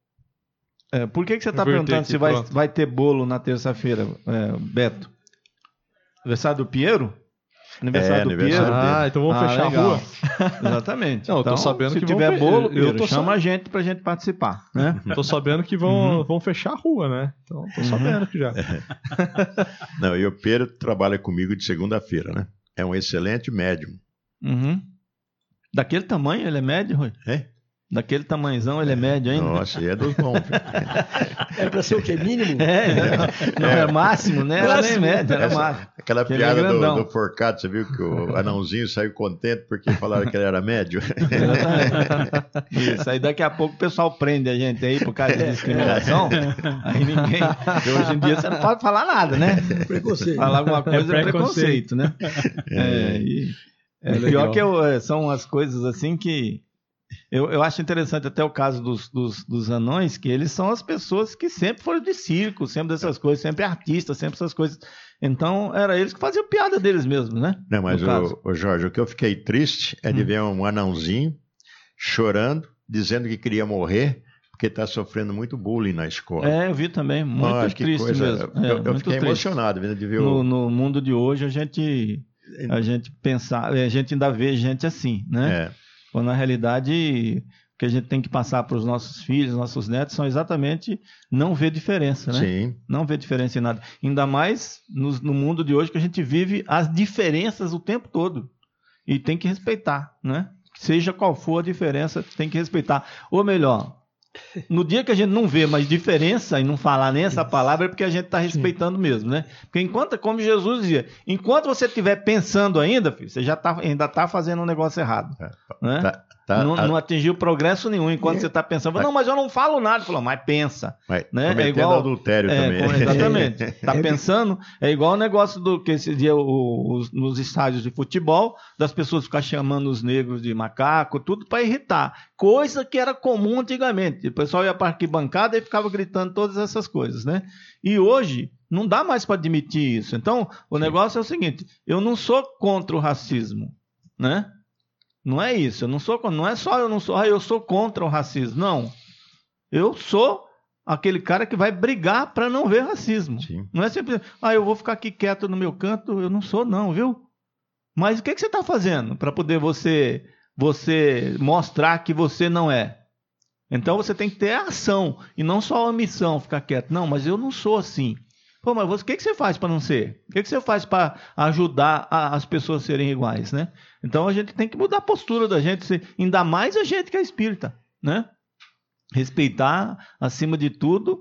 É, por que, que você está perguntando aqui, se vai, vai ter bolo na terça-feira, é, Beto? Aniversário do Piero? Aniversário é, do aniversário Piero? Ah, então vamos ah, fechar legal. a rua. Exatamente. Não, então, tô sabendo se que tiver vão... bolo, Piero, eu tô chama sab... a gente pra gente participar, né? Tô sabendo que vão, uhum. vão fechar a rua, né? Então, tô sabendo uhum. que já. Não, e o Pedro trabalha comigo de segunda-feira, né? É um excelente médium. Uhum. Daquele tamanho ele é médio, Rui? É? Daquele tamanhozão ele é médio ainda? Nossa, e é dos bons. É para ser o que? Mínimo? É, não, não é. é máximo, né? Era nem médio, era Essa, máximo. Aquela que piada é do, do Forcato, você viu que o anãozinho saiu contente porque falaram que ele era médio? Isso, aí daqui a pouco o pessoal prende a gente aí por causa de discriminação. Aí ninguém... Hoje em dia você não pode falar nada, né? Preconceito. Falar alguma coisa é, é preconceito, né? É, e, é, é pior que eu, são as coisas assim que... Eu, eu acho interessante até o caso dos, dos, dos anões, que eles são as pessoas que sempre foram de circo, sempre dessas coisas, sempre artistas, sempre essas coisas. Então, era eles que faziam piada deles mesmos, né? Não, mas, o, o Jorge, o que eu fiquei triste é de hum. ver um anãozinho chorando, dizendo que queria morrer, porque está sofrendo muito bullying na escola. É, eu vi também, muito oh, triste coisa, mesmo. É, eu eu fiquei triste. emocionado vendo de ver no, o... no mundo de hoje, a gente, a gente pensar, a gente ainda vê gente assim, né? É. Quando na realidade o que a gente tem que passar para os nossos filhos, nossos netos, são exatamente não ver diferença, né? Sim. Não ver diferença em nada. Ainda mais no, no mundo de hoje que a gente vive as diferenças o tempo todo. E tem que respeitar, né? Seja qual for a diferença, tem que respeitar. Ou melhor, no dia que a gente não vê mais diferença e não falar nem essa palavra, é porque a gente está respeitando mesmo, né? Porque enquanto, como Jesus dizia, enquanto você estiver pensando ainda, filho, você já tá, ainda está fazendo um negócio errado. É, né? Tá, tá, não, a... não atingiu progresso nenhum enquanto é, você está pensando. Tá, não, mas eu não falo nada. Falou, mas pensa. Mas, né? É igual adultério é, também. Com, exatamente. Está pensando. É igual o negócio do que esse dia o, os, nos estádios de futebol, das pessoas ficar chamando os negros de macaco, tudo para irritar. Coisa que era comum antigamente. O pessoal ia para a arquibancada e ficava gritando todas essas coisas, né? E hoje não dá mais para admitir isso. Então, o negócio é o seguinte: eu não sou contra o racismo, né? Não é isso. Eu não sou, não é só eu não sou, ah, eu sou contra o racismo. Não. Eu sou aquele cara que vai brigar para não ver racismo. Sim. Não é sempre, ah, eu vou ficar aqui quieto no meu canto. Eu não sou, não, viu? Mas o que, que você está fazendo para poder você, você mostrar que você não é? Então você tem que ter ação e não só a omissão, ficar quieto. Não, mas eu não sou assim. Pô, mas você, o que, que você faz para não ser? O que, que você faz para ajudar a, as pessoas a serem iguais, né? Então a gente tem que mudar a postura da gente, ainda mais a gente que é espírita, né? Respeitar acima de tudo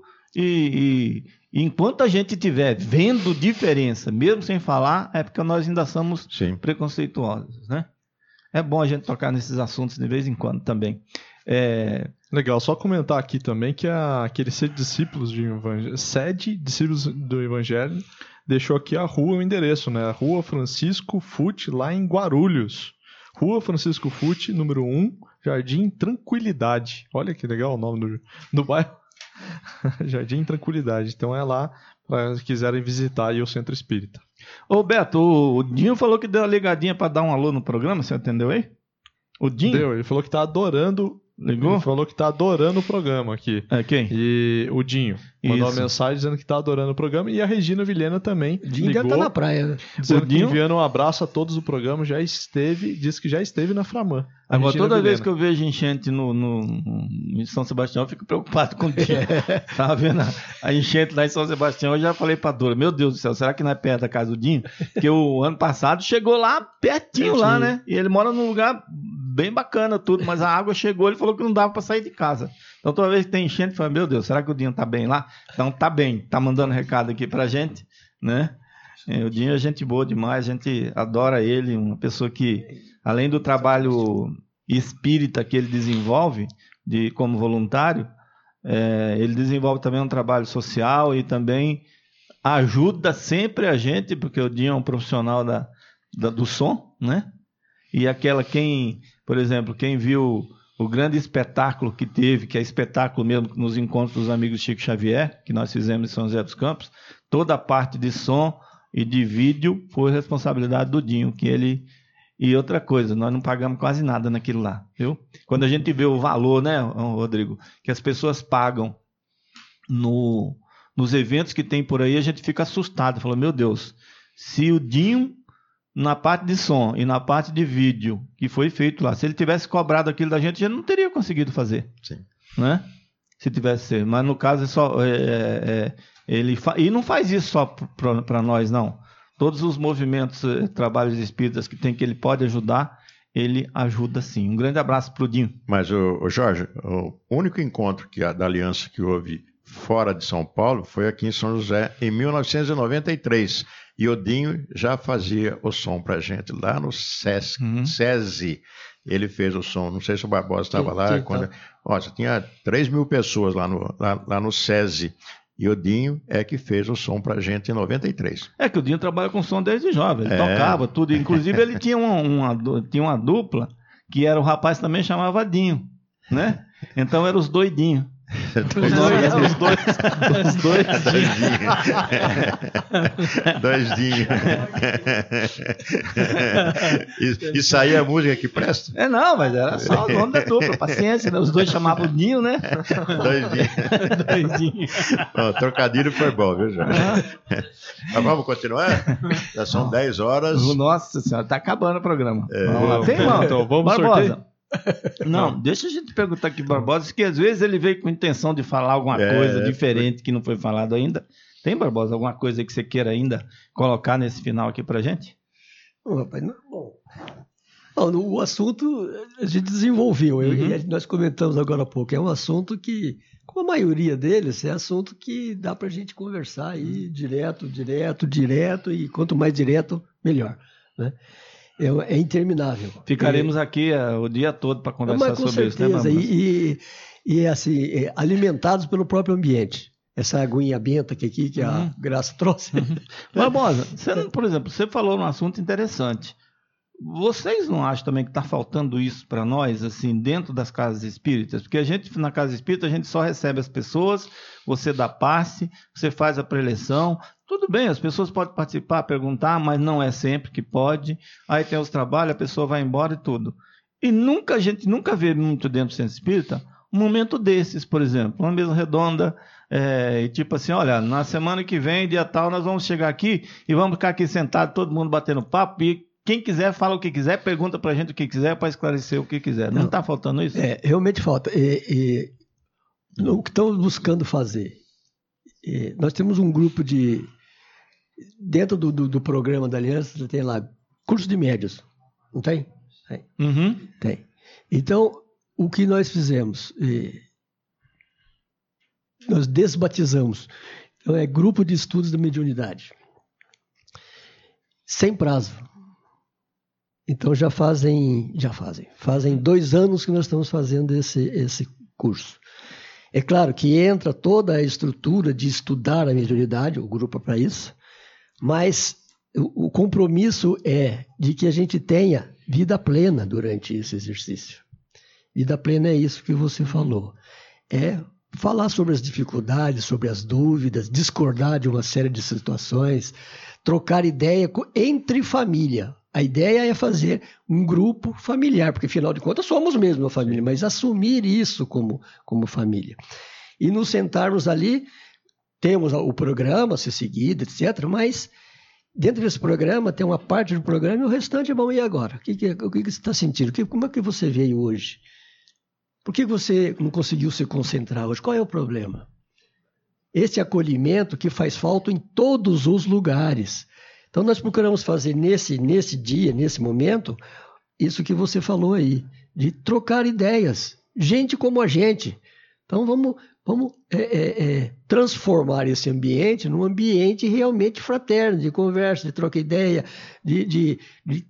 e, e, e enquanto a gente estiver vendo diferença, mesmo sem falar, é porque nós ainda somos Sim. preconceituosos, né? É bom a gente tocar nesses assuntos de vez em quando também. É... Legal, só comentar aqui também que a, aquele sede discípulos de evangelho, sede discípulos do Evangelho deixou aqui a rua, o endereço, né? Rua Francisco Fute, lá em Guarulhos. Rua Francisco Fute, número um, Jardim Tranquilidade. Olha que legal o nome do, do bairro. Jardim Tranquilidade. Então é lá para quiserem visitar aí o Centro Espírita. Ô Beto, o Dinho falou que deu uma ligadinha para dar um alô no programa, você entendeu aí? O Dinho? Deu, ele falou que tá adorando. Ligou? Ele falou que tá adorando o programa aqui. É quem? E o Dinho mandou Isso. uma mensagem dizendo que tá adorando o programa. E a Regina Vilhena também Dinho ligou, já tá na praia, né? dizendo O Dinho- que enviando um abraço a todos do programa. Já esteve, disse que já esteve na Framã. A Agora, Regina toda Vilhena. vez que eu vejo enchente no, no, em São Sebastião, eu fico preocupado com o Dinho. Tava vendo a, a enchente lá em São Sebastião, eu já falei pra Dora, meu Deus do céu, será que não é perto da casa do Dinho? Porque o ano passado chegou lá pertinho, Pertinho. lá, né? E ele mora num lugar bem bacana, tudo, mas a água chegou, ele falou que não dava pra sair de casa. Então, toda vez que tem enchente, eu falo, meu Deus, será que o Dinho tá bem lá? Então, tá bem, tá mandando recado aqui pra gente, né? É, o Dinho é gente boa demais, a gente adora ele, uma pessoa que, além do trabalho espírita que ele desenvolve de, como voluntário, é, ele desenvolve também um trabalho social e também ajuda sempre a gente, porque o Dinho é um profissional da, da- do som, né? E aquela, quem, por exemplo, quem viu o grande espetáculo que teve, que é espetáculo mesmo nos encontros dos amigos Chico Xavier, que nós fizemos em São José dos Campos, toda a parte de som e de vídeo foi responsabilidade do Dinho, que ele... E outra coisa, nós não pagamos quase nada naquilo lá, viu? Quando a gente vê o valor, né, Rodrigo, que as pessoas pagam no, nos eventos que tem por aí, a gente fica assustado, fala, meu Deus, se o Dinho, na parte de som e na parte de vídeo que foi feito lá, se ele tivesse cobrado aquilo da gente, a gente não teria conseguido fazer. Sim. Né? Se tivesse sido. Mas no caso, é só, é, é, ele fa... e não faz isso só para nós, não. Todos os movimentos, eh, trabalhos espíritas que tem que ele pode ajudar, ele ajuda sim. Um grande abraço para o Dinho. Mas, o, o Jorge, o único encontro que, a- da aliança que houve fora de São Paulo foi aqui em São José, em mil novecentos e noventa e três. E o Dinho já fazia o som pra gente lá no SESC, Uhum. SESI. Ele fez o som. Não sei se o Barbosa estava Sim, lá. sim, Quando... tá. Ó, você tinha três mil pessoas lá no, lá, lá no SESI. E o Dinho é que fez o som pra gente em noventa e três. É que o Dinho trabalha com som desde jovem, ele É. tocava tudo. Inclusive, ele tinha uma, uma, du- tinha uma dupla que era o rapaz também chamava Dinho, né? Então eram os doidinhos. Os dois, os dois, os dois Dois Dinho. E- Isso aí é música que presta? É, não, mas era só o nome da dupla, paciência, né? Os dois chamavam o Dinho, né? Dois Dinho. Doidinho. Ó, trocadilho foi bom, viu, Jorge? Mas vamos continuar? Já são dez horas. Nossa senhora, tá acabando o programa. É. Vamos lá. Tem, não, Então, vamos Barbosa. Não, deixa a gente perguntar aqui, Barbosa, que às vezes ele veio com intenção de falar alguma É, coisa é, diferente que não foi falado ainda. Tem, Barbosa, alguma coisa que você queira ainda colocar nesse final aqui pra gente? Bom, rapaz, não- bom. Não, no- o assunto a gente desenvolveu, eu- Uhum. e nós comentamos agora há pouco. É um assunto que, como a maioria deles, é assunto que dá para a gente conversar aí direto, direto, direto, e quanto mais direto, melhor. Né? É, é interminável. Ficaremos aqui eh, o dia todo para É, conversar mas com sobre isso, né, certeza, Barbosa? e, e, e, assim, é, alimentados pelo próprio ambiente. Essa aguinha benta que aqui, que Uhum. a Graça trouxe. Barbosa, você, não- por exemplo, você falou num assunto interessante. Vocês não acham também que está faltando isso para nós, assim, dentro das casas espíritas? Porque a gente, na casa espírita, a gente só recebe as pessoas, você dá passe, você faz a preleção. Tudo bem, as pessoas podem participar, perguntar, mas não é sempre que pode. Aí tem os trabalhos, a pessoa vai embora e tudo. E nunca, a gente nunca vê muito dentro do centro espírita um momento desses, por exemplo, uma mesa redonda, é, e tipo assim, olha, na semana que vem, dia tal, nós vamos chegar aqui e vamos ficar aqui sentado, todo mundo batendo papo, e quem quiser fala o que quiser, pergunta pra gente o que quiser para esclarecer o que quiser. Não está faltando isso? É, realmente falta. E, e, o que estamos buscando fazer? E nós temos um grupo de. Dentro do, do, do programa da Aliança, tem lá curso de médios. Não tem? Tem. Uhum. Tem. Então, o que nós fizemos? E, nós desbatizamos. Então, é grupo de estudos da mediunidade. Sem prazo. Então já fazem, já fazem, fazem dois anos que nós estamos fazendo esse, esse curso. É claro que entra toda a estrutura de estudar a mediunidade, o grupo é para isso, mas o, o compromisso é de que a gente tenha vida plena durante esse exercício. Vida plena é isso que você falou. É falar sobre as dificuldades, sobre as dúvidas, discordar de uma série de situações, trocar ideia entre família. A ideia é fazer um grupo familiar, porque afinal de contas somos mesmo uma família, mas assumir isso como, como família. E nos sentarmos ali, temos o programa a ser seguido, etcétera, mas dentro desse programa tem uma parte do programa e o restante é bom, e agora? O que, que, o que, que você está sentindo? Que, como é que você veio hoje? Por que você não conseguiu se concentrar hoje? Qual é o problema? Esse acolhimento que faz falta em todos os lugares. Então, nós procuramos fazer nesse, nesse dia, nesse momento, isso que você falou aí, de trocar ideias. Gente como a gente. Então, vamos, vamos é, é, é, transformar esse ambiente num ambiente realmente fraterno, de conversa, de troca ideia, de, de, de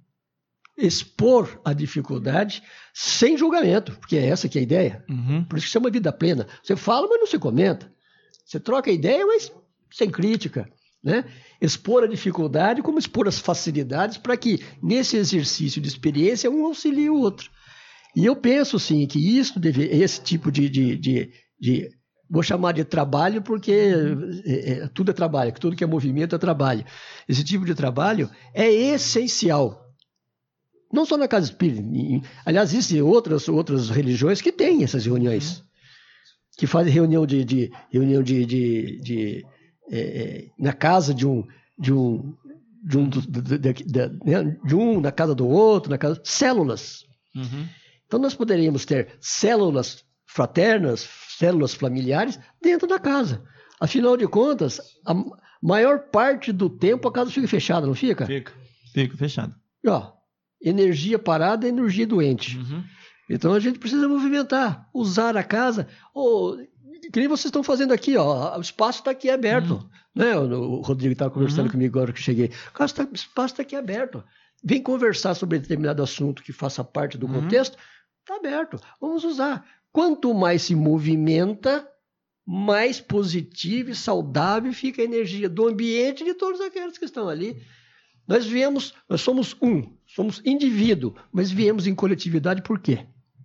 expor a dificuldade sem julgamento, porque é essa que é a ideia. Uhum. Por isso que chama vida plena. Você fala, mas não se comenta. Você troca ideia, mas sem crítica, né? Expor a dificuldade como expor as facilidades para que, nesse exercício de experiência, um auxilie o outro. E eu penso, sim, que isso deve, esse tipo de, de, de, de... Vou chamar de trabalho porque é, é, tudo é trabalho, tudo que é movimento é trabalho. Esse tipo de trabalho é essencial. Não só na casa espírita. Aliás, existem outras, outras religiões que têm essas reuniões. Que fazem reunião de... de, reunião de, de, de É, na casa de um de um de um, de, de, de, de um na casa do outro, na casa células. Uhum. Então nós poderíamos ter células fraternas, células familiares dentro da casa. Afinal de contas, a maior parte do tempo a casa fica fechada, não fica? Fica, fica fechada. E, ó, energia parada é energia doente. Uhum. Então a gente precisa movimentar, usar a casa. Ou, que nem vocês estão fazendo aqui, ó, o espaço está aqui aberto. Uhum. Né? O Rodrigo estava conversando uhum. comigo agora que cheguei. O espaço está aqui aberto. Vem conversar sobre determinado assunto que faça parte do uhum. contexto, está aberto. Vamos usar. Quanto mais se movimenta, mais positiva e saudável fica a energia do ambiente e de todos aqueles que estão ali. Nós viemos, nós somos um, somos indivíduo, mas viemos em coletividade por quê?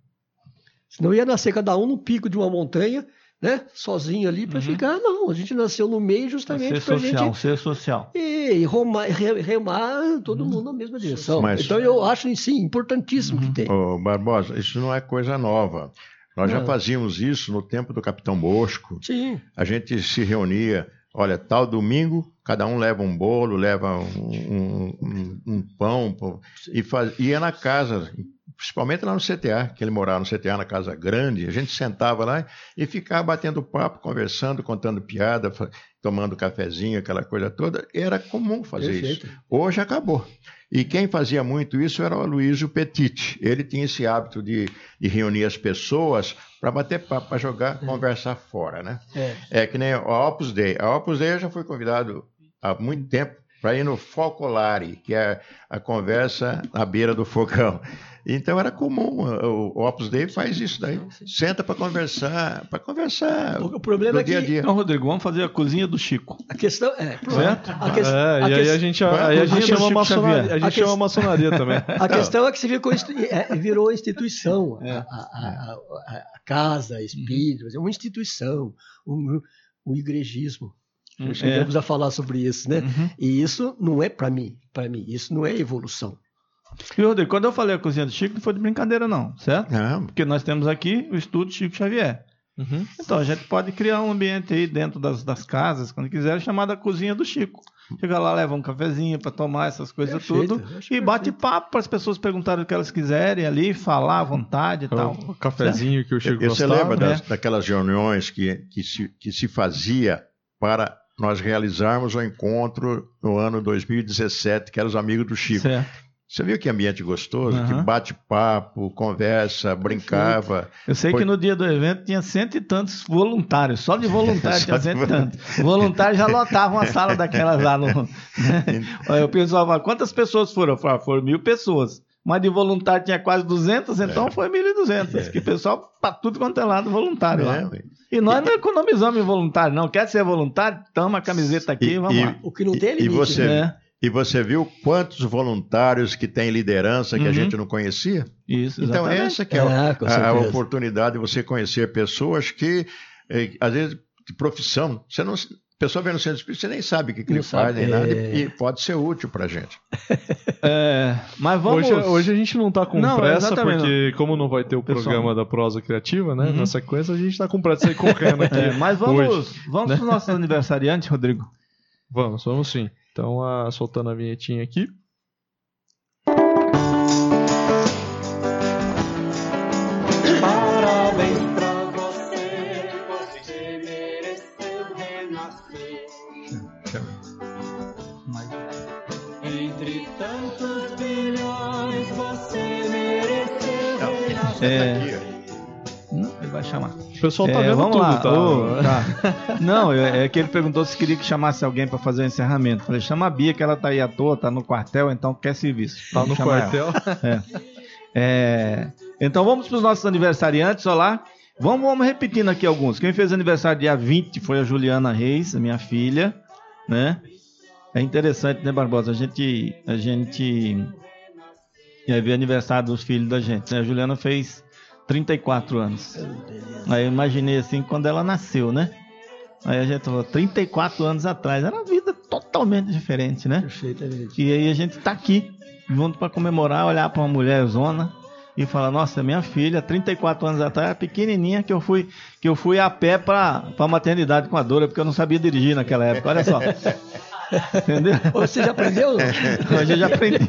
Senão ia nascer cada um no pico de uma montanha, né? Sozinho ali para uhum. ficar. Não, a gente nasceu no meio justamente para a gente... Ser social. E, e remar, remar todo uhum. mundo na mesma direção. Mas, então eu acho, sim, importantíssimo uhum. que tem. Ô, Barbosa, isso não é coisa nova. Nós não. já fazíamos isso no tempo do Capitão Bosco. Sim. A gente se reunia, olha, tal domingo, cada um leva um bolo, leva um, um, um pão, e faz, ia na casa... Principalmente lá no C T A, que ele morava no C T A, na casa grande, a gente sentava lá e ficava batendo papo, conversando, contando piada, tomando cafezinho, aquela coisa toda. Era comum fazer Perfeito. Isso. Hoje acabou. E quem fazia muito isso era o Aloysio Petit. Ele tinha esse hábito de, de reunir as pessoas para bater papo, para jogar, é. conversar fora, né? É. é que nem a Opus Dei. A Opus Dei eu já fui convidado há muito tempo para ir no Focolare, que é a conversa à beira do fogão. Então era comum, o Opus Dei faz isso daí, senta para conversar, para conversar o problema é que... dia a dia. Não, Rodrigo, vamos fazer a cozinha do Chico. A questão é... Certo? A que... é, a e aí a gente, a, aí a gente chama maçonaria, a gente a chama maçonaria também. A questão é que você ficou, é, virou instituição, é. a, a, a, a casa espírita, é uma instituição, um, um igrejismo. É. Chegamos a falar sobre isso, né? Uhum. E isso não é para mim, para mim, isso não é evolução. E, Rodrigo, quando eu falei a cozinha do Chico, não foi de brincadeira, não, certo? Não. Porque nós temos aqui o estudo Chico Xavier. Uhum. Então, a gente pode criar um ambiente aí dentro das, das casas, quando quiser, chamada cozinha do Chico. Chega lá, leva um cafezinho para tomar essas coisas perfeito, tudo e bate perfeito. Papo para as pessoas perguntarem o que elas quiserem ali, falar à vontade e o tal. O cafezinho certo? Que o Chico Você gostava. Você lembra das, é. daquelas reuniões que, que, se, que se fazia para nós realizarmos o encontro no ano dois mil e dezessete, que eram os amigos do Chico. Certo. Você viu que ambiente gostoso? Uhum. Que bate-papo, conversa, brincava. Eu sei Foi... que no dia do evento tinha cento e tantos voluntários. Só de voluntários tinha cento e tantos. Voluntários já lotavam a sala daquelas lá. No... o pessoal fala, quantas pessoas foram? Eu falo, foram mil pessoas. mas de voluntário tinha quase duzentos, então É. foi mil e duzentos. É. Que o pessoal, para tudo quanto é lado, voluntário lá. É, ué. E nós não economizamos em voluntário, não. Quer ser voluntário? Toma a camiseta aqui e vamos E- lá. O que não tem é E limite. você, né? e você viu quantos voluntários que têm liderança que Uhum. a gente não conhecia? Isso, Então, exatamente. essa que é Ah, com a, a certeza. oportunidade de você conhecer pessoas que, eh, às vezes, de profissão, você não, a pessoa vem no centro espírita, você nem sabe o que, que Não ele faz, sabe, nem nada, é. e, e pode ser útil pra gente. É, mas vamos... Hoje, hoje a gente não tá com Não, pressa, exatamente, porque como não vai ter o Pessoal. programa da prosa criativa, né? Uhum. Na sequência, a gente tá com pressa aí correndo aqui. É, mas vamos, hoje, vamos né? para os nossos aniversariantes, Rodrigo. Vamos, vamos sim. Então, ah, soltando a vinhetinha aqui. Parabéns pra você, você mereceu renascer. Entre tantos bilhões, você mereceu renascer. É, hum, ele vai chamar. O pessoal tá É, vendo vamos tudo, lá. tá? Ô, tá. Não, é, é que ele perguntou se queria que chamasse alguém para fazer o encerramento. Falei, chama a Bia, que ela tá aí à toa, tá no quartel, então quer serviço. Tá Vamos no chamar quartel. ela. É. É, então vamos para os nossos aniversariantes, olha lá. Vamos, vamos repetindo aqui alguns. Quem fez aniversário dia vinte foi a Juliana Reis, a minha filha, né? É interessante, né, Barbosa? A gente, a gente ia ver aniversário dos filhos da gente, né? A Juliana fez trinta e quatro anos. Aí eu imaginei assim, quando ela nasceu, né? Aí a gente falou, trinta e quatro anos atrás, era uma vida totalmente diferente, né? Perfeitamente. E aí a gente tá aqui, junto para comemorar, olhar para uma mulher zona e falar, nossa, minha filha, trinta e quatro anos atrás, era pequenininha, que eu fui, que eu fui a pé para a maternidade com a Dora, porque eu não sabia dirigir naquela época, olha só. Entendeu? Você já aprendeu? Hoje eu já aprendi.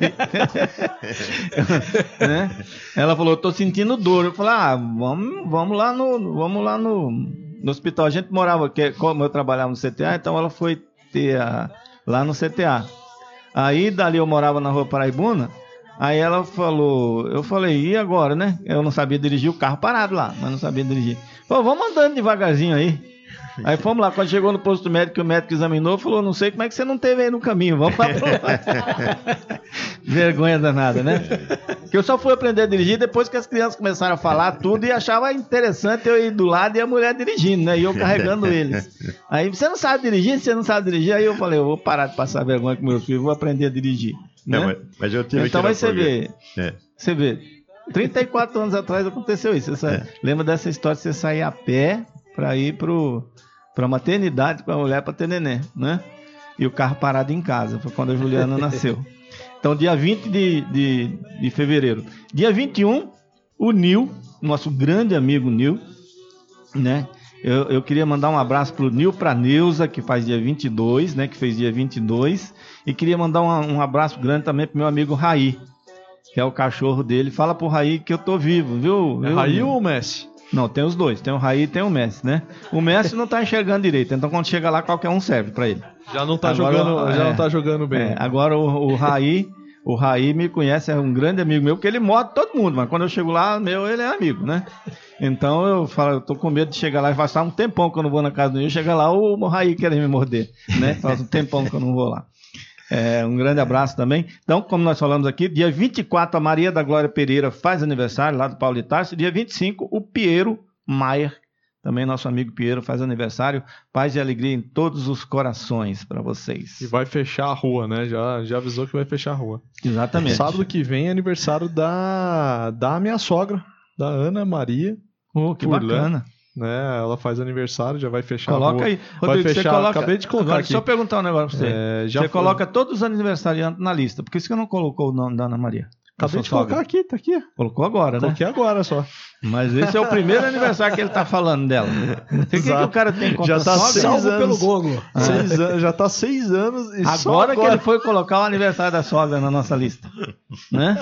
Né? Ela falou, tô sentindo dor. Eu falei, ah, vamos, vamos lá, no, vamos lá no, no hospital. A gente morava, que, como eu trabalhava no C T A, então ela foi ter a, lá no C T A. Aí dali eu morava na Rua Paraibuna. Aí ela falou, eu falei, e agora, né? Eu não sabia dirigir, o carro parado lá, mas não sabia dirigir. Falou, vamos andando devagarzinho aí. Aí fomos lá, quando chegou no posto médico, o médico examinou, falou, não sei como é que você não teve aí no caminho, vamos lá pro lado. Vergonha danada, né? Que eu só fui aprender a dirigir depois que as crianças começaram a falar tudo e achava interessante eu ir do lado e a mulher dirigindo, né? E eu carregando eles. Aí, você não sabe dirigir? Você não sabe dirigir? Aí eu falei, eu vou parar de passar vergonha com meus filhos, vou aprender a dirigir. Né? Não, mas, mas eu tive Então aqui aí na você programa. vê, É. você vê, trinta e quatro anos atrás aconteceu isso. Você sabe? É. Lembra dessa história de você sair a pé para ir pro, pra maternidade com a mulher para ter neném, né? E o carro parado em casa, foi quando a Juliana nasceu. Então, dia vinte de, de, de fevereiro. Dia vinte e um, o Nil, nosso grande amigo Nil, né? Eu, eu queria mandar um abraço pro Nil, pra Neuza, que faz dia vinte e dois, né? Que fez dia vinte e dois. E queria mandar um, um abraço grande também pro meu amigo Raí, que é o cachorro dele. Fala pro Raí que eu tô vivo, viu? É viu? Raí ou Messi? Não, tem os dois. Tem o Raí e tem o Messi, né? O Messi não tá enxergando direito, então quando chega lá, qualquer um serve pra ele. Já não tá, Agora, jogando, já é, não tá jogando bem. É, agora o, o Raí, o Raí me conhece, é um grande amigo meu, porque ele morde todo mundo, mas quando eu chego lá, meu, ele é amigo, né? Então eu falo, eu tô com medo de chegar lá e passar um tempão que eu não vou na casa do Nil, chega lá, o Raí querer me morder, né? Faz um tempão que eu não vou lá. É, um grande abraço também. Então, como nós falamos aqui, dia vinte e quatro, a Maria da Glória Pereira faz aniversário, lá do Paulo de Tarso. Dia vinte e cinco, o Piero Maier, também nosso amigo Piero, faz aniversário. Paz e alegria em todos os corações para vocês. E vai fechar a rua, né? Já, já avisou que vai fechar a rua. Exatamente. Sábado que vem é aniversário da, da minha sogra, da Ana Maria. Oh, que Furlan, bacana. Né? Ela faz aniversário, já vai fechar a Coloca rua. aí. Vai Rodrigo, fechar, você coloca... acabei de colocar Agora, aqui. deixa eu perguntar um negócio pra você. É, já você foi. coloca todos os aniversariantes na lista. Por que você não colocou o nome da Ana Maria? Acabei Da de sua sogra? colocar aqui, tá aqui. Colocou agora, né? Coloquei agora só. Mas esse é o primeiro aniversário que ele tá falando dela. O que, que o cara tem contra Já tá a sogra? seis Salvo anos. pelo Google. Seis anos, já tá seis anos e Agora, só agora que ele foi colocar o aniversário da sogra na nossa lista. Né?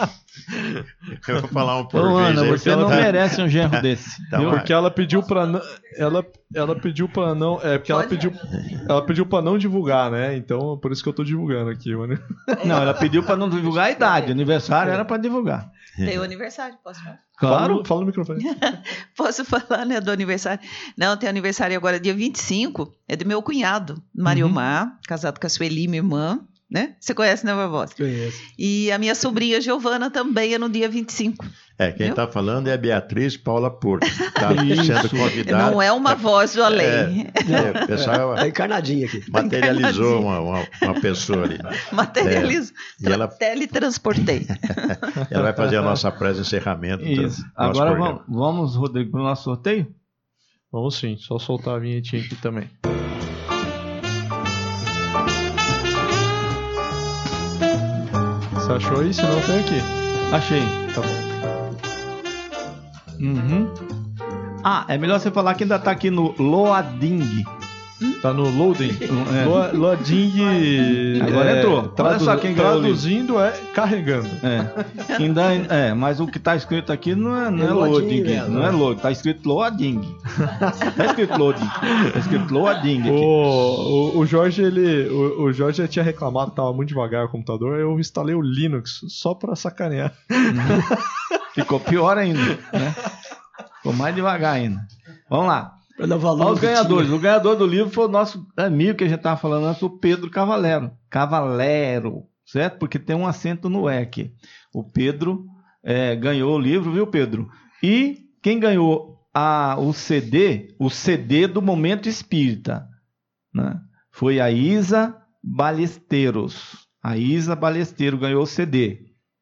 Eu vou falar um por Ô, vez Ana, aí, você porque não ela tá- merece um genro desse. Tá viu? bom. Porque ela pediu pra não. Ela, ela pediu pra não. É, porque ela pediu. Ela pediu pra não divulgar, né? Então, por isso que eu tô divulgando aqui, mano. Não, ela pediu pra não divulgar a idade. O aniversário era pra divulgar. Tem o aniversário, posso falar? Claro. Fala, no- fala no microfone. Posso falar, né, do aniversário? Não, tem aniversário agora, dia vinte e cinco, é do meu cunhado, Mariomar, casado com a Sueli, minha irmã, né? Você conhece, né, Barbosa? Conheço. E a minha sobrinha Giovana também é no dia vinte e cinco. É, quem Viu? está falando é a Beatriz Paula Porto. Está sendo convidada. Não é uma voz do além. É, é, o pessoal Está encarnadinha aqui. materializou uma, uma, uma pessoa ali. Materializou. É, e ela, teletransportei. ela vai fazer a nossa prece de encerramento. Isso. Do nosso Agora programa. vamos, vamos, Rodrigo, para o nosso sorteio? Vamos sim, só soltar a vinhetinha aqui também. Você achou aí? Se não, tem aqui. Achei. Tá bom. Uhum. Ah, é melhor você falar que ainda tá aqui no Loading. Tá no loading. É. Lo- Loading. Agora é, entrou. tradu- Olha só quem ganhou o Traduzindo é carregando. É. Ainda, é, mas o que tá escrito aqui não é, não é É loading loading, mesmo. não é loading, tá escrito loading. Tá escrito loading, tá escrito loading aqui. O, o, o Jorge, ele. O, o Jorge já tinha reclamado que tava muito devagar o computador. Eu instalei o Linux só pra sacanear. Ficou pior ainda, né? Ficou mais devagar ainda. Vamos lá. Pra dar valor Olha os que ganhadores. tinha. O ganhador do livro foi o nosso amigo que a gente estava falando antes, o Pedro Cavalero. Cavalero, certo? Porque tem um acento no E aqui. O Pedro é, ganhou o livro, viu, Pedro? E quem ganhou a, o C D, o C D do Momento Espírita, né? Foi a Isa Balesteiros. A Isa Balesteiro ganhou o C D.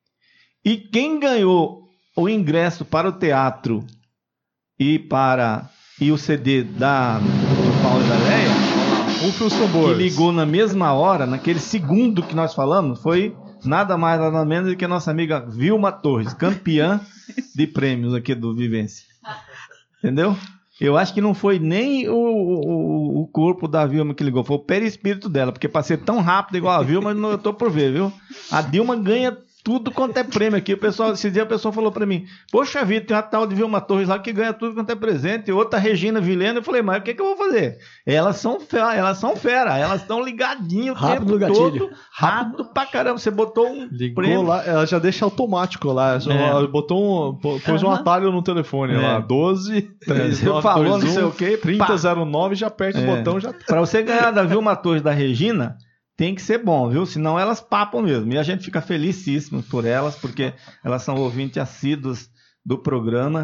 E quem ganhou o ingresso para o teatro e para... e o C D da do Paulo da Leia, Um fio tambores. que ligou na mesma hora, naquele segundo que nós falamos, foi nada mais nada menos do que a nossa amiga Vilma Torres, campeã de prêmios aqui do Vivência. Entendeu? Eu acho que não foi nem o, o, o corpo da Vilma que ligou, foi o perispírito dela, porque para ser tão rápido igual a Vilma, eu tô por ver, viu? A Dilma ganha tudo quanto é prêmio aqui. O pessoal, esse dia a pessoa falou pra mim, poxa vida, tem uma tal de Vilma Torres lá que ganha tudo quanto é presente, e outra Regina Vilhena. Eu falei, mas o que, que eu vou fazer? Elas são fera, elas são fera, elas estão ligadinhas o Rápido tempo no gatilho. todo, rápido pra caramba. Você botou um Ligou prêmio. lá, ela já deixa automático lá. Só É. Botou um, pô- pôs um Aham. atalho no telefone É. lá. doze, três, Você nove, falou dois, não sei um, o quê, trinta zero nove, já aperta É. o botão, já Pra você ganhar da Vilma Torres da Regina, tem que ser bom, viu? Senão elas papam mesmo. E a gente fica felicíssimo por elas, porque elas são ouvintes assíduos do programa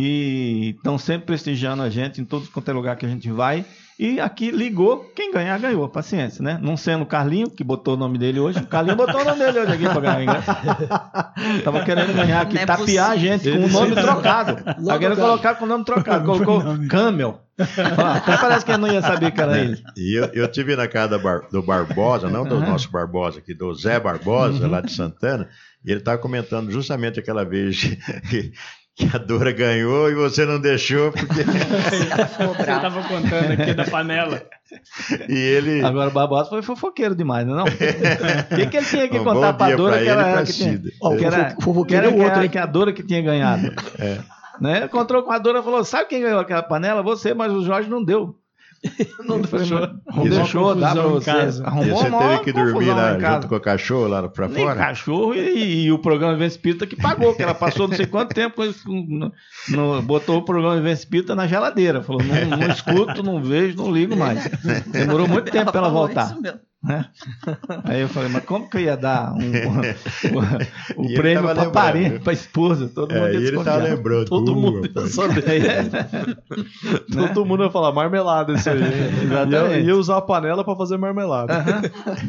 e estão sempre prestigiando a gente em todo quanto é lugar que a gente vai. E aqui ligou, quem ganhar, ganhou. Paciência, né? Não sendo o Carlinho, que botou o nome dele hoje. O Carlinho botou o nome dele hoje aqui pra ganhar ingresso. Tava querendo ganhar aqui, Não é tapear a gente com o nome trocado. Tá querendo colocar com o nome trocado. Colocou Camel. Ó, até parece que eu não ia saber que era ele. E eu, eu tive na casa do, Bar- do Barbosa, não do Uhum. nosso Barbosa aqui, do Zé Barbosa, Uhum. lá de Santana, e ele estava comentando justamente aquela vez que, que a Dora ganhou e você não deixou, porque... Você estava contando aqui da panela. E ele... Agora o Barbosa foi fofoqueiro demais, não é não? O que, que ele tinha que Um contar bom pra dia Dora pra que ele era e pra ela que tinha, Cida. Ó, que o era, fofo- que fofoqueiro era, é o outro, que, era hein? que a Dora que tinha ganhado. É. Né? Encontrou com a Dora e falou, sabe quem ganhou aquela panela? Você, mas o Jorge não deu. Não deixou, não Isso. deixou, dá pra Confusão em você. casa. E Arrumou você uma teve maior que dormir confusão lá em casa. junto com o cachorro lá pra Nem fora? cachorro e, e o programa Vivência Espírita que pagou, que ela passou não sei quanto tempo, no, no, botou o programa Vivência Espírita na geladeira. Falou, não, não escuto, não vejo, não ligo mais. Demorou muito tempo pra ela falou voltar. isso mesmo. Né? Aí eu falei, mas como que eu ia dar um, o, o E ele prêmio tava pra lembrando, parente, viu? pra esposa? Todo mundo É, ia e ele tá desconfiar. lembrando. todo uh, mundo ia rapaz. saber. Todo mundo ia falar marmelada isso aí. Exatamente. Ia, ia usar a panela pra fazer marmelada. Aham.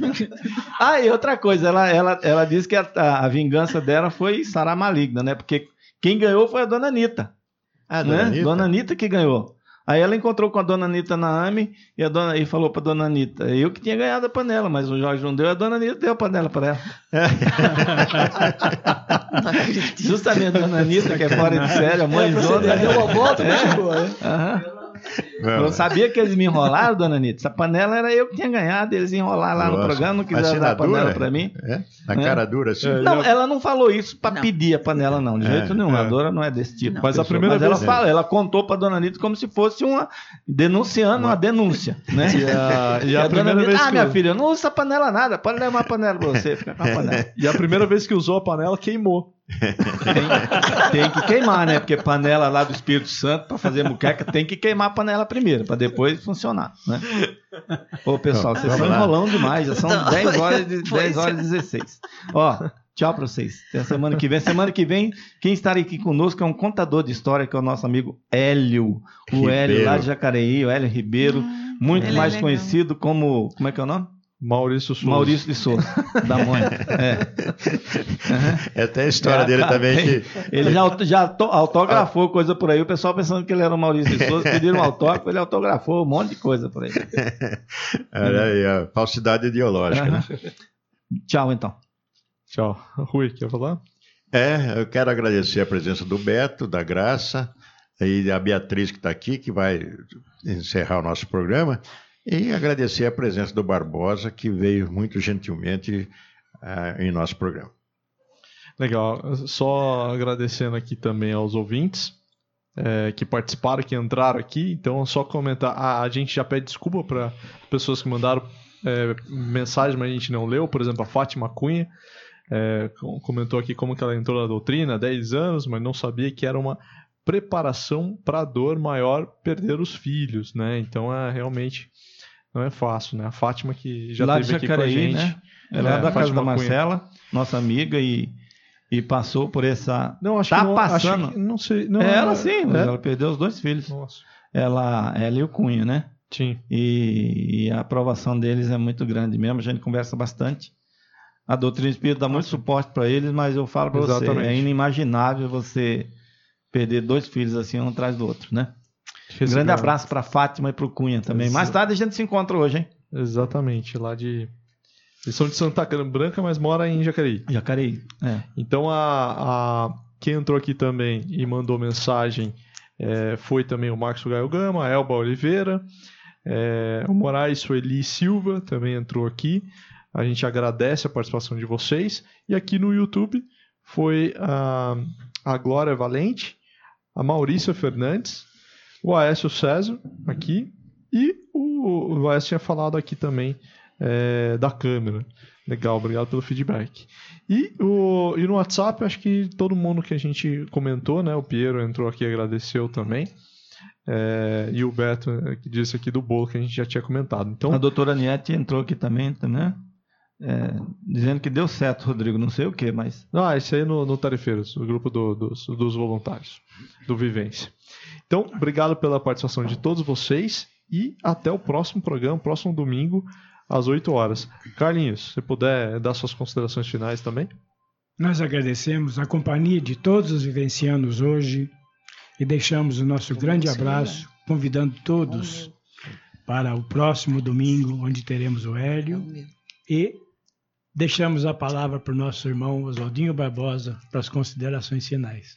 Ah, e outra coisa, ela, ela, ela disse que a, a vingança dela foi Sarah Maligna, né? Porque quem ganhou foi a Dona Anitta. Ah, Né? Dona Anitta? Dona Anitta que ganhou. Aí ela encontrou com a Dona Anitta na AME e, a dona, e falou pra Dona Anitta, eu que tinha ganhado a panela, mas o Jorge não deu, a Dona Anitta deu a panela pra ela. Justamente a Dona Anitta, que é fora de série, a mãezona. Já deu uma volta, É. mas chegou, né? Aham. Não, Eu sabia que eles me enrolaram, Dona Anitta. Essa panela era eu que tinha ganhado, eles enrolaram lá no Nossa. programa, não Mas quiseram você dar na a panela dura? pra mim. É? Na É. cara dura, assim. É. Não, ela não falou isso pra Não. pedir a panela, não, de É, jeito nenhum. é. A Dora não é desse tipo. Não. Mas, Mas a primeira Mas ela, vez- fala, ela contou pra Dona Anitta como se fosse uma denunciando uma denúncia, né? E a, e E a a Dona primeira Anitta, vez ah, que minha eu- filha, não usa essa panela nada, pode levar a panela pra você, fica com a panela. E a primeira vez que usou a panela, queimou. Tem, tem que queimar, né? Porque panela lá do Espírito Santo, pra fazer muqueca, tem que queimar a panela primeira, para depois funcionar, né? Ô, pessoal, Não, vocês estão vamos lá. enrolando demais, já são Não. dez horas, de, Pois dez horas e dezesseis. Ó, tchau para vocês. Até semana que vem. Semana que vem, quem estará aqui conosco é um contador de história, que é o nosso amigo Hélio. O Ribeiro. Hélio lá de Jacareí, o Hélio Ribeiro, muito ele é mais legal. conhecido como... Como é que é o nome? Maurício Souza. Maurício de Souza, da Mônica. É. É, tem a história É, dele cara, também tem- que... Ele já, auto- já auto- autografou coisa por aí. O pessoal pensando que ele era o Maurício de Souza, pediram um autógrafo, ele autografou um monte de coisa por aí. Olha aí, a falsidade ideológica, né? Tchau, então. Tchau. Rui, quer falar? É, eu quero agradecer a presença do Beto, da Graça, e a Beatriz que está aqui, que vai encerrar o nosso programa, e agradecer a presença do Barbosa, que veio muito gentilmente uh, em nosso programa. Legal. Só agradecendo aqui também aos ouvintes é, que participaram, que entraram aqui. Então, só comentar. Ah, a gente já pede desculpa para pessoas que mandaram é, mensagens, mas a gente não leu. Por exemplo, a Fátima Cunha é, comentou aqui como que ela entrou na doutrina há dez anos, mas não sabia que era uma preparação para a dor maior perder os filhos, né? Então, é realmente... Não é fácil, né? A Fátima que já Lá esteve de aqui com a Jacareí, gente. né? Ela É, é da casa Fátima da Cunha. Marcela, nossa amiga, e, e passou por essa... Não, acho tá que não, passando. acho que, não sei. Não, É ela sim, mas é? ela perdeu os dois filhos. Nossa. Ela, ela e o Cunha, né? Sim. E, e a aprovação deles é muito grande mesmo, a gente conversa bastante. A doutrina espírita dá muito suporte para eles, mas eu falo para você, Exatamente. é inimaginável você perder dois filhos assim, um atrás do outro, né? Um grande abraço para Fátima e para o Cunha também. Exa- Mais tarde a gente se encontra hoje, hein? Exatamente, lá de... Eles são de Santa Branca, mas mora em Jacareí. Jacareí, é. Então, a, a... quem entrou aqui também e mandou mensagem é, foi também o Marcos Gaio Gama, a Elba Oliveira, é, o Moraes Sueli Silva também entrou aqui. A gente agradece a participação de vocês. E aqui no YouTube foi a, a Glória Valente, a Maurícia Fernandes, o Aécio César aqui, e o, o Aécio tinha falado aqui também é, da câmera. Legal, obrigado pelo feedback. E, o, e no WhatsApp, acho que todo mundo que a gente comentou, né? O Piero entrou aqui e agradeceu também. É, e o Beto que disse aqui do bolo que a gente já tinha comentado. Então, A doutora Niete entrou aqui também, né? É, dizendo que deu certo, Rodrigo, não sei o que, mas... Não, esse aí no, no Tarefeiros, o grupo do, dos, dos voluntários, do Vivência. Então, obrigado pela participação de todos vocês e até o próximo programa, próximo domingo, às oito horas. Carlinhos, se puder dar suas considerações finais também. Nós agradecemos a companhia de todos os vivencianos hoje e deixamos o nosso grande abraço, convidando todos para o próximo domingo, onde teremos o Hélio, e deixamos a palavra para o nosso irmão Oswaldinho Barbosa para as considerações finais.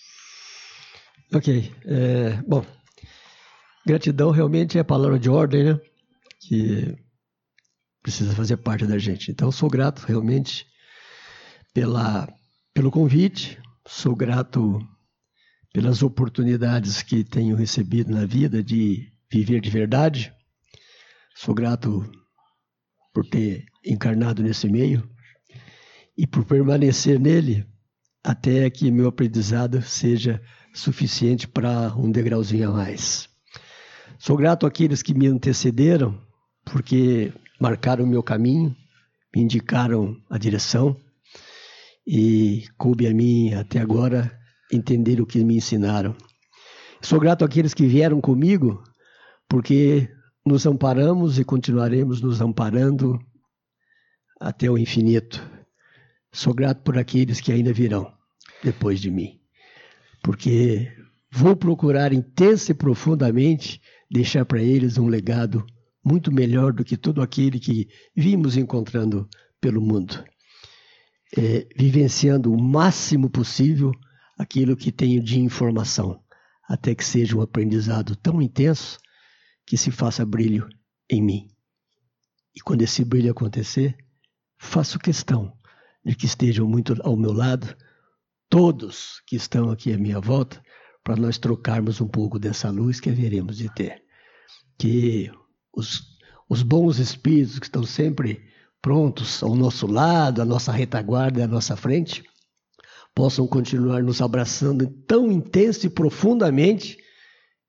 Ok. É, bom, gratidão realmente é a palavra de ordem, né? Que precisa fazer parte da gente. Então, sou grato realmente pela, pelo convite, sou grato pelas oportunidades que tenho recebido na vida de viver de verdade. Sou grato por ter encarnado nesse meio e por permanecer nele até que meu aprendizado seja suficiente para um degrauzinho a mais. Sou grato àqueles que me antecederam, porque marcaram o meu caminho, me indicaram a direção e coube a mim até agora entender o que me ensinaram. Sou grato àqueles que vieram comigo, porque nos amparamos e continuaremos nos amparando até o infinito. Sou grato por aqueles que ainda virão depois de mim, porque vou procurar intensa e profundamente deixar para eles um legado muito melhor do que todo aquele que vimos encontrando pelo mundo, é, vivenciando o máximo possível aquilo que tenho de informação, até que seja um aprendizado tão intenso que se faça brilho em mim. E quando esse brilho acontecer, faço questão de que estejam muito ao meu lado todos que estão aqui à minha volta, para nós trocarmos um pouco dessa luz que haveremos de ter. Que os, os bons espíritos que estão sempre prontos ao nosso lado, à nossa retaguarda, à nossa frente, possam continuar nos abraçando tão intenso e profundamente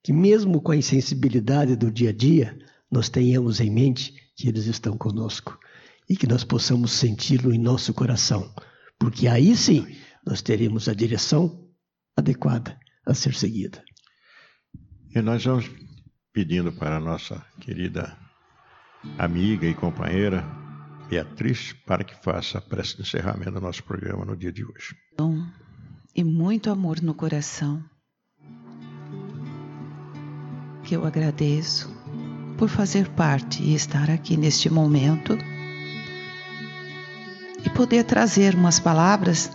que mesmo com a insensibilidade do dia a dia, nós tenhamos em mente que eles estão conosco e que nós possamos senti-lo em nosso coração, porque aí sim nós teremos a direção adequada a ser seguida. E nós vamos pedindo para a nossa querida amiga e companheira Beatriz para que faça a prece de encerramento do nosso programa no dia de hoje. E muito amor no coração, que eu agradeço por fazer parte e estar aqui neste momento e poder trazer umas palavras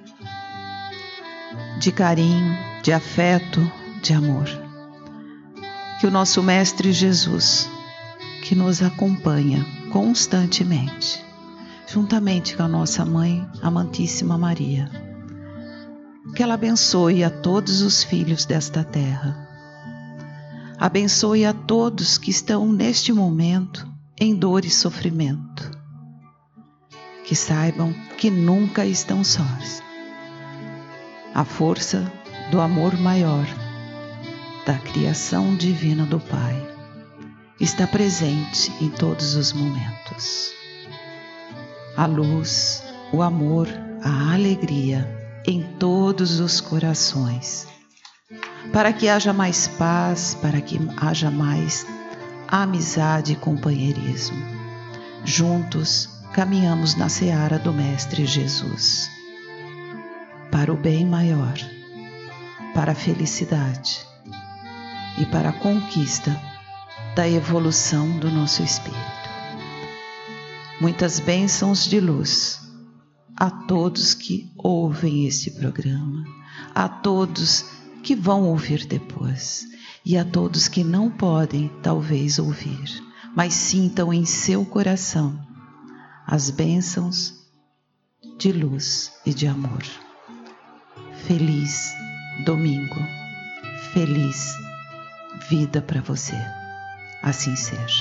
de carinho, de afeto, de amor. Que o nosso Mestre Jesus, que nos acompanha constantemente, juntamente com a nossa Mãe Amantíssima Maria, que ela abençoe a todos os filhos desta terra. Abençoe a todos que estão neste momento em dor e sofrimento. Que saibam que nunca estão sós. A força do amor maior, da criação divina do Pai, está presente em todos os momentos. A luz, o amor, a alegria em todos os corações, para que haja mais paz, para que haja mais amizade e companheirismo. Juntos caminhamos na seara do Mestre Jesus, para o bem maior, para a felicidade e para a conquista da evolução do nosso espírito. Muitas bênçãos de luz a todos que ouvem este programa, a todos que vão ouvir depois e a todos que não podem talvez ouvir, mas sintam em seu coração as bênçãos de luz e de amor. Feliz domingo, feliz vida para você. Assim seja.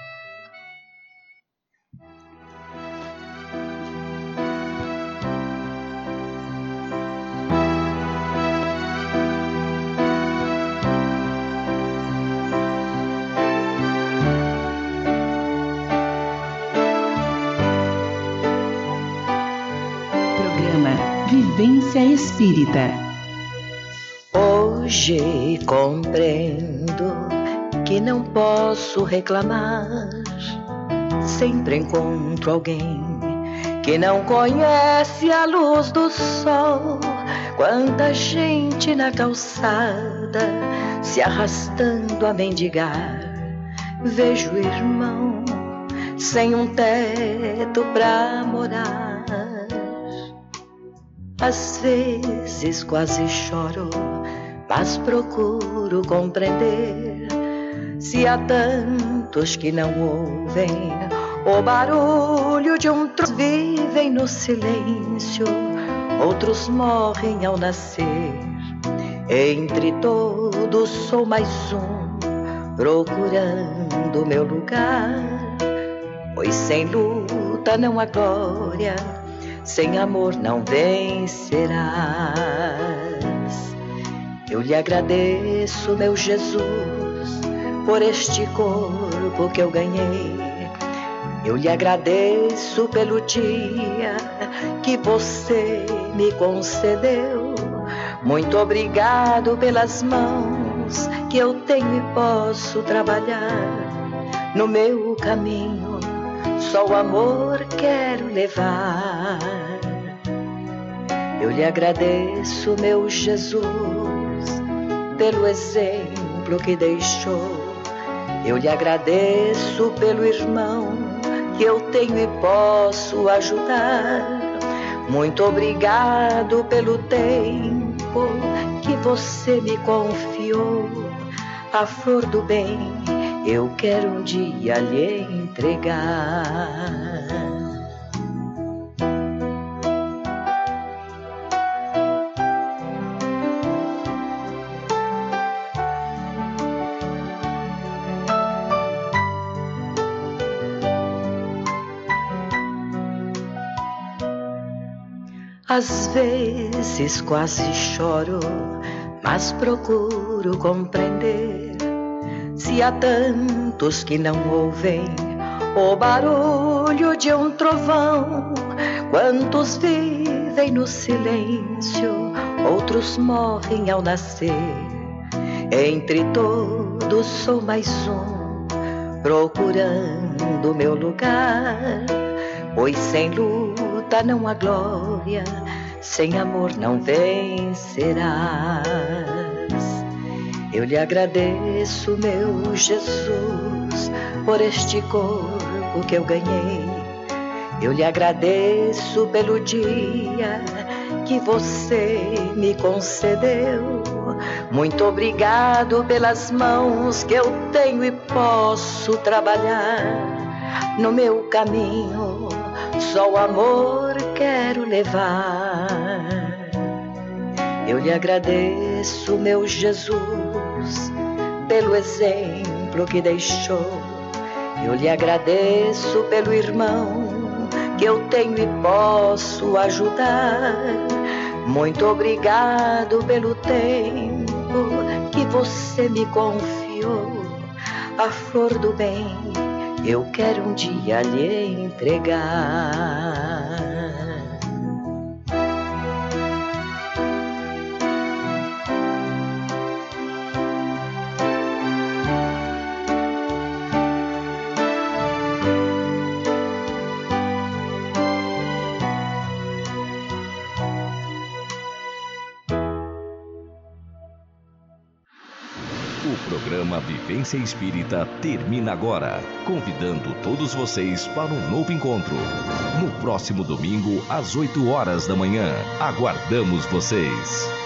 Programa Vivência Espírita. Hoje compreendo que não posso reclamar. Sempre encontro alguém que não conhece a luz do sol. Quanta gente na calçada se arrastando a mendigar. Vejo o irmão sem um teto pra morar. Às vezes quase choro, mas procuro compreender. Se há tantos que não ouvem o barulho de um trovão, vivem no silêncio, outros morrem ao nascer. Entre todos sou mais um, procurando meu lugar. Pois sem luta não há glória, sem amor não vencerás. Eu lhe agradeço, meu Jesus, por este corpo que eu ganhei. Eu lhe agradeço pelo dia que você me concedeu. Muito obrigado pelas mãos que eu tenho e posso trabalhar. No meu caminho só o amor quero levar. Eu lhe agradeço, meu Jesus, pelo exemplo que deixou. Eu lhe agradeço pelo irmão que eu tenho e posso ajudar. Muito obrigado pelo tempo que você me confiou. A flor do bem eu quero um dia lhe entregar. Às vezes quase choro, mas procuro compreender. Se há tantos que não ouvem o barulho de um trovão, quantos vivem no silêncio, outros morrem ao nascer. Entre todos sou mais um, procurando meu lugar, pois sem luta não há glória, sem amor não vencerás. Eu lhe agradeço, meu Jesus, por este corpo que eu ganhei. Eu lhe agradeço pelo dia que você me concedeu. Muito obrigado pelas mãos que eu tenho e posso trabalhar. No meu caminho só o amor quero levar. Eu lhe agradeço, meu Jesus, pelo exemplo que deixou. Eu lhe agradeço pelo irmão que eu tenho e posso ajudar. Muito obrigado pelo tempo que você me confiou. A flor do bem eu quero um dia lhe entregar. O programa Vivência Espírita termina agora, convidando todos vocês para um novo encontro. No próximo domingo, às oito horas da manhã. Aguardamos vocês!